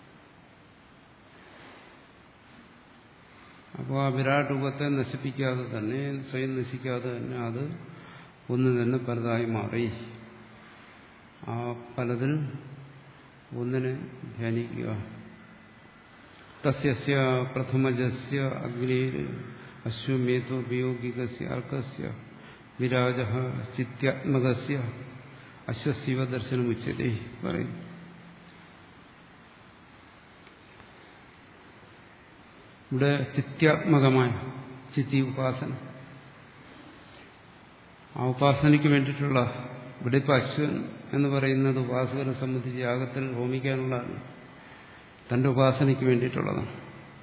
അപ്പോൾ ആ വിരാട് രൂപത്തെ നശിപ്പിക്കാതെ തന്നെ, സ്വയം നശിക്കാതെ തന്നെ അത് ഒന്ന് തന്നെ പലതായി മാറി. ആ പലതിൽ ഒന്നിനെ ധ്യാനിക്കുക. തസ്യ പ്രഥമജസ്യ അഗ്നിർ അശ്വമേധോപയോഗികസ്യ അർക്കസ്യ വിരാജഃ ചിത്യാത്മകസ്യ അശ്വശിവ ദർശനമുച്യതേ പറയും. ഇവിടെ ചിത്യാത്മകമായ ചിത്തി ഉപാസന, ആ ഉപാസനയ്ക്ക് വേണ്ടിയിട്ടുള്ള ഇവിടെ ഇപ്പം അശ്വൻ എന്ന് പറയുന്നത് ഉപാസകരെ സംബന്ധിച്ച് യാഗത്തിൽ ഹോമിക്കാനുള്ളതാണ്, തന്റെ ഉപാസനയ്ക്ക് വേണ്ടിയിട്ടുള്ളതാണ്.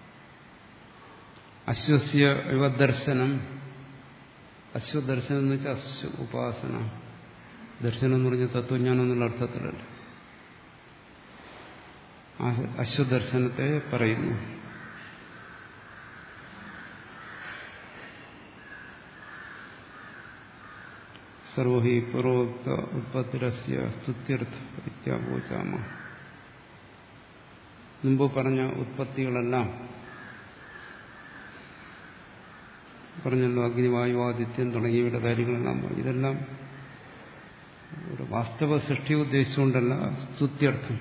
അശ്വസ്യ യുവദർശനം, അശ്വദർശനം എന്ന് വെച്ചാൽ അശ്വ ഉപാസന, ദർശനം എന്ന് പറഞ്ഞ തത്വജ്ഞാനം എന്നുള്ള അർത്ഥത്തിലല്ല. ആ അശ്വദർശനത്തെ പറയുന്നു. സർവഹി പൂർവോക്ത ഉത്പത്തിരസ്യ സ്തുത്യർത്ഥ ഇത്യാവോചാമ. മുമ്പ് പറഞ്ഞ ഉത്പത്തികളെല്ലാം പറഞ്ഞല്ലോ, അഗ്നിവായുവാദിത്യം തുടങ്ങിയവയുടെ കാര്യങ്ങളെല്ലാം പറഞ്ഞു. ഇതെല്ലാം ഒരു വാസ്തവ സൃഷ്ടി ഉദ്ദേശിച്ചുകൊണ്ടല്ല, സ്തുത്യർത്ഥം.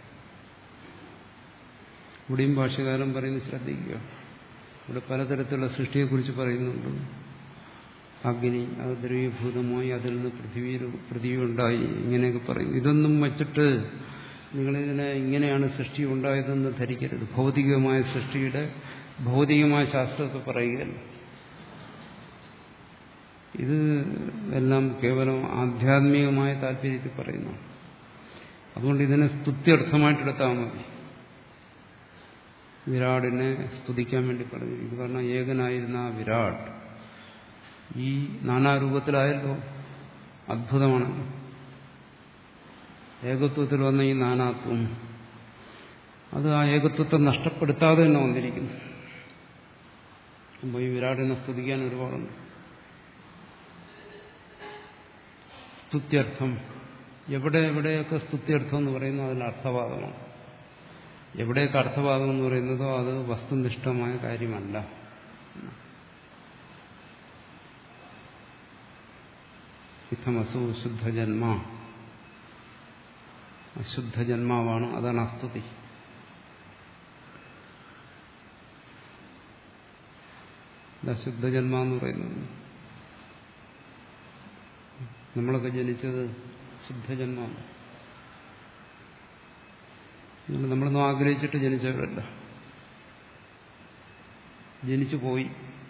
ഇവിടെയും ഭാഷ്യകാരൻ പറയുന്നത് ശ്രദ്ധിക്കുക. ഇവിടെ പലതരത്തിലുള്ള സൃഷ്ടിയെക്കുറിച്ച് പറയുന്നുണ്ട്. അഗ്നി അത് ദ്രവീഭൂതമായി, അതിൽ നിന്ന് പൃഥ്വി പൃഥ്വി ഉണ്ടായി, ഇങ്ങനെയൊക്കെ പറയും. ഇതൊന്നും വച്ചിട്ട് നിങ്ങളിതിനെ ഇങ്ങനെയാണ് സൃഷ്ടി ഉണ്ടായതെന്ന് ധരിക്കരുത്. ഭൗതികമായ സൃഷ്ടിയുടെ ഭൗതികമായ ശാസ്ത്രത്തെ പറയുകയല്ല. ഇത് എല്ലാം കേവലം ആധ്യാത്മികമായ താല്പര്യത്തിൽ പറയുന്നു. അതുകൊണ്ട് ഇതിനെ സ്തുത്യർത്ഥമായിട്ടെടുത്താൽ മതി. വിരാടിനെ സ്തുതിക്കാൻ വേണ്ടി പറഞ്ഞു. ഇത് പറഞ്ഞാൽ ഏകനായിരുന്ന ആ വിരാട് ഈ നാനാരൂപത്തിലായല്ലോ, അദ്ഭുതമാണ്. ഏകത്വത്തിൽ വന്ന ഈ നാനാത്വം അത് ആ ഏകത്വത്തെ നഷ്ടപ്പെടുത്താതെ തന്നെ വന്നിരിക്കുന്നു. അപ്പോൾ ഈ വിരാടിനെ സ്തുതിക്കാൻ ഒരുപാടുണ്ട്. സ്തുത്യർത്ഥം എവിടെ എവിടെയൊക്കെ സ്തുത്യർത്ഥം എന്ന് പറയുന്നത് അതിൽ അർത്ഥവാദമാണ്. എവിടെയൊക്കെ അർത്ഥവാദം എന്ന് പറയുന്നതോ അത് വസ്തുനിഷ്ഠമായ കാര്യമല്ല. ഇത്തമസു ശുദ്ധജന്മ, അശുദ്ധജന്മാവാണ്, അതാണ് അസ്തുതി. അശുദ്ധജന്മ എന്ന് പറയുന്നത് നമ്മളൊക്കെ ജനിച്ചത് ശുദ്ധജന്മമാണ്. നമ്മളൊന്നും ആഗ്രഹിച്ചിട്ട് ജനിച്ചവരല്ല, ജനിച്ചു പോയി.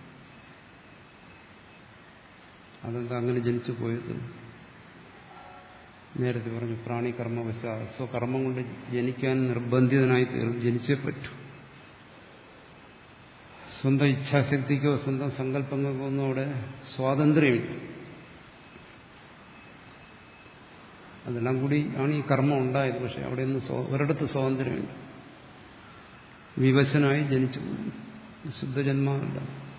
അതെന്താ അങ്ങനെ ജനിച്ചു പോയത്? നേരത്തെ പറഞ്ഞു, പ്രാണികർമ്മവശ, സ്വകർമ്മം കൊണ്ട് ജനിക്കാൻ നിർബന്ധിതനായി തീർന്നു, ജനിച്ചേ പറ്റൂ. സ്വന്തം ഇച്ഛാശക്തിക്കോ സ്വന്തം സങ്കല്പങ്ങൾക്കോ ഒന്നും അവിടെ സ്വാതന്ത്ര്യമില്ല. അതെല്ലാം കൂടി ആണ് ഈ കർമ്മം ഉണ്ടായത്. പക്ഷെ അവിടെ ഒന്നും ഒരിടത്ത് സ്വാതന്ത്ര്യമില്ല. വിവശനായി ജനിച്ചു പോകുന്നു. ശുദ്ധജന്മമല്ല.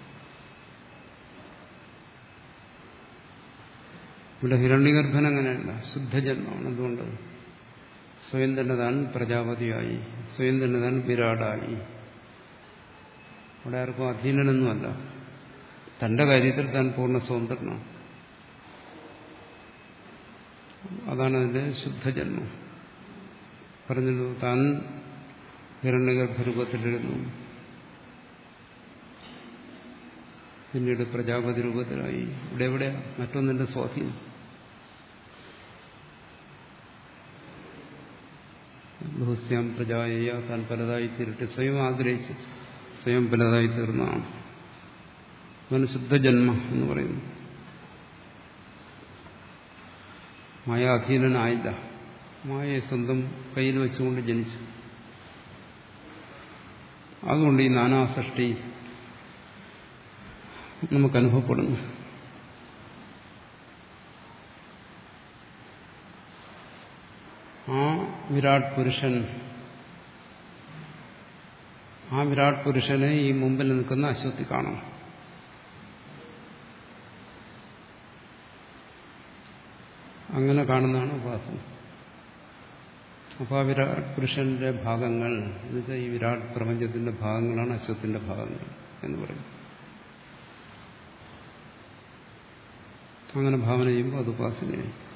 ഇവിടെ ഹിരണ്യഗർഭൻ അങ്ങനെയല്ല, ശുദ്ധജന്മമാണ്. അതുകൊണ്ട് സ്വയം തന്നെ താൻ പ്രജാപതിയായി, സ്വയം തന്നെ താൻ വിരാടായി. അവിടെ ആർക്കും അധീനനൊന്നുമല്ല, തന്റെ കാര്യത്തിൽ താൻ പൂർണ്ണ സ്വതന്ത്രനാണ്. അതാണ് അതിന്റെ ശുദ്ധജന്മം. പറഞ്ഞല്ലോ, താൻ ഹിരണ്യഗർഭരൂപത്തിലിരുന്നു, പിന്നീട് പ്രജാപതി രൂപത്തിലായി. ഇവിടെ എവിടെ മറ്റൊന്നിന്റെ സ്വാധീനം? ബഹുസ്യാം പ്രജായ, താൻ പലതായി തീരട്ടെ, സ്വയം ആഗ്രഹിച്ച് സ്വയം പലതായി തീർന്നതാണ്. അതാണ് ശുദ്ധജന്മ എന്ന് പറയുന്നു. മായാധീനനായില്ല, മായയെ സ്വന്തം കയ്യിൽ വെച്ചുകൊണ്ട് ജനിച്ചു. അതുകൊണ്ട് ഈ നാനാസൃഷ്ടി നമുക്കനുഭവപ്പെടുന്നു. ആ വിരാട് പുരുഷൻ, ആ വിരാട് പുരുഷനെ ഈ മുമ്പിൽ നിൽക്കുന്ന അശ്വത്തി കാണണം. അങ്ങനെ കാണുന്നതാണ് ഉപാസന. അപ്പോൾ ആ വിരാട് പുരുഷന്റെ ഭാഗങ്ങൾ എന്ന് വെച്ചാൽ ഈ വിരാട് പ്രപഞ്ചത്തിന്റെ ഭാഗങ്ങളാണ് അശ്വത്തിന്റെ ഭാഗങ്ങൾ എന്ന് പറയും. അങ്ങനെ ഭാവന ചെയ്യുമ്പോൾ അത് ഉപാസനയായി.